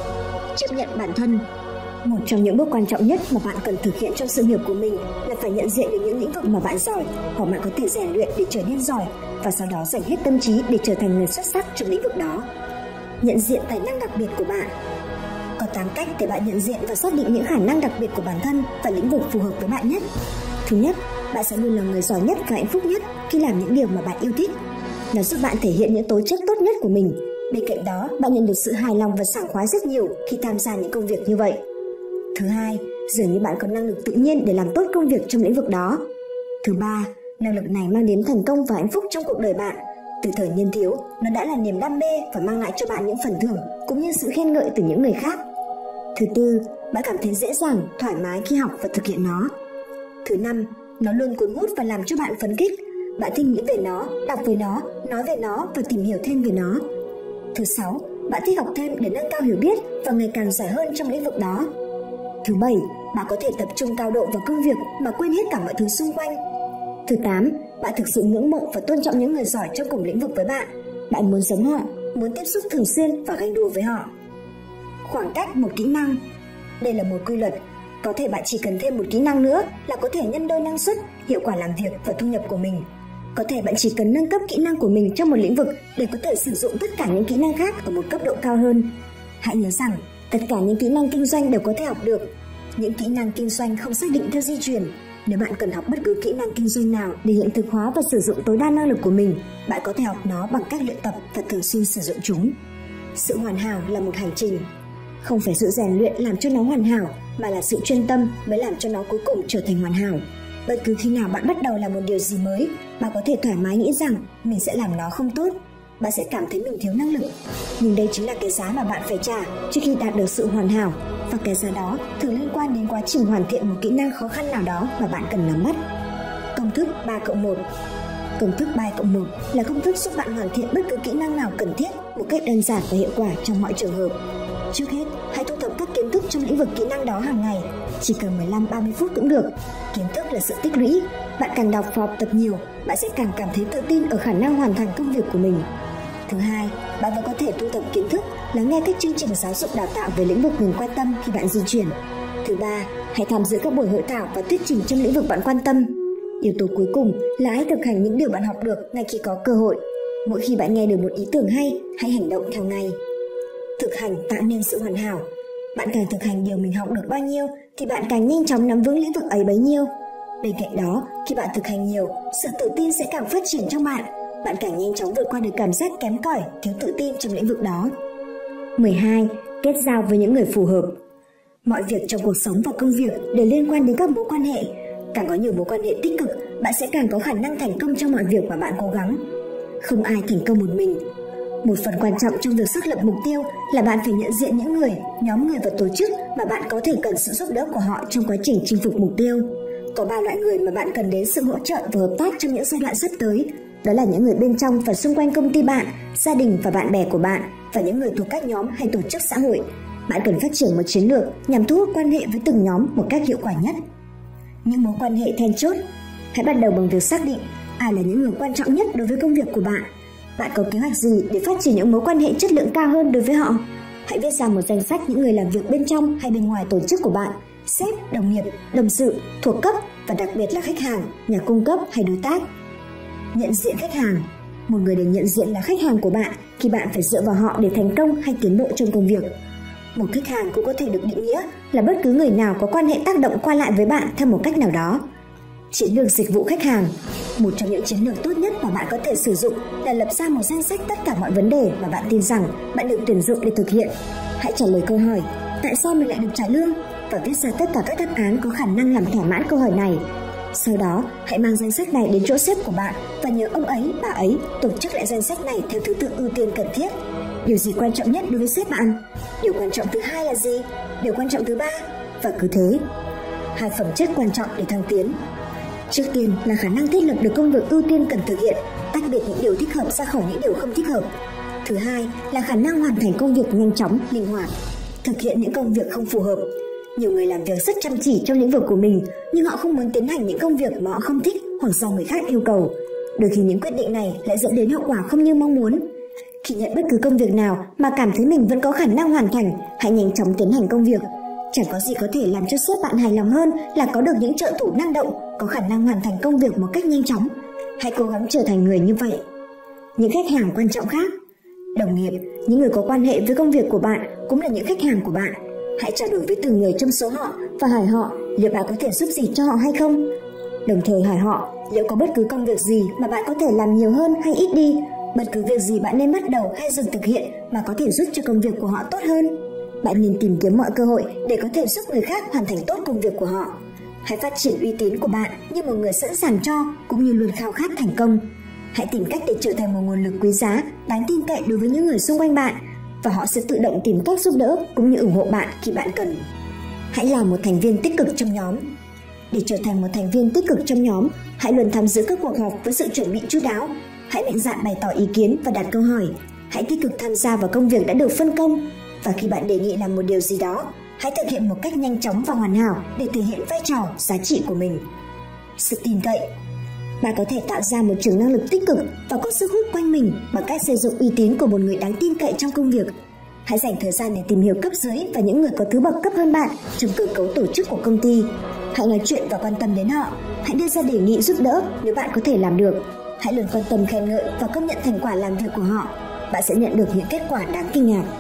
Chấp nhận bản thân. Một trong những bước quan trọng nhất mà bạn cần thực hiện trong sự nghiệp của mình là phải nhận diện được những lĩnh vực mà bạn giỏi hoặc bạn có thể rèn luyện để trở nên giỏi và sau đó dành hết tâm trí để trở thành người xuất sắc trong lĩnh vực đó. Nhận diện tài năng đặc biệt của bạn. Có tám cách để bạn nhận diện và xác định những khả năng đặc biệt của bản thân và lĩnh vực phù hợp với bạn nhất. Thứ nhất, bạn sẽ luôn là người giỏi nhất và hạnh phúc nhất khi làm những điều mà bạn yêu thích. Nó giúp bạn thể hiện những tố chất tốt nhất của mình. Bên cạnh đó, bạn nhận được sự hài lòng và sảng khoái rất nhiều khi tham gia những công việc như vậy. Thứ hai, dường như bạn có năng lực tự nhiên để làm tốt công việc trong lĩnh vực đó. Thứ ba, năng lực này mang đến thành công và hạnh phúc trong cuộc đời bạn. Từ thời niên thiếu, nó đã là niềm đam mê và mang lại cho bạn những phần thưởng cũng như sự khen ngợi từ những người khác. Thứ tư, bạn cảm thấy dễ dàng, thoải mái khi học và thực hiện nó. Thứ năm, nó luôn cuốn hút và làm cho bạn phấn khích. Bạn thích nghĩ về nó, đọc về nó, nói về nó và tìm hiểu thêm về nó. Thứ sáu, bạn thích học thêm để nâng cao hiểu biết và ngày càng giỏi hơn trong lĩnh vực đó. Thứ bảy, bạn có thể tập trung cao độ vào công việc mà quên hết cả mọi thứ xung quanh. Thứ tám, bạn thực sự ngưỡng mộ và tôn trọng những người giỏi trong cùng lĩnh vực với bạn. Bạn muốn giống họ, muốn tiếp xúc thường xuyên và ganh đua với họ. Khoảng cách một kỹ năng. Đây là một quy luật. Có thể bạn chỉ cần thêm một kỹ năng nữa là có thể nhân đôi năng suất, hiệu quả làm việc và thu nhập của mình. Có thể bạn chỉ cần nâng cấp kỹ năng của mình trong một lĩnh vực để có thể sử dụng tất cả những kỹ năng khác ở một cấp độ cao hơn. Hãy nhớ rằng, tất cả những kỹ năng kinh doanh đều có thể học được. Những kỹ năng kinh doanh không xác định theo di truyền. Nếu bạn cần học bất cứ kỹ năng kinh doanh nào để hiện thực hóa và sử dụng tối đa năng lực của mình, bạn có thể học nó bằng cách luyện tập và thường xuyên sử dụng chúng. Sự hoàn hảo là một hành trình. Không phải sự rèn luyện làm cho nó hoàn hảo, mà là sự chuyên tâm mới làm cho nó cuối cùng trở thành hoàn hảo. Bất cứ khi nào bạn bắt đầu làm một điều gì mới, bạn có thể thoải mái nghĩ rằng mình sẽ làm nó không tốt. Bạn sẽ cảm thấy mình thiếu năng lực. Nhưng đây chính là cái giá mà bạn phải trả trước khi đạt được sự hoàn hảo. Và cái giá đó thường liên quan đến quá trình hoàn thiện một kỹ năng khó khăn nào đó mà bạn cần nắm bắt. Công thức ba cộng một. Công thức ba cộng một là công thức giúp bạn hoàn thiện bất cứ kỹ năng nào cần thiết một cách đơn giản và hiệu quả trong mọi trường hợp. Trước hết, hãy thu thập các kiến thức trong lĩnh vực kỹ năng đó hàng ngày. Chỉ cần mười lăm đến ba mươi phút cũng được. Kiến thức là sự tích lũy. Bạn càng đọc và học tập nhiều, bạn sẽ càng cảm thấy tự tin ở khả năng hoàn thành công việc của mình. Thứ hai, bạn vẫn có thể thu thập kiến thức, lắng nghe các chương trình giáo dục đào tạo về lĩnh vực mình quan tâm khi bạn di chuyển. Thứ ba, hãy tham dự các buổi hội thảo và thuyết trình trong lĩnh vực bạn quan tâm. Yếu tố cuối cùng là hãy thực hành những điều bạn học được ngay khi có cơ hội. Mỗi khi bạn nghe được một ý tưởng hay, hãy hành động theo ngay. Thực hành tạo nên sự hoàn hảo. Bạn càng thực hành điều mình học được bao nhiêu thì bạn càng nhanh chóng nắm vững lĩnh vực ấy bấy nhiêu. Bên cạnh đó, khi bạn thực hành nhiều, sự tự tin sẽ càng phát triển trong bạn. Bạn càng nhanh chóng vượt qua được cảm giác kém cỏi, thiếu tự tin trong lĩnh vực đó. mười hai. Kết giao với những người phù hợp. Mọi việc trong cuộc sống và công việc đều liên quan đến các mối quan hệ. Càng có nhiều mối quan hệ tích cực, bạn sẽ càng có khả năng thành công trong mọi việc mà bạn cố gắng. Không ai thành công một mình. Một phần quan trọng trong việc xác lập mục tiêu là bạn phải nhận diện những người, nhóm người và tổ chức mà bạn có thể cần sự giúp đỡ của họ trong quá trình chinh phục mục tiêu. Có ba loại người mà bạn cần đến sự hỗ trợ và hợp tác trong những giai đoạn sắp tới. Đó là những người bên trong và xung quanh công ty bạn, gia đình và bạn bè của bạn, và những người thuộc các nhóm hay tổ chức xã hội. Bạn cần phát triển một chiến lược nhằm thu hút quan hệ với từng nhóm một cách hiệu quả nhất. Những mối quan hệ then chốt. Hãy bắt đầu bằng việc xác định ai là những người quan trọng nhất đối với công việc của bạn. Bạn có kế hoạch gì để phát triển những mối quan hệ chất lượng cao hơn đối với họ? Hãy viết ra một danh sách những người làm việc bên trong hay bên ngoài tổ chức của bạn, sếp, đồng nghiệp, đồng sự, thuộc cấp và đặc biệt là khách hàng, nhà cung cấp hay đối tác. Nhận diện khách hàng. Một người được nhận diện là khách hàng của bạn khi bạn phải dựa vào họ để thành công hay tiến bộ trong công việc. Một khách hàng cũng có thể được định nghĩa là bất cứ người nào có quan hệ tác động qua lại với bạn theo một cách nào đó. Chiến lược dịch vụ khách hàng. Một trong những chiến lược tốt nhất mà bạn có thể sử dụng là lập ra một danh sách tất cả mọi vấn đề mà bạn tin rằng bạn được tuyển dụng để thực hiện. Hãy trả lời câu hỏi tại sao mình lại được trả lương và viết ra tất cả các đáp án có khả năng làm thỏa mãn câu hỏi này. Sau đó, hãy mang danh sách này đến chỗ sếp của bạn và nhờ ông ấy, bà ấy tổ chức lại danh sách này theo thứ tự ưu tiên cần thiết. Điều gì quan trọng nhất đối với sếp bạn? Điều quan trọng thứ hai là gì? Điều quan trọng thứ ba? Và cứ thế. Hai phẩm chất quan trọng để thăng tiến. Trước tiên là khả năng thiết lập được công việc ưu tiên cần thực hiện, tách biệt những điều thích hợp ra khỏi những điều không thích hợp. Thứ hai là khả năng hoàn thành công việc nhanh chóng, linh hoạt, thực hiện những công việc không phù hợp. Nhiều người làm việc rất chăm chỉ trong lĩnh vực của mình, nhưng họ không muốn tiến hành những công việc mà họ không thích hoặc do người khác yêu cầu. Đôi khi những quyết định này lại dẫn đến hậu quả không như mong muốn. Khi nhận bất cứ công việc nào mà cảm thấy mình vẫn có khả năng hoàn thành, hãy nhanh chóng tiến hành công việc. Chẳng có gì có thể làm cho sếp bạn hài lòng hơn là có được những trợ thủ năng động, có khả năng hoàn thành công việc một cách nhanh chóng. Hãy cố gắng trở thành người như vậy. Những khách hàng quan trọng khác. Đồng nghiệp, những người có quan hệ với công việc của bạn cũng là những khách hàng của bạn. Hãy trao đổi với từng người trong số họ và hỏi họ liệu bạn có thể giúp gì cho họ hay không. Đồng thời hỏi họ liệu có bất cứ công việc gì mà bạn có thể làm nhiều hơn hay ít đi, bất cứ việc gì bạn nên bắt đầu hay dừng thực hiện mà có thể giúp cho công việc của họ tốt hơn. Bạn nên tìm kiếm mọi cơ hội để có thể giúp người khác hoàn thành tốt công việc của họ. Hãy phát triển uy tín của bạn như một người sẵn sàng cho cũng như luôn khao khát thành công. Hãy tìm cách để trở thành một nguồn lực quý giá, đáng tin cậy đối với những người xung quanh bạn, và họ sẽ tự động tìm cách giúp đỡ cũng như ủng hộ bạn khi bạn cần. Hãy là một thành viên tích cực trong nhóm. Để trở thành một thành viên tích cực trong nhóm, hãy luôn tham dự các cuộc họp với sự chuẩn bị chu đáo. Hãy mạnh dạn bày tỏ ý kiến và đặt câu hỏi. Hãy tích cực tham gia vào công việc đã được phân công. Và khi bạn đề nghị làm một điều gì đó, hãy thực hiện một cách nhanh chóng và hoàn hảo để thể hiện vai trò, giá trị của mình. Sự tin cậy. Bạn có thể tạo ra một trường năng lực tích cực và có sức hút quanh mình bằng cách xây dựng uy tín của một người đáng tin cậy trong công việc. Hãy dành thời gian để tìm hiểu cấp dưới và những người có thứ bậc cấp hơn bạn trong cơ cấu tổ chức của công ty. Hãy nói chuyện và quan tâm đến họ. Hãy đưa ra đề nghị giúp đỡ nếu bạn có thể làm được. Hãy luôn quan tâm, khen ngợi và công nhận thành quả làm việc của họ. Bạn sẽ nhận được những kết quả đáng kinh ngạc.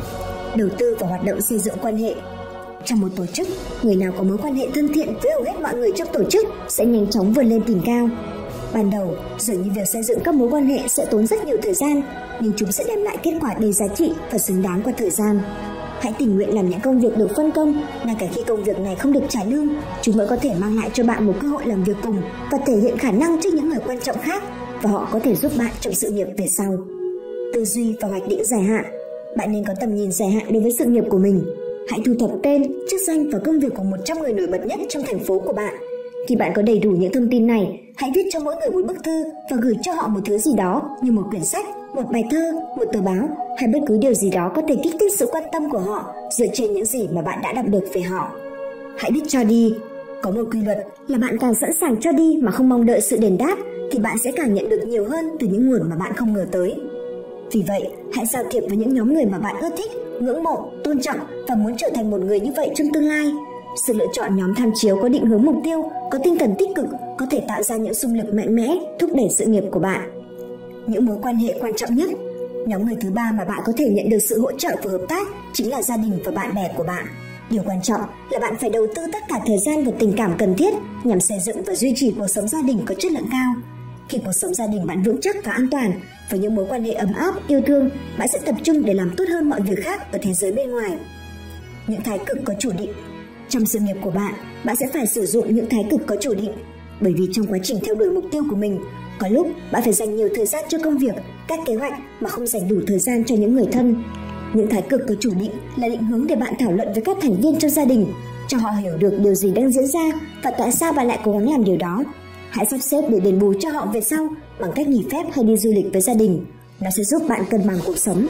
Đầu tư vào hoạt động xây dựng quan hệ. Trong một tổ chức, người nào có mối quan hệ thân thiện với hầu hết mọi người trong tổ chức sẽ nhanh chóng vươn lên tầm cao. Ban đầu, dường như việc xây dựng các mối quan hệ sẽ tốn rất nhiều thời gian, nhưng chúng sẽ đem lại kết quả đầy giá trị và xứng đáng qua thời gian. Hãy tình nguyện làm những công việc được phân công, ngay cả khi công việc này không được trả lương, chúng vẫn có thể mang lại cho bạn một cơ hội làm việc cùng và thể hiện khả năng trước những người quan trọng khác, và họ có thể giúp bạn trong sự nghiệp về sau. Tư duy và hoạch định dài hạn. Bạn nên có tầm nhìn dài hạn đối với sự nghiệp của mình. Hãy thu thập tên, chức danh và công việc của một trăm người nổi bật nhất trong thành phố của bạn. Khi bạn có đầy đủ những thông tin này, hãy viết cho mỗi người một bức thư và gửi cho họ một thứ gì đó như một quyển sách, một bài thơ, một tờ báo hay bất cứ điều gì đó có thể kích thích sự quan tâm của họ dựa trên những gì mà bạn đã đọc được về họ. Hãy biết cho đi. Có một quy luật là bạn càng sẵn sàng cho đi mà không mong đợi sự đền đáp thì bạn sẽ càng nhận được nhiều hơn từ những nguồn mà bạn không ngờ tới. Vì vậy, hãy giao thiệp với những nhóm người mà bạn ưa thích, ngưỡng mộ, tôn trọng và muốn trở thành một người như vậy trong tương lai. Sự lựa chọn nhóm tham chiếu có định hướng mục tiêu, có tinh thần tích cực có thể tạo ra những xung lực mạnh mẽ, thúc đẩy sự nghiệp của bạn. Những mối quan hệ quan trọng nhất. Nhóm người thứ ba mà bạn có thể nhận được sự hỗ trợ và hợp tác chính là gia đình và bạn bè của bạn. Điều quan trọng là bạn phải đầu tư tất cả thời gian và tình cảm cần thiết nhằm xây dựng và duy trì cuộc sống gia đình có chất lượng cao. Khi cuộc sống gia đình bạn vững chắc và an toàn, với những mối quan hệ ấm áp, yêu thương, bạn sẽ tập trung để làm tốt hơn mọi việc khác ở thế giới bên ngoài. Những thái cực có chủ định. Trong sự nghiệp của bạn, bạn sẽ phải sử dụng những thái cực có chủ định, bởi vì trong quá trình theo đuổi mục tiêu của mình, có lúc bạn phải dành nhiều thời gian cho công việc, các kế hoạch mà không dành đủ thời gian cho những người thân. Những thái cực có chủ định là định hướng để bạn thảo luận với các thành viên trong gia đình, cho họ hiểu được điều gì đang diễn ra và tại sao bạn lại cố gắng làm điều đó. Hãy sắp xếp để đền bù cho họ về sau bằng cách nghỉ phép hay đi du lịch với gia đình. Nó sẽ giúp bạn cân bằng cuộc sống.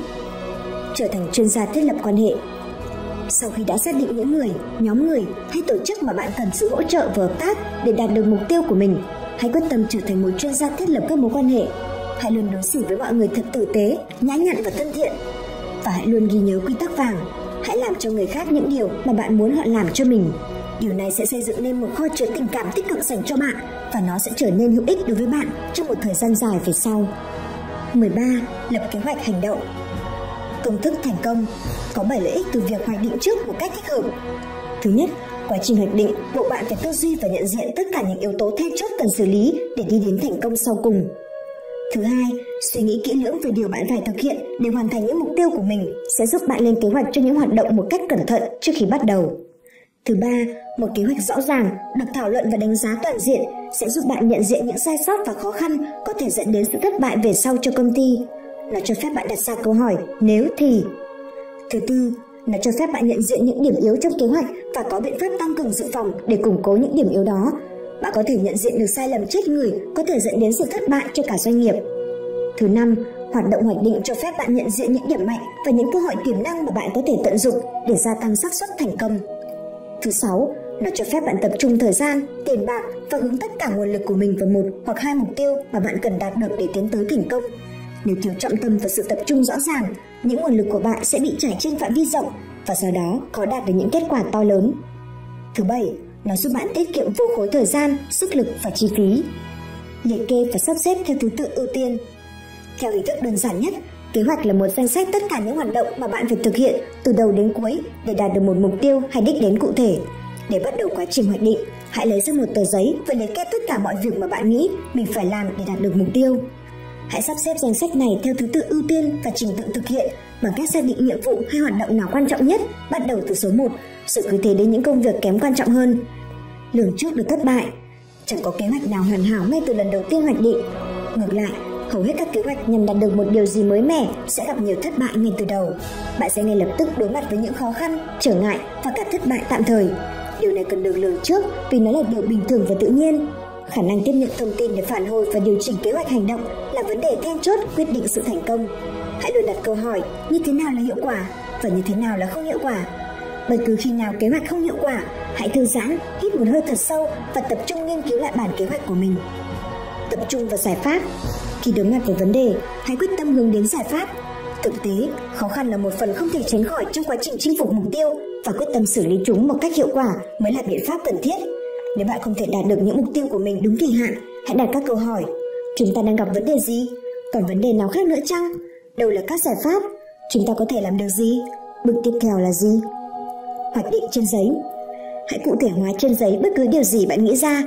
Trở thành chuyên gia thiết lập quan hệ. Sau khi đã xác định những người, nhóm người hay tổ chức mà bạn cần sự hỗ trợ và hợp tác để đạt được mục tiêu của mình, hãy quyết tâm trở thành một chuyên gia thiết lập các mối quan hệ. Hãy luôn đối xử với mọi người thật tử tế, nhã nhặn và thân thiện. Và hãy luôn ghi nhớ quy tắc vàng. Hãy làm cho người khác những điều mà bạn muốn họ làm cho mình. Điều này sẽ xây dựng nên một kho chứa tình cảm tích cực dành cho bạn, và nó sẽ trở nên hữu ích đối với bạn trong một thời gian dài về sau. mười ba. Lập kế hoạch hành động. Công thức thành công. Có bảy lợi ích từ việc hoạch định trước một cách thích hợp. Thứ nhất, quá trình hoạch định, buộc bạn phải tư duy và nhận diện tất cả những yếu tố then chốt cần xử lý để đi đến thành công sau cùng. Thứ hai, suy nghĩ kỹ lưỡng về điều bạn phải thực hiện để hoàn thành những mục tiêu của mình sẽ giúp bạn lên kế hoạch cho những hoạt động một cách cẩn thận trước khi bắt đầu. Thứ ba, một kế hoạch rõ ràng, được thảo luận và đánh giá toàn diện sẽ giúp bạn nhận diện những sai sót và khó khăn có thể dẫn đến sự thất bại về sau cho công ty. Nó cho phép bạn đặt ra câu hỏi nếu thì. Thứ tư, nó cho phép bạn nhận diện những điểm yếu trong kế hoạch và có biện pháp tăng cường dự phòng để củng cố những điểm yếu đó. Bạn có thể nhận diện được sai lầm chết người có thể dẫn đến sự thất bại cho cả doanh nghiệp. Thứ năm, hoạt động hoạch định cho phép bạn nhận diện những điểm mạnh và những cơ hội tiềm năng mà bạn có thể tận dụng để gia tăng xác suất thành công. Thứ sáu, nó cho phép bạn tập trung thời gian, tiền bạc và hướng tất cả nguồn lực của mình vào một hoặc hai mục tiêu mà bạn cần đạt được để tiến tới thành công. Nếu thiếu trọng tâm và sự tập trung rõ ràng, những nguồn lực của bạn sẽ bị trải trên phạm vi rộng và do đó khó đạt được những kết quả to lớn. Thứ bảy, nó giúp bạn tiết kiệm vô khối thời gian, sức lực và chi phí. Liệt kê và sắp xếp theo thứ tự ưu tiên. Theo hình thức đơn giản nhất, kế hoạch là một danh sách tất cả những hoạt động mà bạn phải thực hiện từ đầu đến cuối để đạt được một mục tiêu hay đích đến cụ thể. Để bắt đầu quá trình hoạch định, hãy lấy ra một tờ giấy và liệt kê tất cả mọi việc mà bạn nghĩ mình phải làm để đạt được mục tiêu. Hãy sắp xếp danh sách này theo thứ tự ưu tiên và trình tự thực hiện bằng cách xác định nhiệm vụ hay hoạt động nào quan trọng nhất, bắt đầu từ số một, rồi cứ thế đến những công việc kém quan trọng hơn. Lường trước được thất bại. Chẳng có kế hoạch nào hoàn hảo ngay từ lần đầu tiên hoạch định. Ngược lại, hầu hết các kế hoạch nhằm đạt được một điều gì mới mẻ sẽ gặp nhiều thất bại ngay từ đầu. Bạn sẽ ngay lập tức đối mặt với những khó khăn, trở ngại và cả thất bại tạm thời. Điều này cần được lường trước vì nó là điều bình thường và tự nhiên. Khả năng tiếp nhận thông tin để phản hồi và điều chỉnh kế hoạch hành động là vấn đề then chốt quyết định sự thành công. Hãy luôn đặt câu hỏi như thế nào là hiệu quả và như thế nào là không hiệu quả. Bất cứ khi nào kế hoạch không hiệu quả, hãy thư giãn, hít một hơi thật sâu và tập trung nghiên cứu lại bản kế hoạch của mình. Tập trung vào giải pháp. Khi đối mặt với vấn đề, hãy quyết tâm hướng đến giải pháp. Thực tế, khó khăn là một phần không thể tránh khỏi trong quá trình chinh phục mục tiêu, và quyết tâm xử lý chúng một cách hiệu quả mới là biện pháp cần thiết. Nếu bạn không thể đạt được những mục tiêu của mình đúng kỳ hạn, hãy đặt các câu hỏi. Chúng ta đang gặp vấn đề gì? Còn vấn đề nào khác nữa chăng? Đâu là các giải pháp? Chúng ta có thể làm được gì? Bước tiếp theo là gì? Hoạch định trên giấy. Hãy cụ thể hóa trên giấy bất cứ điều gì bạn nghĩ ra.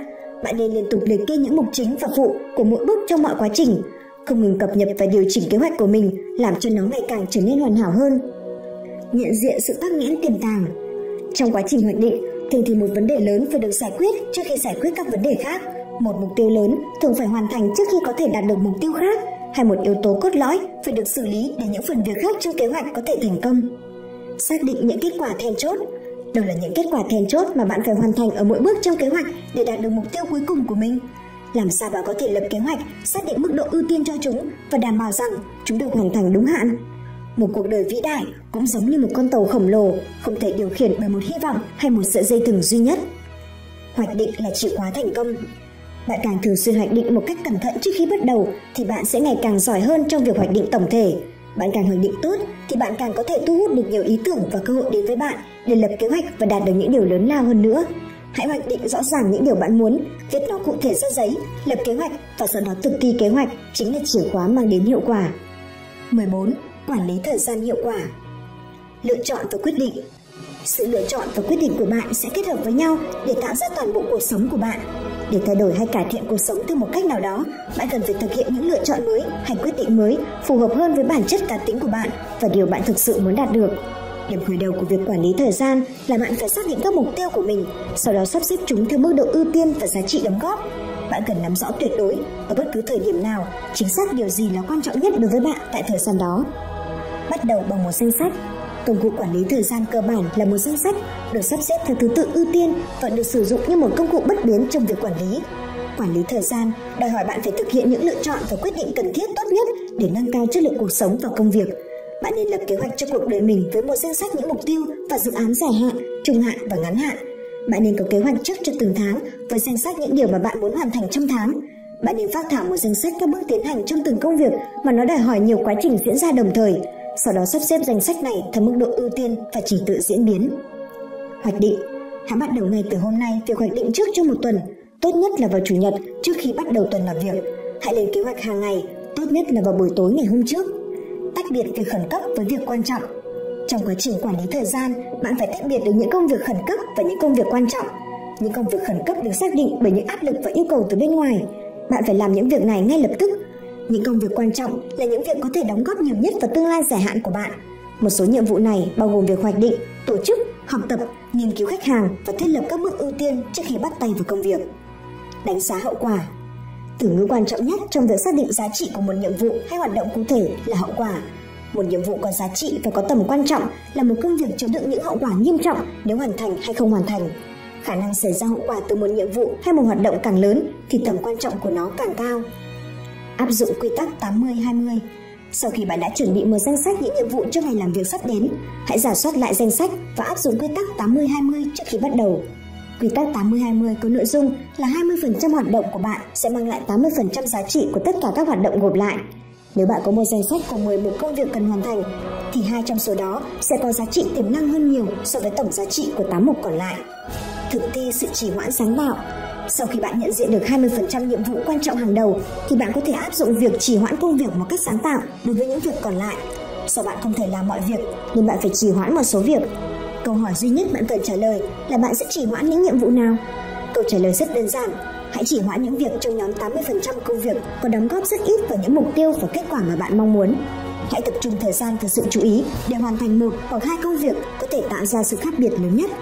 Bạn nên liên tục liệt kê những mục chính và phụ của mỗi bước trong mọi quá trình, không ngừng cập nhật và điều chỉnh kế hoạch của mình, làm cho nó ngày càng trở nên hoàn hảo hơn. Nhận diện sự tắc nghẽn tiềm tàng. Trong quá trình hoạch định, thường thì một vấn đề lớn phải được giải quyết trước khi giải quyết các vấn đề khác. Một mục tiêu lớn thường phải hoàn thành trước khi có thể đạt được mục tiêu khác, hay một yếu tố cốt lõi phải được xử lý để những phần việc khác trong kế hoạch có thể thành công. Xác định những kết quả then chốt. Đâu là những kết quả then chốt mà bạn phải hoàn thành ở mỗi bước trong kế hoạch để đạt được mục tiêu cuối cùng của mình? Làm sao bạn có thể lập kế hoạch, xác định mức độ ưu tiên cho chúng và đảm bảo rằng chúng được hoàn thành đúng hạn? Một cuộc đời vĩ đại cũng giống như một con tàu khổng lồ, không thể điều khiển bởi một hy vọng hay một sợi dây thừng duy nhất. Hoạch định là chìa khóa thành công. Bạn càng thường xuyên hoạch định một cách cẩn thận trước khi bắt đầu thì bạn sẽ ngày càng giỏi hơn trong việc hoạch định tổng thể. Bạn càng hoạch định tốt thì bạn càng có thể thu hút được nhiều ý tưởng và cơ hội đến với bạn để lập kế hoạch và đạt được những điều lớn lao hơn nữa. Hãy hoạch định rõ ràng những điều bạn muốn, viết nó cụ thể ra giấy, lập kế hoạch và sau đó thực thi kế hoạch chính là chìa khóa mang đến hiệu quả. mười bốn. Quản lý thời gian hiệu quả. Lựa chọn và quyết định. Sự lựa chọn và quyết định của bạn sẽ kết hợp với nhau để tạo ra toàn bộ cuộc sống của bạn. Để thay đổi hay cải thiện cuộc sống theo một cách nào đó, bạn cần phải thực hiện những lựa chọn mới hay quyết định mới phù hợp hơn với bản chất cá tính của bạn và điều bạn thực sự muốn đạt được. Điểm khởi đầu của việc quản lý thời gian là bạn phải xác định các mục tiêu của mình, sau đó sắp xếp chúng theo mức độ ưu tiên và giá trị đóng góp. Bạn cần nắm rõ tuyệt đối ở bất cứ thời điểm nào chính xác điều gì là quan trọng nhất đối với bạn tại thời gian đó. Bắt đầu bằng một danh sách. Công cụ quản lý thời gian cơ bản là một danh sách được sắp xếp theo thứ tự ưu tiên và được sử dụng như một công cụ bất biến trong việc quản lý. Quản lý thời gian đòi hỏi bạn phải thực hiện những lựa chọn và quyết định cần thiết tốt nhất để nâng cao chất lượng cuộc sống và công việc. Bạn nên lập kế hoạch cho cuộc đời mình với một danh sách những mục tiêu và dự án dài hạn, trung hạn và ngắn hạn. Bạn nên có kế hoạch trước cho từng tháng với danh sách những điều mà bạn muốn hoàn thành trong tháng. Bạn nên phát thảo một danh sách các bước tiến hành trong từng công việc mà nó đòi hỏi nhiều quá trình diễn ra đồng thời. Sau đó sắp xếp danh sách này theo mức độ ưu tiên và trình tự diễn biến. Hoạch định. Hãy bắt đầu ngay từ hôm nay việc hoạch định trước cho một tuần. Tốt nhất là vào Chủ nhật trước khi bắt đầu tuần làm việc. Hãy lên kế hoạch hàng ngày, tốt nhất là vào buổi tối ngày hôm trước. Tách biệt việc khẩn cấp với việc quan trọng. Trong quá trình quản lý thời gian, bạn phải tách biệt được những công việc khẩn cấp và những công việc quan trọng. Những công việc khẩn cấp được xác định bởi những áp lực và yêu cầu từ bên ngoài. Bạn phải làm những việc này ngay lập tức. Những công việc quan trọng là những việc có thể đóng góp nhiều nhất vào tương lai dài hạn của bạn. Một số nhiệm vụ này bao gồm việc hoạch định, tổ chức, học tập, nghiên cứu khách hàng và thiết lập các bước ưu tiên trước khi bắt tay vào công việc. Đánh giá hậu quả. Từ ngữ quan trọng nhất trong việc xác định giá trị của một nhiệm vụ hay hoạt động cụ thể là hậu quả. Một nhiệm vụ có giá trị và có tầm quan trọng là một công việc chứa đựng những hậu quả nghiêm trọng nếu hoàn thành hay không hoàn thành. Khả năng xảy ra hậu quả từ một nhiệm vụ hay một hoạt động càng lớn thì tầm quan trọng của nó càng cao. Áp dụng quy tắc tám mươi hai mươi. Sau khi bạn đã chuẩn bị một danh sách những nhiệm vụ cho ngày làm việc sắp đến, hãy rà soát lại danh sách và áp dụng quy tắc tám mươi hai mươi trước khi bắt đầu. Quy tắc tám mươi hai mươi có nội dung là hai mươi phần trăm hoạt động của bạn sẽ mang lại tám mươi phần trăm giá trị của tất cả các hoạt động gộp lại. Nếu bạn có một danh sách của mười mục công việc cần hoàn thành, thì hai trong số đó sẽ có giá trị tiềm năng hơn nhiều so với tổng giá trị của tám mục còn lại. Thực thi sự trì hoãn sáng tạo. Sau khi bạn nhận diện được hai mươi phần trăm nhiệm vụ quan trọng hàng đầu, thì bạn có thể áp dụng việc trì hoãn công việc một cách sáng tạo đối với những việc còn lại. Do bạn không thể làm mọi việc nên bạn phải trì hoãn một số việc. Câu hỏi duy nhất bạn cần trả lời là bạn sẽ trì hoãn những nhiệm vụ nào? Câu trả lời rất đơn giản. Hãy trì hoãn những việc trong nhóm tám mươi phần trăm công việc có đóng góp rất ít vào những mục tiêu và kết quả mà bạn mong muốn. Hãy tập trung thời gian và sự chú ý để hoàn thành một hoặc hai công việc có thể tạo ra sự khác biệt lớn nhất.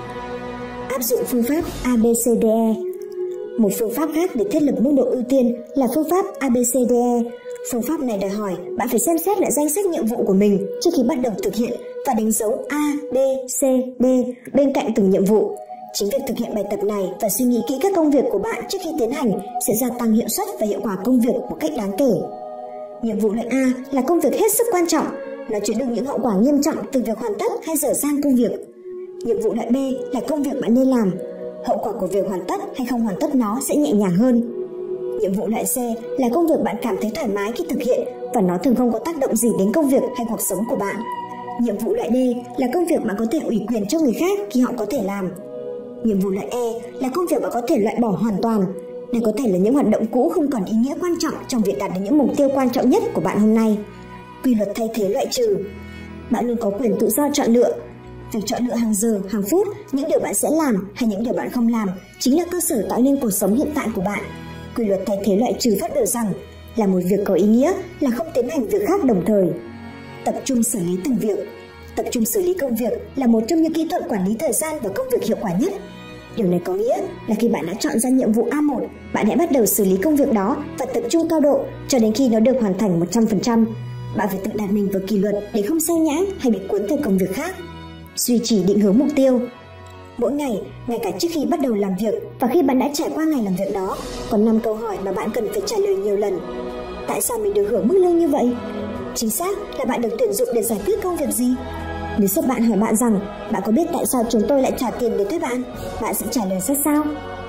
Áp dụng phương pháp A B C D E. Một phương pháp khác để thiết lập mức độ ưu tiên là phương pháp A B C D E. Phương pháp này đòi hỏi bạn phải xem xét lại danh sách nhiệm vụ của mình trước khi bắt đầu thực hiện và đánh dấu A, B, C, D bên cạnh từng nhiệm vụ. Chính việc thực hiện bài tập này và suy nghĩ kỹ các công việc của bạn trước khi tiến hành sẽ gia tăng hiệu suất và hiệu quả công việc một cách đáng kể. Nhiệm vụ loại A là công việc hết sức quan trọng, nó chứa đựng những hậu quả nghiêm trọng từ việc hoàn tất hay dở dang công việc. Nhiệm vụ loại B là công việc bạn nên làm, hậu quả của việc hoàn tất hay không hoàn tất nó sẽ nhẹ nhàng hơn. Nhiệm vụ loại C là công việc bạn cảm thấy thoải mái khi thực hiện và nó thường không có tác động gì đến công việc hay cuộc sống của bạn. Nhiệm vụ loại D là công việc bạn có thể ủy quyền cho người khác khi họ có thể làm. Nhiệm vụ loại E là công việc bạn có thể loại bỏ hoàn toàn. Đây có thể là những hoạt động cũ không còn ý nghĩa quan trọng trong việc đạt được những mục tiêu quan trọng nhất của bạn hôm nay. Quy luật thay thế loại trừ. Bạn luôn có quyền tự do chọn lựa. Việc chọn lựa hàng giờ, hàng phút, những điều bạn sẽ làm hay những điều bạn không làm chính là cơ sở tạo nên cuộc sống hiện tại của bạn. Quy luật thay thế loại trừ phát biểu rằng là một việc có ý nghĩa là không tiến hành việc khác đồng thời. Tập trung xử lý từng việc. Tập trung xử lý công việc là một trong những kỹ thuật quản lý thời gian và công việc hiệu quả nhất. Điều này có nghĩa là khi bạn đã chọn ra nhiệm vụ A một, bạn hãy bắt đầu xử lý công việc đó và tập trung cao độ cho đến khi nó được hoàn thành một trăm phần trăm. Bạn phải tự đặt mình vào kỷ luật để không sao nhãng hay bị cuốn theo công việc khác. Duy trì định hướng mục tiêu. Mỗi ngày, ngay cả trước khi bắt đầu làm việc và khi bạn đã trải qua ngày làm việc đó, còn năm câu hỏi mà bạn cần phải trả lời nhiều lần. Tại sao mình được hưởng mức lương như vậy? Chính xác là bạn được tuyển dụng để giải quyết công việc gì? Nếu sếp bạn hỏi bạn rằng bạn có biết tại sao chúng tôi lại trả tiền để thuê bạn, bạn sẽ trả lời ra sao?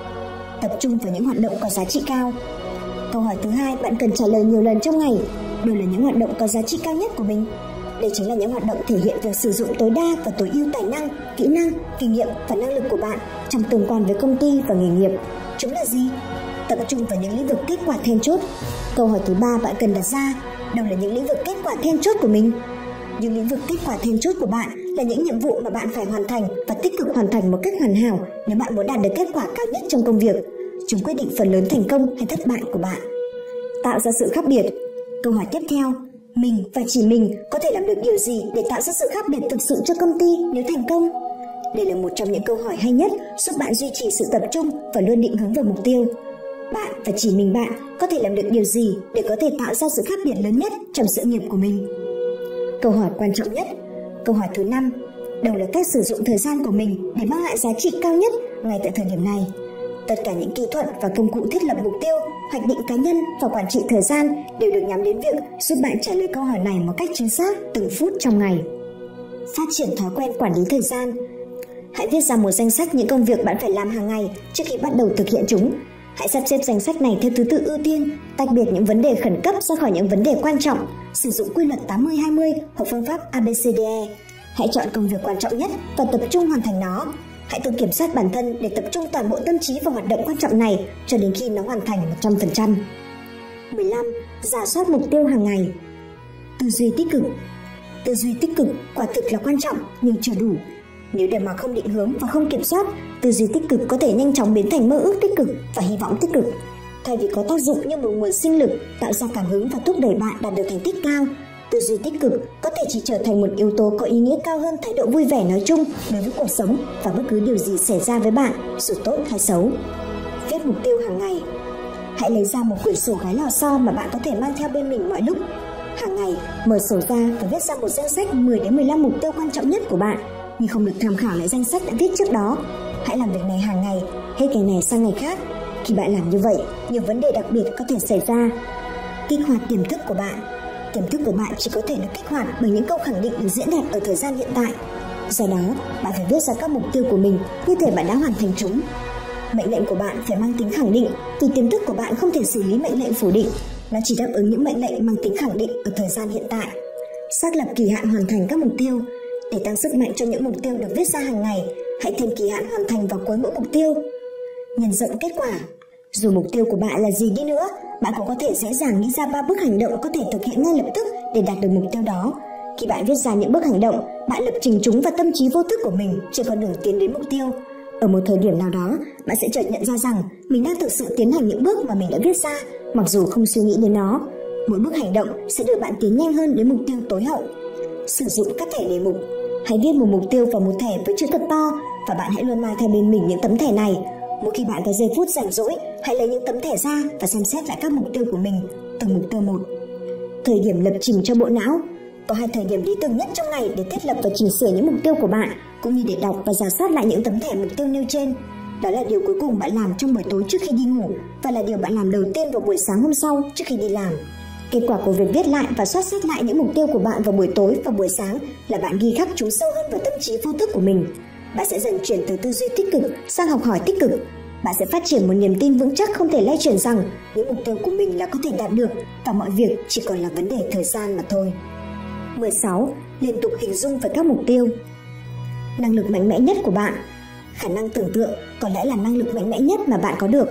Tập trung vào những hoạt động có giá trị cao. Câu hỏi thứ hai bạn cần trả lời nhiều lần trong ngày. Đâu là những hoạt động có giá trị cao nhất của mình? Đây chính là những hoạt động thể hiện việc sử dụng tối đa và tối ưu tài năng, kỹ năng, kinh nghiệm và năng lực của bạn trong tương quan với công ty và nghề nghiệp. Chúng là gì? Tập trung vào những lĩnh vực kết quả then chốt. Câu hỏi thứ ba bạn cần đặt ra, đâu là những lĩnh vực kết quả then chốt của mình? Những lĩnh vực kết quả then chốt của bạn là những nhiệm vụ mà bạn phải hoàn thành và tích cực hoàn thành một cách hoàn hảo nếu bạn muốn đạt được kết quả cao nhất trong công việc. Chúng quyết định phần lớn thành công hay thất bại của bạn. Tạo ra sự khác biệt. Câu hỏi tiếp theo, mình và chỉ mình có thể làm được điều gì để tạo ra sự khác biệt thực sự cho công ty nếu thành công? Đây là một trong những câu hỏi hay nhất giúp bạn duy trì sự tập trung và luôn định hướng vào mục tiêu. Bạn và chỉ mình bạn có thể làm được điều gì để có thể tạo ra sự khác biệt lớn nhất trong sự nghiệp của mình? Câu hỏi quan trọng nhất. Câu hỏi thứ năm, đâu là cách sử dụng thời gian của mình để mang lại giá trị cao nhất ngay tại thời điểm này? Tất cả những kỹ thuật và công cụ thiết lập mục tiêu, hoạch định cá nhân và quản trị thời gian đều được nhắm đến việc giúp bạn trả lời câu hỏi này một cách chính xác từng phút trong ngày. Phát triển thói quen quản lý thời gian. Hãy viết ra một danh sách những công việc bạn phải làm hàng ngày trước khi bắt đầu thực hiện chúng. Hãy sắp xếp danh sách này theo thứ tự ưu tiên, tách biệt những vấn đề khẩn cấp ra khỏi những vấn đề quan trọng, sử dụng quy luật tám mươi hai mươi hoặc phương pháp A B C D E. Hãy chọn công việc quan trọng nhất và tập trung hoàn thành nó. Hãy tự kiểm soát bản thân để tập trung toàn bộ tâm trí vào hoạt động quan trọng này cho đến khi nó hoàn thành một trăm phần trăm. mười lăm. Rà soát mục tiêu hàng ngày. Tư duy tích cực. Tư duy tích cực quả thực là quan trọng nhưng chưa đủ. Nếu để mà không định hướng và không kiểm soát, tư duy tích cực có thể nhanh chóng biến thành mơ ước tích cực và hy vọng tích cực. Thay vì có tác dụng như một nguồn sinh lực, tạo ra cảm hứng và thúc đẩy bạn đạt được thành tích cao, tư duy tích cực có thể chỉ trở thành một yếu tố có ý nghĩa cao hơn thái độ vui vẻ nói chung đối với cuộc sống và bất cứ điều gì xảy ra với bạn, dù tốt hay xấu. Viết mục tiêu hàng ngày. Hãy lấy ra một quyển sổ gái lò xo mà bạn có thể mang theo bên mình mọi lúc. Hàng ngày, mở sổ ra và viết ra một danh sách mười đến mười lăm mục tiêu quan trọng nhất của bạn, nhưng không được tham khảo lại danh sách đã viết trước đó. Hãy làm việc này hàng ngày, hết ngày này sang ngày khác. Khi bạn làm như vậy, nhiều vấn đề đặc biệt có thể xảy ra. Kích hoạt tiềm thức của bạn. Tiềm thức của bạn chỉ có thể được kích hoạt bởi những câu khẳng định được diễn đạt ở thời gian hiện tại. Do đó, bạn phải viết ra các mục tiêu của mình như thể bạn đã hoàn thành chúng. Mệnh lệnh của bạn phải mang tính khẳng định, vì tiềm thức của bạn không thể xử lý mệnh lệnh phủ định. Nó chỉ đáp ứng những mệnh lệnh mang tính khẳng định ở thời gian hiện tại. Xác lập kỳ hạn hoàn thành các mục tiêu. Để tăng sức mạnh cho những mục tiêu được viết ra hàng ngày, hãy thêm kỳ hạn hoàn thành vào cuối mỗi mục tiêu. Nhân rộng kết quả. Dù mục tiêu của bạn là gì đi nữa, bạn cũng có thể dễ dàng nghĩ ra ba bước hành động có thể thực hiện ngay lập tức để đạt được mục tiêu đó. Khi bạn viết ra những bước hành động, bạn lập trình chúng vào tâm trí vô thức của mình trên con đường tiến đến mục tiêu. Ở một thời điểm nào đó, bạn sẽ chợt nhận ra rằng mình đang thực sự tiến hành những bước mà mình đã viết ra, mặc dù không suy nghĩ đến nó. Mỗi bước hành động sẽ đưa bạn tiến nhanh hơn đến mục tiêu tối hậu. Sử dụng các thẻ đề mục. Hãy viết một mục tiêu vào một thẻ với chữ thật to và bạn hãy luôn mang theo bên mình những tấm thẻ này. Mỗi khi bạn có giây phút rảnh rỗi, hãy lấy những tấm thẻ ra và xem xét lại các mục tiêu của mình, từng mục tiêu một. Thời điểm lập trình cho bộ não. Có hai thời điểm lý tưởng nhất trong ngày để thiết lập và chỉnh sửa những mục tiêu của bạn, cũng như để đọc và rà soát lại những tấm thẻ mục tiêu nêu trên. Đó là điều cuối cùng bạn làm trong buổi tối trước khi đi ngủ và là điều bạn làm đầu tiên vào buổi sáng hôm sau trước khi đi làm. Kết quả của việc viết lại và soát xét lại những mục tiêu của bạn vào buổi tối và buổi sáng là bạn ghi khắc chúng sâu hơn vào tâm trí vô thức của mình. Bạn sẽ dần chuyển từ tư duy tích cực sang học hỏi tích cực. Bạn sẽ phát triển một niềm tin vững chắc không thể lay chuyển rằng những mục tiêu của mình là có thể đạt được và mọi việc chỉ còn là vấn đề thời gian mà thôi. mười sáu. Liên tục hình dung về các mục tiêu. Năng lực mạnh mẽ nhất của bạn. Khả năng tưởng tượng có lẽ là năng lực mạnh mẽ nhất mà bạn có được.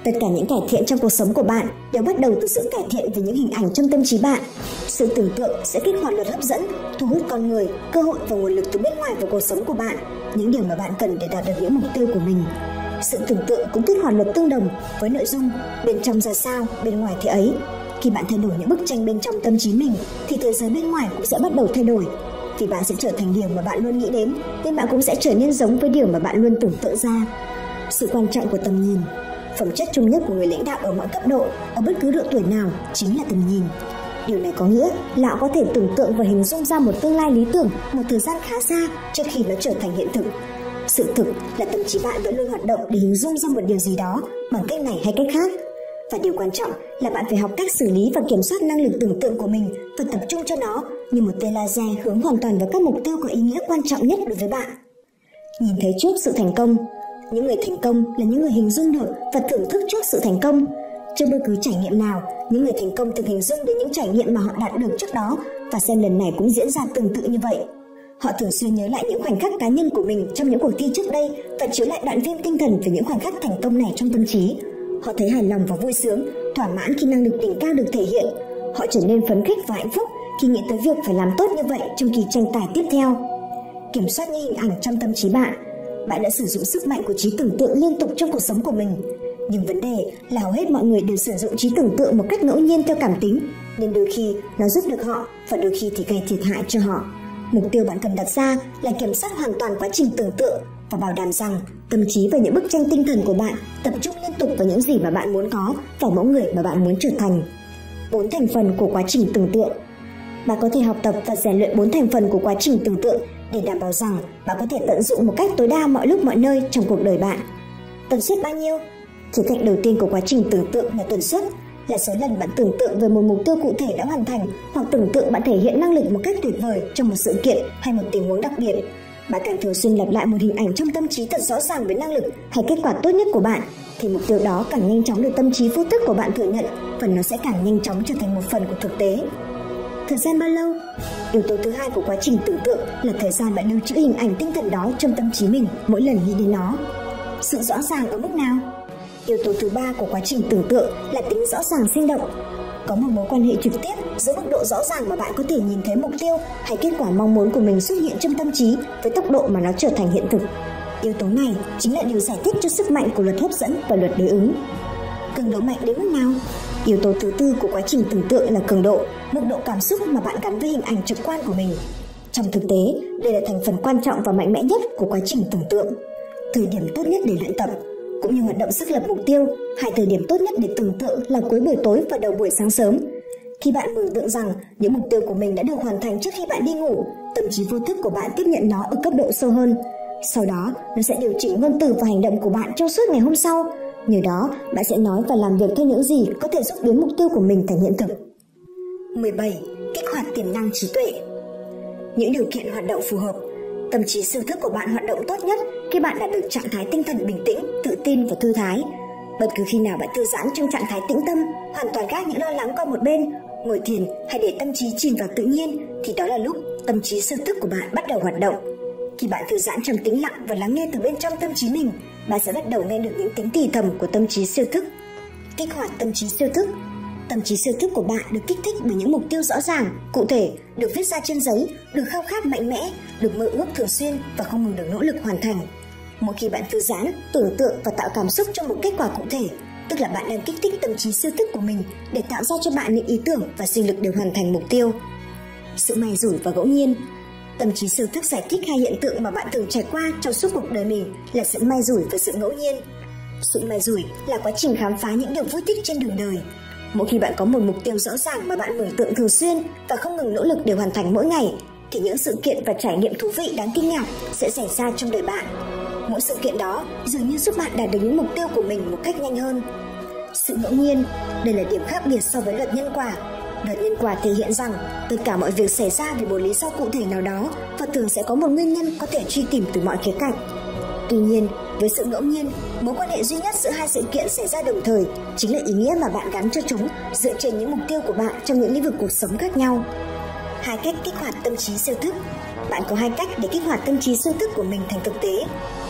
Tất cả những cải thiện trong cuộc sống của bạn đều bắt đầu từ sự cải thiện về những hình ảnh trong tâm trí bạn. Sự tưởng tượng sẽ kích hoạt luật hấp dẫn, thu hút con người, cơ hội và nguồn lực từ bên ngoài vào cuộc sống của bạn, những điều mà bạn cần để đạt được những mục tiêu của mình. Sự tưởng tượng cũng kích hoạt luật tương đồng với nội dung bên trong ra sao, bên ngoài thế ấy. Khi bạn thay đổi những bức tranh bên trong tâm trí mình thì thế giới bên ngoài cũng sẽ bắt đầu thay đổi. Vì bạn sẽ trở thành điều mà bạn luôn nghĩ đến, nên bạn cũng sẽ trở nên giống với điều mà bạn luôn tưởng tượng ra. Sự quan trọng của tầm nhìn. Phẩm chất chung nhất của người lãnh đạo ở mọi cấp độ, ở bất cứ độ tuổi nào, chính là tầm nhìn. Điều này có nghĩa là họ có thể tưởng tượng và hình dung ra một tương lai lý tưởng một thời gian khá xa trước khi nó trở thành hiện thực. Sự thực là tâm trí bạn vẫn luôn hoạt động để hình dung ra một điều gì đó bằng cách này hay cách khác. Và điều quan trọng là bạn phải học cách xử lý và kiểm soát năng lực tưởng tượng của mình và tập trung cho nó như một tia laser hướng hoàn toàn vào các mục tiêu có ý nghĩa quan trọng nhất đối với bạn. Nhìn thấy trước sự thành công. Những người thành công là những người hình dung được và thưởng thức trước sự thành công. Trong bất cứ trải nghiệm nào, những người thành công thường hình dung đến những trải nghiệm mà họ đạt được trước đó và xem lần này cũng diễn ra tương tự như vậy. Họ thường xuyên nhớ lại những khoảnh khắc cá nhân của mình trong những cuộc thi trước đây và chiếu lại đoạn phim tinh thần về những khoảnh khắc thành công này trong tâm trí. Họ thấy hài lòng và vui sướng, thỏa mãn khi năng lực đỉnh cao được thể hiện. Họ trở nên phấn khích và hạnh phúc khi nghĩ tới việc phải làm tốt như vậy trong kỳ tranh tài tiếp theo. Kiểm soát những hình ảnh trong tâm trí bạn. Bạn đã sử dụng sức mạnh của trí tưởng tượng liên tục trong cuộc sống của mình. Nhưng vấn đề là hầu hết mọi người đều sử dụng trí tưởng tượng một cách ngẫu nhiên theo cảm tính, nên đôi khi nó giúp được họ và đôi khi thì gây thiệt hại cho họ. Mục tiêu bạn cần đặt ra là kiểm soát hoàn toàn quá trình tưởng tượng và bảo đảm rằng tâm trí và những bức tranh tinh thần của bạn tập trung liên tục vào những gì mà bạn muốn có và mẫu người mà bạn muốn trở thành. Bốn thành phần của quá trình tưởng tượng. Bạn có thể học tập và rèn luyện bốn thành phần của quá trình tưởng tượng để đảm bảo rằng bạn có thể tận dụng một cách tối đa mọi lúc mọi nơi trong cuộc đời bạn. Tần suất bao nhiêu? Khía cạnh đầu tiên của quá trình tưởng tượng là tần suất, là số lần bạn tưởng tượng về một mục tiêu cụ thể đã hoàn thành, hoặc tưởng tượng bạn thể hiện năng lực một cách tuyệt vời trong một sự kiện hay một tình huống đặc biệt. Bạn càng thường xuyên lặp lại một hình ảnh trong tâm trí thật rõ ràng về năng lực hay kết quả tốt nhất của bạn, thì mục tiêu đó càng nhanh chóng được tâm trí vô thức của bạn thừa nhận và nó sẽ càng nhanh chóng trở thành một phần của thực tế. Thời gian bao lâu? Yếu tố thứ hai của quá trình tưởng tượng là thời gian bạn lưu trữ hình ảnh tinh thần đó trong tâm trí mình mỗi lần nghĩ đến nó. Sự rõ ràng ở mức nào? Yếu tố thứ ba của quá trình tưởng tượng là tính rõ ràng sinh động. Có một mối quan hệ trực tiếp giữa mức độ rõ ràng mà bạn có thể nhìn thấy mục tiêu hay kết quả mong muốn của mình xuất hiện trong tâm trí với tốc độ mà nó trở thành hiện thực. Yếu tố này chính là điều giải thích cho sức mạnh của luật hấp dẫn và luật đối ứng. Cường độ mạnh đến mức nào? Yếu tố thứ tư của quá trình tưởng tượng là cường độ, mức độ cảm xúc mà bạn gắn với hình ảnh trực quan của mình. Trong thực tế, đây là thành phần quan trọng và mạnh mẽ nhất của quá trình tưởng tượng. Thời điểm tốt nhất để luyện tập cũng như hoạt động xác lập mục tiêu, hai thời điểm tốt nhất để tưởng tượng là cuối buổi tối và đầu buổi sáng sớm. Khi bạn mường tượng rằng những mục tiêu của mình đã được hoàn thành trước khi bạn đi ngủ, tâm trí vô thức của bạn tiếp nhận nó ở cấp độ sâu hơn. Sau đó, nó sẽ điều chỉnh ngôn từ và hành động của bạn trong suốt ngày hôm sau. Nhờ đó, bạn sẽ nói và làm việc theo những gì có thể giúp biến mục tiêu của mình thành hiện thực. mười bảy. Kích hoạt tiềm năng trí tuệ. Những điều kiện hoạt động phù hợp. Tâm trí siêu thức của bạn hoạt động tốt nhất khi bạn đạt được trạng thái tinh thần bình tĩnh, tự tin và thư thái. Bất cứ khi nào bạn thư giãn trong trạng thái tĩnh tâm, hoàn toàn gác những lo lắng qua một bên, ngồi thiền hay để tâm trí chìm vào tự nhiên, thì đó là lúc tâm trí siêu thức của bạn bắt đầu hoạt động. Khi bạn thư giãn trong tĩnh lặng và lắng nghe từ bên trong tâm trí mình, bạn sẽ bắt đầu nghe được những tiếng thì thầm của tâm trí siêu thức. Kích hoạt tâm trí siêu thức. Tâm trí siêu thức của bạn được kích thích bởi những mục tiêu rõ ràng, cụ thể, được viết ra trên giấy, được khao khát mạnh mẽ, được mơ ước thường xuyên và không ngừng được nỗ lực hoàn thành. Mỗi khi bạn thư giãn, tưởng tượng và tạo cảm xúc cho một kết quả cụ thể, tức là bạn đang kích thích tâm trí siêu thức của mình để tạo ra cho bạn những ý tưởng và sinh lực để hoàn thành mục tiêu. Sự may rủi và ngẫu nhiên. Tâm trí siêu thức giải thích hai hiện tượng mà bạn thường trải qua trong suốt cuộc đời mình là sự may rủi và sự ngẫu nhiên. Sự may rủi là quá trình khám phá những điều vui thích trên đường đời. Mỗi khi bạn có một mục tiêu rõ ràng mà bạn mường tượng thường xuyên và không ngừng nỗ lực để hoàn thành mỗi ngày, thì những sự kiện và trải nghiệm thú vị đáng kinh ngạc sẽ xảy ra trong đời bạn. Mỗi sự kiện đó dường như giúp bạn đạt được những mục tiêu của mình một cách nhanh hơn. Sự ngẫu nhiên, đây là điểm khác biệt so với luật nhân quả. Luật nhân quả thể hiện rằng tất cả mọi việc xảy ra vì một lý do cụ thể nào đó và thường sẽ có một nguyên nhân có thể truy tìm từ mọi khía cạnh. Tuy nhiên, với sự ngẫu nhiên, mối quan hệ duy nhất giữa hai sự kiện xảy ra đồng thời chính là ý nghĩa mà bạn gắn cho chúng dựa trên những mục tiêu của bạn trong những lĩnh vực cuộc sống khác nhau. Hai cách kích hoạt tâm trí siêu thức. Bạn có hai cách để kích hoạt tâm trí siêu thức của mình thành thực tế.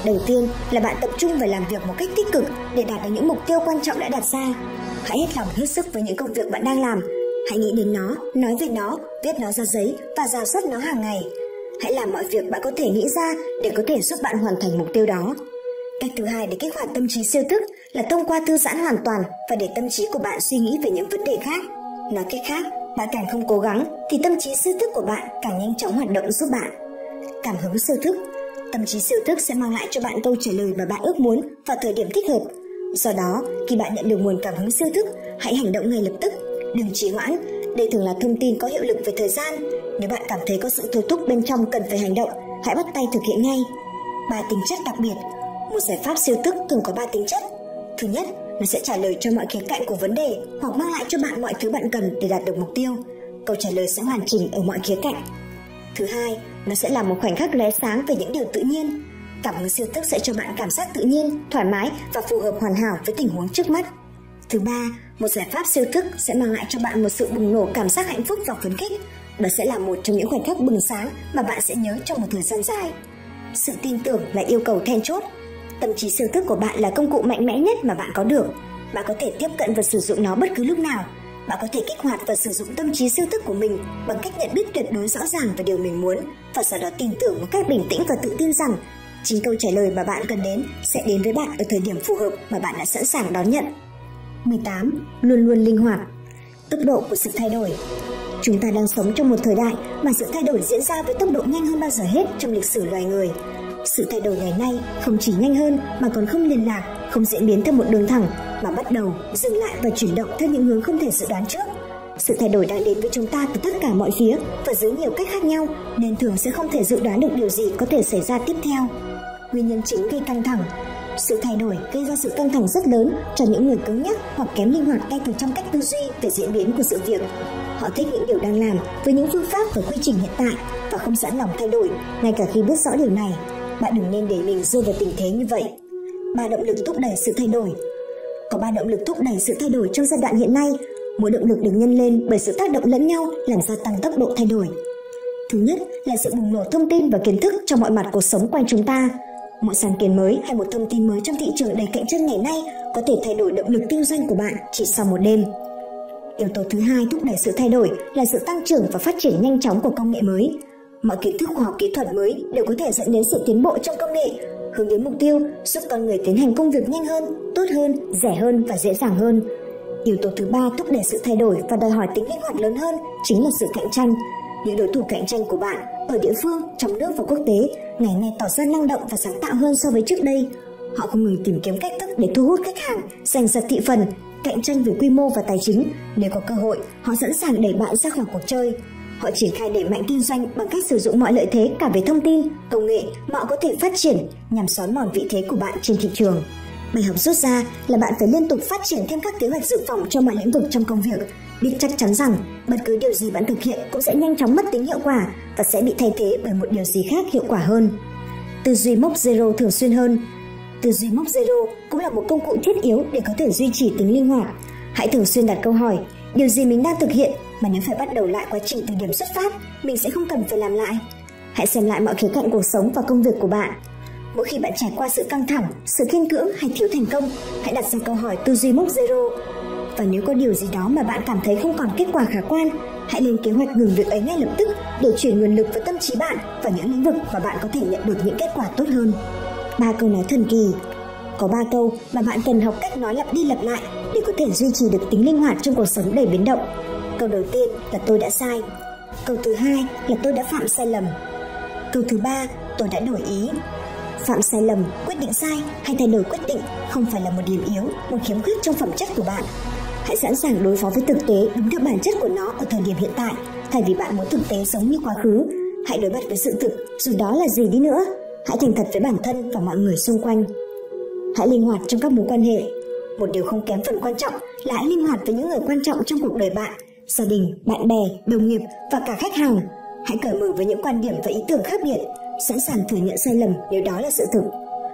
Đầu tiên là bạn tập trung và làm việc một cách tích cực để đạt được những mục tiêu quan trọng đã đặt ra. Hãy hết lòng hết sức với những công việc bạn đang làm. Hãy nghĩ đến nó, nói về nó, viết nó ra giấy và rà soát nó hàng ngày. Hãy làm mọi việc bạn có thể nghĩ ra để có thể giúp bạn hoàn thành mục tiêu đó. Cách thứ hai để kích hoạt tâm trí siêu thức là thông qua thư giãn hoàn toàn và để tâm trí của bạn suy nghĩ về những vấn đề khác. Nói cách khác, bạn càng không cố gắng thì tâm trí siêu thức của bạn càng nhanh chóng hoạt động giúp bạn. Cảm hứng siêu thức. Tâm trí siêu thức sẽ mang lại cho bạn câu trả lời mà bạn ước muốn vào thời điểm thích hợp. Do đó, khi bạn nhận được nguồn cảm hứng siêu thức, hãy hành động ngay lập tức, đừng trì hoãn. Đây thường là thông tin có hiệu lực về thời gian. Nếu bạn cảm thấy có sự thôi thúc bên trong cần phải hành động, hãy bắt tay thực hiện ngay. Ba tính chất đặc biệt. Một giải pháp siêu thức thường có ba tính chất. Thứ nhất, nó sẽ trả lời cho mọi khía cạnh của vấn đề hoặc mang lại cho bạn mọi thứ bạn cần để đạt được mục tiêu. Câu trả lời sẽ hoàn chỉnh ở mọi khía cạnh. Thứ hai, nó sẽ là một khoảnh khắc lóe sáng về những điều tự nhiên. Cảm hứng siêu thức sẽ cho bạn cảm giác tự nhiên, thoải mái và phù hợp hoàn hảo với tình huống trước mắt. Thứ ba, một giải pháp siêu thức sẽ mang lại cho bạn một sự bùng nổ cảm giác hạnh phúc và phấn khích. Đó sẽ là một trong những khoảnh khắc bừng sáng mà bạn sẽ nhớ trong một thời gian dài. Sự tin tưởng là yêu cầu then chốt. Tâm trí siêu thức của bạn là công cụ mạnh mẽ nhất mà bạn có được. Bạn có thể tiếp cận và sử dụng nó bất cứ lúc nào. Bạn có thể kích hoạt và sử dụng tâm trí siêu thức của mình bằng cách nhận biết tuyệt đối rõ ràng về điều mình muốn và sau đó tin tưởng một cách bình tĩnh và tự tin rằng chính câu trả lời mà bạn cần đến sẽ đến với bạn ở thời điểm phù hợp mà bạn đã sẵn sàng đón nhận. mười tám. Luôn luôn linh hoạt. Tốc độ của sự thay đổi. Chúng ta đang sống trong một thời đại mà sự thay đổi diễn ra với tốc độ nhanh hơn bao giờ hết trong lịch sử loài người. Sự thay đổi ngày nay không chỉ nhanh hơn mà còn không liên lạc, không diễn biến theo một đường thẳng mà bắt đầu, dừng lại và chuyển động theo những hướng không thể dự đoán trước. Sự thay đổi đang đến với chúng ta từ tất cả mọi phía và dưới nhiều cách khác nhau nên thường sẽ không thể dự đoán được điều gì có thể xảy ra tiếp theo. Nguyên nhân chính gây căng thẳng. Sự thay đổi gây ra sự căng thẳng rất lớn cho những người cứng nhắc hoặc kém linh hoạt ngay từ trong cách tư duy về diễn biến của sự việc. Họ thích những điều đang làm với những phương pháp và quy trình hiện tại và không sẵn lòng thay đổi ngay cả khi biết rõ điều này. Bạn đừng nên để mình rơi vào tình thế như vậy. Ba động lực thúc đẩy sự thay đổi. Có ba động lực thúc đẩy sự thay đổi trong giai đoạn hiện nay. Mỗi động lực được nhân lên bởi sự tác động lẫn nhau làm gia tăng tốc độ thay đổi. Thứ nhất là sự bùng nổ thông tin và kiến thức trong mọi mặt cuộc sống quanh chúng ta. Một sáng kiến mới hay một thông tin mới trong thị trường đầy cạnh tranh ngày nay có thể thay đổi động lực kinh doanh của bạn chỉ sau một đêm. Yếu tố thứ hai thúc đẩy sự thay đổi là sự tăng trưởng và phát triển nhanh chóng của công nghệ mới. Mọi kiến thức khoa học kỹ thuật mới đều có thể dẫn đến sự tiến bộ trong công nghệ, hướng đến mục tiêu giúp con người tiến hành công việc nhanh hơn, tốt hơn, rẻ hơn và dễ dàng hơn. Yếu tố thứ ba thúc đẩy sự thay đổi và đòi hỏi tính linh hoạt lớn hơn chính là sự cạnh tranh. Những đối thủ cạnh tranh của bạn ở địa phương, trong nước và quốc tế ngày nay tỏ ra năng động và sáng tạo hơn so với trước đây. Họ không ngừng tìm kiếm cách thức để thu hút khách hàng, giành giật thị phần, cạnh tranh về quy mô và tài chính. Nếu có cơ hội, họ sẵn sàng đẩy bạn ra khỏi cuộc chơi. Họ triển khai đẩy mạnh kinh doanh bằng cách sử dụng mọi lợi thế cả về thông tin, công nghệ mà họ có thể phát triển nhằm xóa mòn vị thế của bạn trên thị trường. Bài học rút ra là bạn phải liên tục phát triển thêm các kế hoạch dự phòng cho mọi lĩnh vực trong công việc, biết chắc chắn rằng bất cứ điều gì bạn thực hiện cũng sẽ nhanh chóng mất tính hiệu quả và sẽ bị thay thế bởi một điều gì khác hiệu quả hơn. Tư duy mốc zero thường xuyên hơn. Tư duy mốc zero cũng là một công cụ thiết yếu để có thể duy trì tính linh hoạt. Hãy thường xuyên đặt câu hỏi, điều gì mình đang thực hiện mà nếu phải bắt đầu lại quá trình từ điểm xuất phát, mình sẽ không cần phải làm lại. Hãy xem lại mọi khía cạnh cuộc sống và công việc của bạn. Mỗi khi bạn trải qua sự căng thẳng, sự khiên cưỡng hay thiếu thành công, hãy đặt ra câu hỏi tư duy mốc zero. Và nếu có điều gì đó mà bạn cảm thấy không còn kết quả khả quan, hãy lên kế hoạch ngừng việc ấy ngay lập tức để chuyển nguồn lực và tâm trí bạn vào những lĩnh vực mà bạn có thể nhận được những kết quả tốt hơn. Ba câu nói thần kỳ. Có ba câu mà bạn cần học cách nói lặp đi lặp lại để có thể duy trì được tính linh hoạt trong cuộc sống đầy biến động. Câu đầu tiên là tôi đã sai. Câu thứ hai là tôi đã phạm sai lầm. Câu thứ ba, tôi đã đổi ý. Phạm sai lầm, quyết định sai hay thay đổi quyết định không phải là một điểm yếu, một khiếm khuyết trong phẩm chất của bạn. Hãy sẵn sàng đối phó với thực tế đúng theo bản chất của nó ở thời điểm hiện tại, thay vì bạn muốn thực tế giống như quá khứ. Hãy đối mặt với sự thực, dù đó là gì đi nữa. Hãy thành thật với bản thân và mọi người xung quanh. Hãy linh hoạt trong các mối quan hệ. Một điều không kém phần quan trọng là hãy linh hoạt với những người quan trọng trong cuộc đời bạn, gia đình, bạn bè, đồng nghiệp và cả khách hàng. Hãy cởi mở với những quan điểm và ý tưởng khác biệt, sẵn sàng thừa nhận sai lầm nếu đó là sự thực.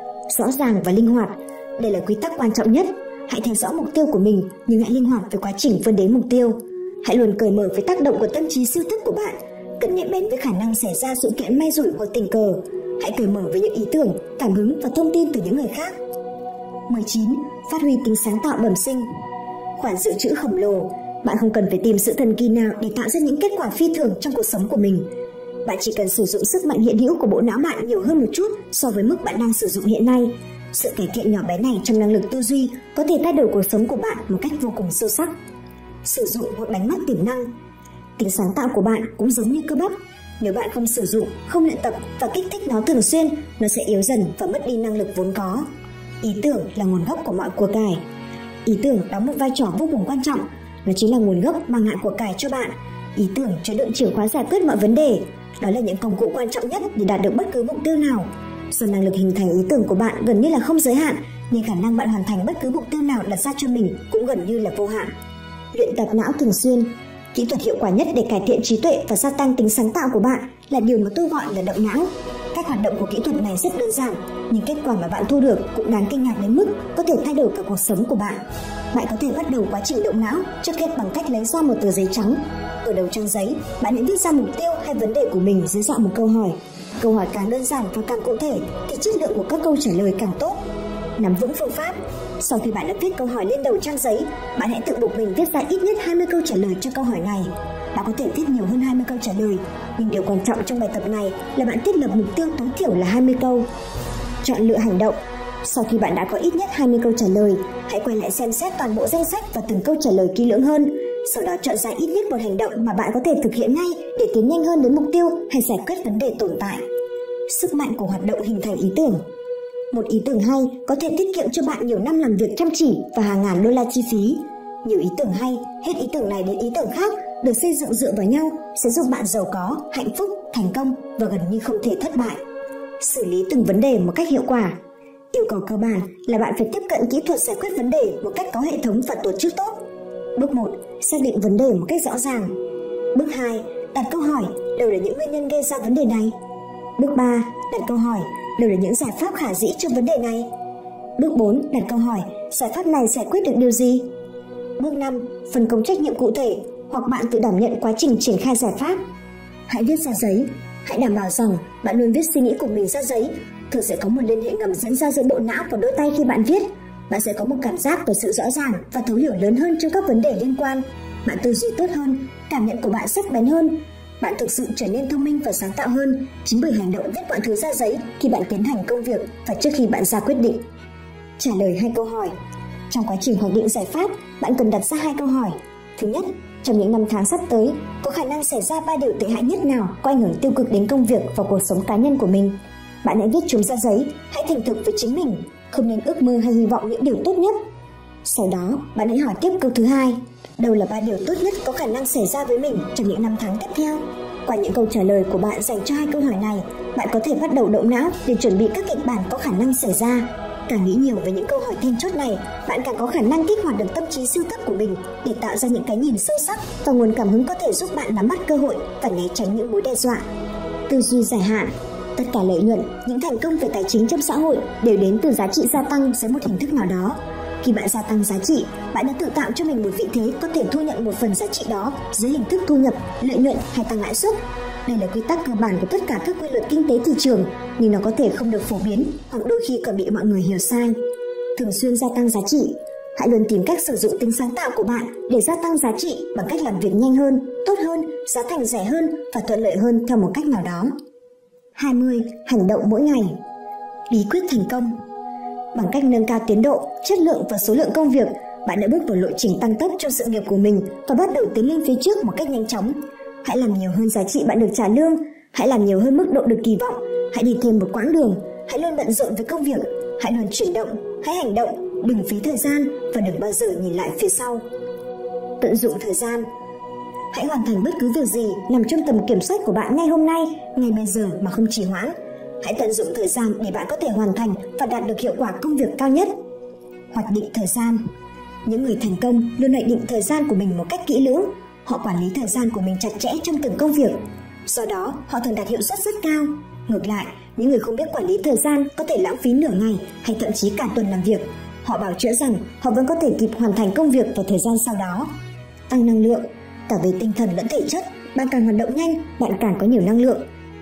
Rõ ràng và linh hoạt, đây là quy tắc quan trọng nhất. Hãy theo dõi mục tiêu của mình nhưng hãy linh hoạt với quá trình vươn đến mục tiêu. Hãy luôn cởi mở với tác động của tâm trí siêu thức của bạn, cần nhạy bén với khả năng xảy ra sự kiện may rủi hoặc tình cờ. Hãy cởi mở với những ý tưởng, cảm hứng và thông tin từ những người khác. mười chín. Phát huy tính sáng tạo bẩm sinh. Khoản dự trữ khổng lồ. Bạn không cần phải tìm sự thần kỳ nào để tạo ra những kết quả phi thường trong cuộc sống của mình. Bạn chỉ cần sử dụng sức mạnh hiện hữu của bộ não bạn nhiều hơn một chút so với mức bạn đang sử dụng hiện nay. Sự cải thiện nhỏ bé này trong năng lực tư duy có thể thay đổi cuộc sống của bạn một cách vô cùng sâu sắc. Sử dụng hoặc đánh mất tiềm năng. Tính sáng tạo của bạn cũng giống như cơ bắp. Nếu bạn không sử dụng, không luyện tập và kích thích nó thường xuyên, nó sẽ yếu dần và mất đi năng lực vốn có. Ý tưởng là nguồn gốc của mọi của cải. Ý tưởng đóng một vai trò vô cùng quan trọng. Nó chính là nguồn gốc mang lại của cải cho bạn. Ý tưởng chứa đựng chìa khóa giải quyết mọi vấn đề. Đó là những công cụ quan trọng nhất để đạt được bất cứ mục tiêu nào. Do năng lực hình thành ý tưởng của bạn gần như là không giới hạn, nên khả năng bạn hoàn thành bất cứ mục tiêu nào đặt ra cho mình cũng gần như là vô hạn. Luyện tập não thường xuyên. Kỹ thuật hiệu quả nhất để cải thiện trí tuệ và gia tăng tính sáng tạo của bạn là điều mà tôi gọi là động não. Các hoạt động của kỹ thuật này rất đơn giản, nhưng kết quả mà bạn thu được cũng đáng kinh ngạc đến mức có thể thay đổi cả cuộc sống của bạn. Bạn có thể bắt đầu quá trình động não trước hết bằng cách lấy ra một tờ giấy trắng. Ở đầu trang giấy, bạn hãy viết ra mục tiêu hay vấn đề của mình dưới dạng một câu hỏi. Câu hỏi càng đơn giản và càng cụ thể thì chất lượng của các câu trả lời càng tốt. Nắm vững phương pháp. Sau khi bạn đã viết câu hỏi lên đầu trang giấy, bạn hãy tự buộc mình viết ra ít nhất hai mươi câu trả lời cho câu hỏi này. Bạn có thể viết nhiều hơn hai mươi câu trả lời, nhưng điều quan trọng trong bài tập này là bạn thiết lập mục tiêu tối thiểu là hai mươi câu. Chọn lựa hành động. Sau khi bạn đã có ít nhất hai mươi câu trả lời, hãy quay lại xem xét toàn bộ danh sách và từng câu trả lời kỹ lưỡng hơn. Sau đó chọn ra ít nhất một hành động mà bạn có thể thực hiện ngay để tiến nhanh hơn đến mục tiêu hay giải quyết vấn đề tồn tại. Sức mạnh của hoạt động hình thành ý tưởng. Một ý tưởng hay có thể tiết kiệm cho bạn nhiều năm làm việc chăm chỉ và hàng ngàn đô la chi phí. Nhiều ý tưởng hay, hết ý tưởng này đến ý tưởng khác, được xây dựng dựa vào nhau sẽ giúp bạn giàu có, hạnh phúc, thành công và gần như không thể thất bại. Xử lý từng vấn đề một cách hiệu quả. Yêu cầu cơ bản là bạn phải tiếp cận kỹ thuật giải quyết vấn đề một cách có hệ thống và tổ chức tốt. Bước một. Xác định vấn đề một cách rõ ràng. Bước hai. Đặt câu hỏi, đâu là những nguyên nhân gây ra vấn đề này? Bước ba. Đặt câu hỏi, đâu là những giải pháp khả dĩ cho vấn đề này? Bước bốn. Đặt câu hỏi, giải pháp này giải quyết được điều gì? Bước năm. Phân công trách nhiệm cụ thể, hoặc bạn tự đảm nhận quá trình triển khai giải pháp. Hãy viết ra giấy. Hãy đảm bảo rằng bạn luôn viết suy nghĩ của mình ra giấy. Thường sẽ có một liên hệ ngầm diễn ra giữa bộ não và đôi tay khi bạn viết. Bạn sẽ có một cảm giác về sự rõ ràng và thấu hiểu lớn hơn trong các vấn đề liên quan. Bạn tư duy tốt hơn, cảm nhận của bạn sắc bén hơn. Bạn thực sự trở nên thông minh và sáng tạo hơn chính bởi hành động viết mọi thứ ra giấy khi bạn tiến hành công việc và trước khi bạn ra quyết định. Trả lời hai câu hỏi. Trong quá trình hoạch định giải pháp, bạn cần đặt ra hai câu hỏi. Thứ nhất, trong những năm tháng sắp tới, có khả năng xảy ra ba điều tệ hại nhất nào có ảnh hưởng tiêu cực đến công việc và cuộc sống cá nhân của mình? Bạn hãy viết chúng ra giấy, hãy thành thực với chính mình, không nên ước mơ hay hy vọng những điều tốt nhất. Sau đó, bạn hãy hỏi tiếp câu thứ hai. Đâu là ba điều tốt nhất có khả năng xảy ra với mình trong những năm tháng tiếp theo? Qua những câu trả lời của bạn dành cho hai câu hỏi này, bạn có thể bắt đầu động não để chuẩn bị các kịch bản có khả năng xảy ra. Càng nghĩ nhiều về những câu hỏi then chốt này, bạn càng có khả năng kích hoạt được tâm trí siêu cấp của mình để tạo ra những cái nhìn sâu sắc và nguồn cảm hứng có thể giúp bạn nắm bắt cơ hội và né tránh những mối đe dọa. Tư duy dài hạn. Tất cả lợi nhuận, những thành công về tài chính trong xã hội đều đến từ giá trị gia tăng dưới một hình thức nào đó. Khi bạn gia tăng giá trị, bạn đã tự tạo cho mình một vị thế có thể thu nhận một phần giá trị đó dưới hình thức thu nhập, lợi nhuận hay tăng lãi suất. Đây là quy tắc cơ bản của tất cả các quy luật kinh tế thị trường, nhưng nó có thể không được phổ biến hoặc đôi khi còn bị mọi người hiểu sai. Thường xuyên gia tăng giá trị. Hãy luôn tìm cách sử dụng tính sáng tạo của bạn để gia tăng giá trị bằng cách làm việc nhanh hơn, tốt hơn, giá thành rẻ hơn và thuận lợi hơn theo một cách nào đó. hai mươi. Hành động mỗi ngày. Bí quyết thành công. Bằng cách nâng cao tiến độ, chất lượng và số lượng công việc, bạn đã bước vào lộ trình tăng tốc trong sự nghiệp của mình và bắt đầu tiến lên phía trước một cách nhanh chóng. Hãy làm nhiều hơn giá trị bạn được trả lương, hãy làm nhiều hơn mức độ được kỳ vọng, hãy đi thêm một quãng đường, hãy luôn bận rộn với công việc, hãy luôn chuyển động, hãy hành động, đừng phí thời gian và đừng bao giờ nhìn lại phía sau. Tận dụng thời gian. Hãy hoàn thành bất cứ việc gì nằm trong tầm kiểm soát của bạn ngay hôm nay, ngay bây giờ mà không trì hoãn. Hãy tận dụng thời gian để bạn có thể hoàn thành và đạt được hiệu quả công việc cao nhất. Hoạch định thời gian. Những người thành công luôn hoạch định thời gian của mình một cách kỹ lưỡng. Họ quản lý thời gian của mình chặt chẽ trong từng công việc. Do đó, họ thường đạt hiệu suất rất cao. Ngược lại, những người không biết quản lý thời gian có thể lãng phí nửa ngày hay thậm chí cả tuần làm việc. Họ bảo chữa rằng họ vẫn có thể kịp hoàn thành công việc vào thời gian sau đó. Tăng năng lượng. Cả về tinh thần lẫn thể chất, bạn càng hoạt động nhanh, bạn càng có nhiều năng lượng.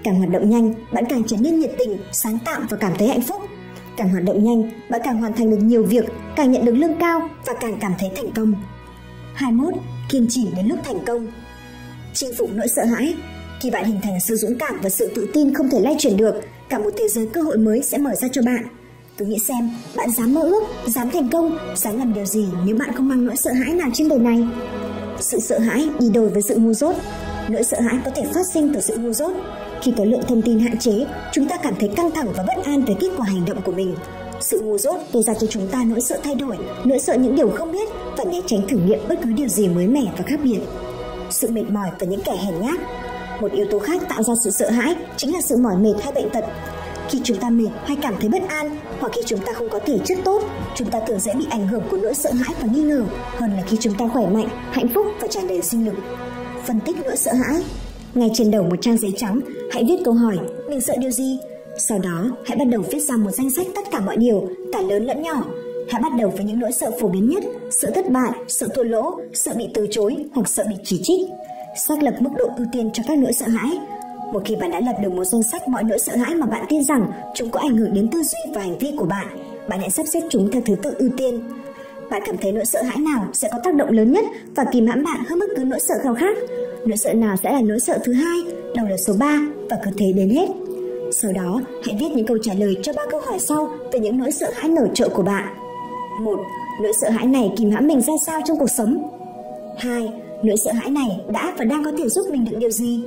Càng hoạt động nhanh, bạn càng trở nên nhiệt tình, sáng tạo và cảm thấy hạnh phúc. Càng hoạt động nhanh, bạn càng hoàn thành được nhiều việc, càng nhận được lương cao và càng cảm thấy thành công. hai mươi mốt. Kiên trì đến lúc thành công. Chinh phục nỗi sợ hãi. Khi bạn hình thành sự dũng cảm và sự tự tin không thể lay chuyển được, cả một thế giới cơ hội mới sẽ mở ra cho bạn. Cứ nghĩ xem, bạn dám mơ ước, dám thành công, dám làm điều gì nếu bạn không mang nỗi sợ hãi nào trên đời này? Sự sợ hãi đi đôi với sự ngu dốt. Nỗi sợ hãi có thể phát sinh từ sự ngu dốt. Khi có lượng thông tin hạn chế, chúng ta cảm thấy căng thẳng và bất an về kết quả hành động của mình. Sự ngu dốt gây ra cho chúng ta nỗi sợ thay đổi, nỗi sợ những điều không biết và né tránh thử nghiệm bất cứ điều gì mới mẻ và khác biệt. Sự mệt mỏi và những kẻ hèn nhát. Một yếu tố khác tạo ra sự sợ hãi chính là sự mỏi mệt hay bệnh tật. Khi chúng ta mệt hay cảm thấy bất an, hoặc khi chúng ta không có thể chất tốt, chúng ta thường dễ bị ảnh hưởng của nỗi sợ hãi và nghi ngờ hơn là khi chúng ta khỏe mạnh, hạnh phúc và tràn đầy sinh lực. Phân tích nỗi sợ hãi. Ngay trên đầu một trang giấy trắng, hãy viết câu hỏi mình sợ điều gì. Sau đó, hãy bắt đầu viết ra một danh sách tất cả mọi điều, cả lớn lẫn nhỏ. Hãy bắt đầu với những nỗi sợ phổ biến nhất: sợ thất bại, sợ thua lỗ, sợ bị từ chối hoặc sợ bị chỉ trích. Xác lập mức độ ưu tiên cho các nỗi sợ hãi. Một khi bạn đã lập được một danh sách mọi nỗi sợ hãi mà bạn tin rằng chúng có ảnh hưởng đến tư duy và hành vi của bạn, bạn hãy sắp xếp chúng theo thứ tự ưu tiên. Bạn cảm thấy nỗi sợ hãi nào sẽ có tác động lớn nhất và kìm hãm bạn hơn bất cứ nỗi sợ nào khác? Nỗi sợ nào sẽ là nỗi sợ thứ hai, đâu là số ba, và cứ thế đến hết. Sau đó, hãy viết những câu trả lời cho ba câu hỏi sau về những nỗi sợ hãi nổi trội của bạn. một. Nỗi sợ hãi này kìm hãm mình ra sao trong cuộc sống? hai. Nỗi sợ hãi này đã và đang có thể giúp mình được điều gì?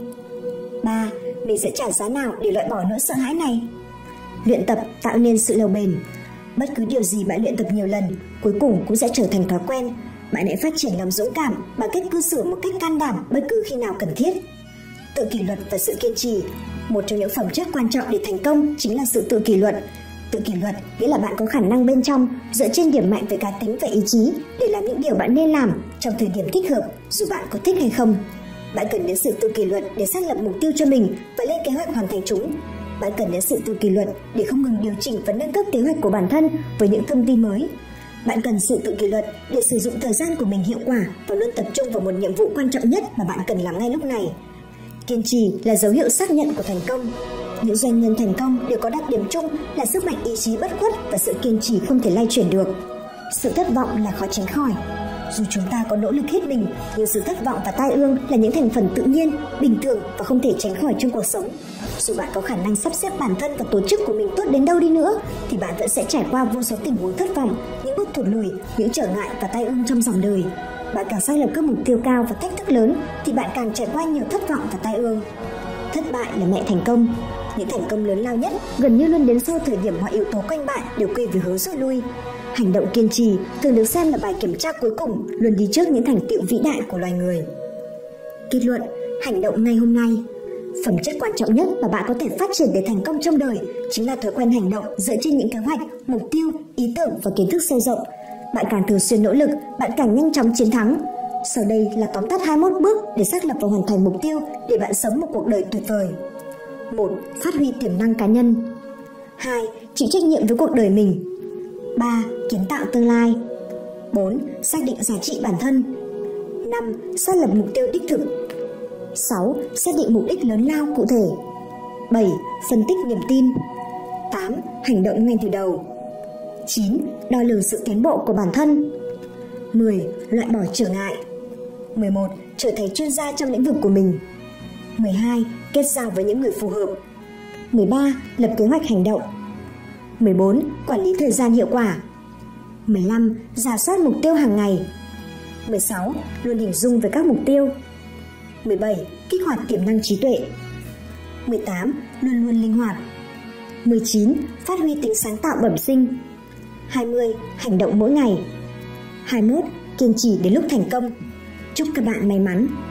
ba. Mình sẽ trả giá nào để loại bỏ nỗi sợ hãi này? Luyện tập tạo nên sự lâu bền. Bất cứ điều gì bạn luyện tập nhiều lần, cuối cùng cũng sẽ trở thành thói quen. Bạn hãy phát triển lòng dũng cảm bằng cách cư xử một cách can đảm bất cứ khi nào cần thiết. Tự kỷ luật và sự kiên trì. Một trong những phẩm chất quan trọng để thành công chính là sự tự kỷ luật. Tự kỷ luật nghĩa là bạn có khả năng bên trong, dựa trên điểm mạnh về cá tính và ý chí, để làm những điều bạn nên làm trong thời điểm thích hợp, dù bạn có thích hay không. Bạn cần đến sự tự kỷ luật để xác lập mục tiêu cho mình và lên kế hoạch hoàn thành chúng. Bạn cần đến sự tự kỷ luật để không ngừng điều chỉnh và nâng cấp kế hoạch của bản thân với những thông tin mới. Bạn cần sự tự kỷ luật để sử dụng thời gian của mình hiệu quả và luôn tập trung vào một nhiệm vụ quan trọng nhất mà bạn cần làm ngay lúc này. Kiên trì là dấu hiệu xác nhận của thành công. Những doanh nhân thành công đều có đặc điểm chung là sức mạnh ý chí bất khuất và sự kiên trì không thể lay chuyển được. Sự thất vọng là khó tránh khỏi. Dù chúng ta có nỗ lực hết mình, nhưng sự thất vọng và tai ương là những thành phần tự nhiên, bình thường và không thể tránh khỏi trong cuộc sống. Dù bạn có khả năng sắp xếp bản thân và tổ chức của mình tốt đến đâu đi nữa, thì bạn vẫn sẽ trải qua vô số tình huống thất vọng, những bước thụt lùi, những trở ngại và tai ương trong dòng đời. Bạn càng xác lập các mục tiêu cao và thách thức lớn, thì bạn càng trải qua nhiều thất vọng và tai ương. Thất bại là mẹ thành công. Những thành công lớn lao nhất gần như luôn đến sau thời điểm mọi yếu tố quanh bạn đều quy về hướng rút lui. Hành động kiên trì thường được xem là bài kiểm tra cuối cùng, luôn đi trước những thành tựu vĩ đại của loài người. Kết luận: hành động ngay hôm nay. Phẩm chất quan trọng nhất mà bạn có thể phát triển để thành công trong đời chính là thói quen hành động dựa trên những kế hoạch, mục tiêu, ý tưởng và kiến thức sâu rộng. Bạn càng thường xuyên nỗ lực, bạn càng nhanh chóng chiến thắng. Sau đây là tóm tắt hai mươi mốt bước để xác lập và hoàn thành mục tiêu để bạn sống một cuộc đời tuyệt vời. một. Phát huy tiềm năng cá nhân. hai. Chịu trách nhiệm với cuộc đời mình. ba. Kiến tạo tương lai. bốn. Xác định giá trị bản thân. năm. Xác lập mục tiêu đích thực. sáu. Xác định mục đích lớn lao cụ thể. bảy. Phân tích niềm tin. tám. Hành động ngay từ đầu. chín. Đo lường sự tiến bộ của bản thân. mười. Loại bỏ trở ngại. mười một. Trở thành chuyên gia trong lĩnh vực của mình. mười hai. Kết giao với những người phù hợp. mười ba. Lập kế hoạch hành động. mười bốn. Quản lý thời gian hiệu quả. mười lăm. Rà soát mục tiêu hàng ngày. mười sáu. Luôn hình dung về các mục tiêu. mười bảy. Kích hoạt tiềm năng trí tuệ. mười tám. Luôn luôn linh hoạt. mười chín. Phát huy tính sáng tạo bẩm sinh. hai mươi. Hành động mỗi ngày. hai mươi mốt. Kiên trì đến lúc thành công. Chúc các bạn may mắn.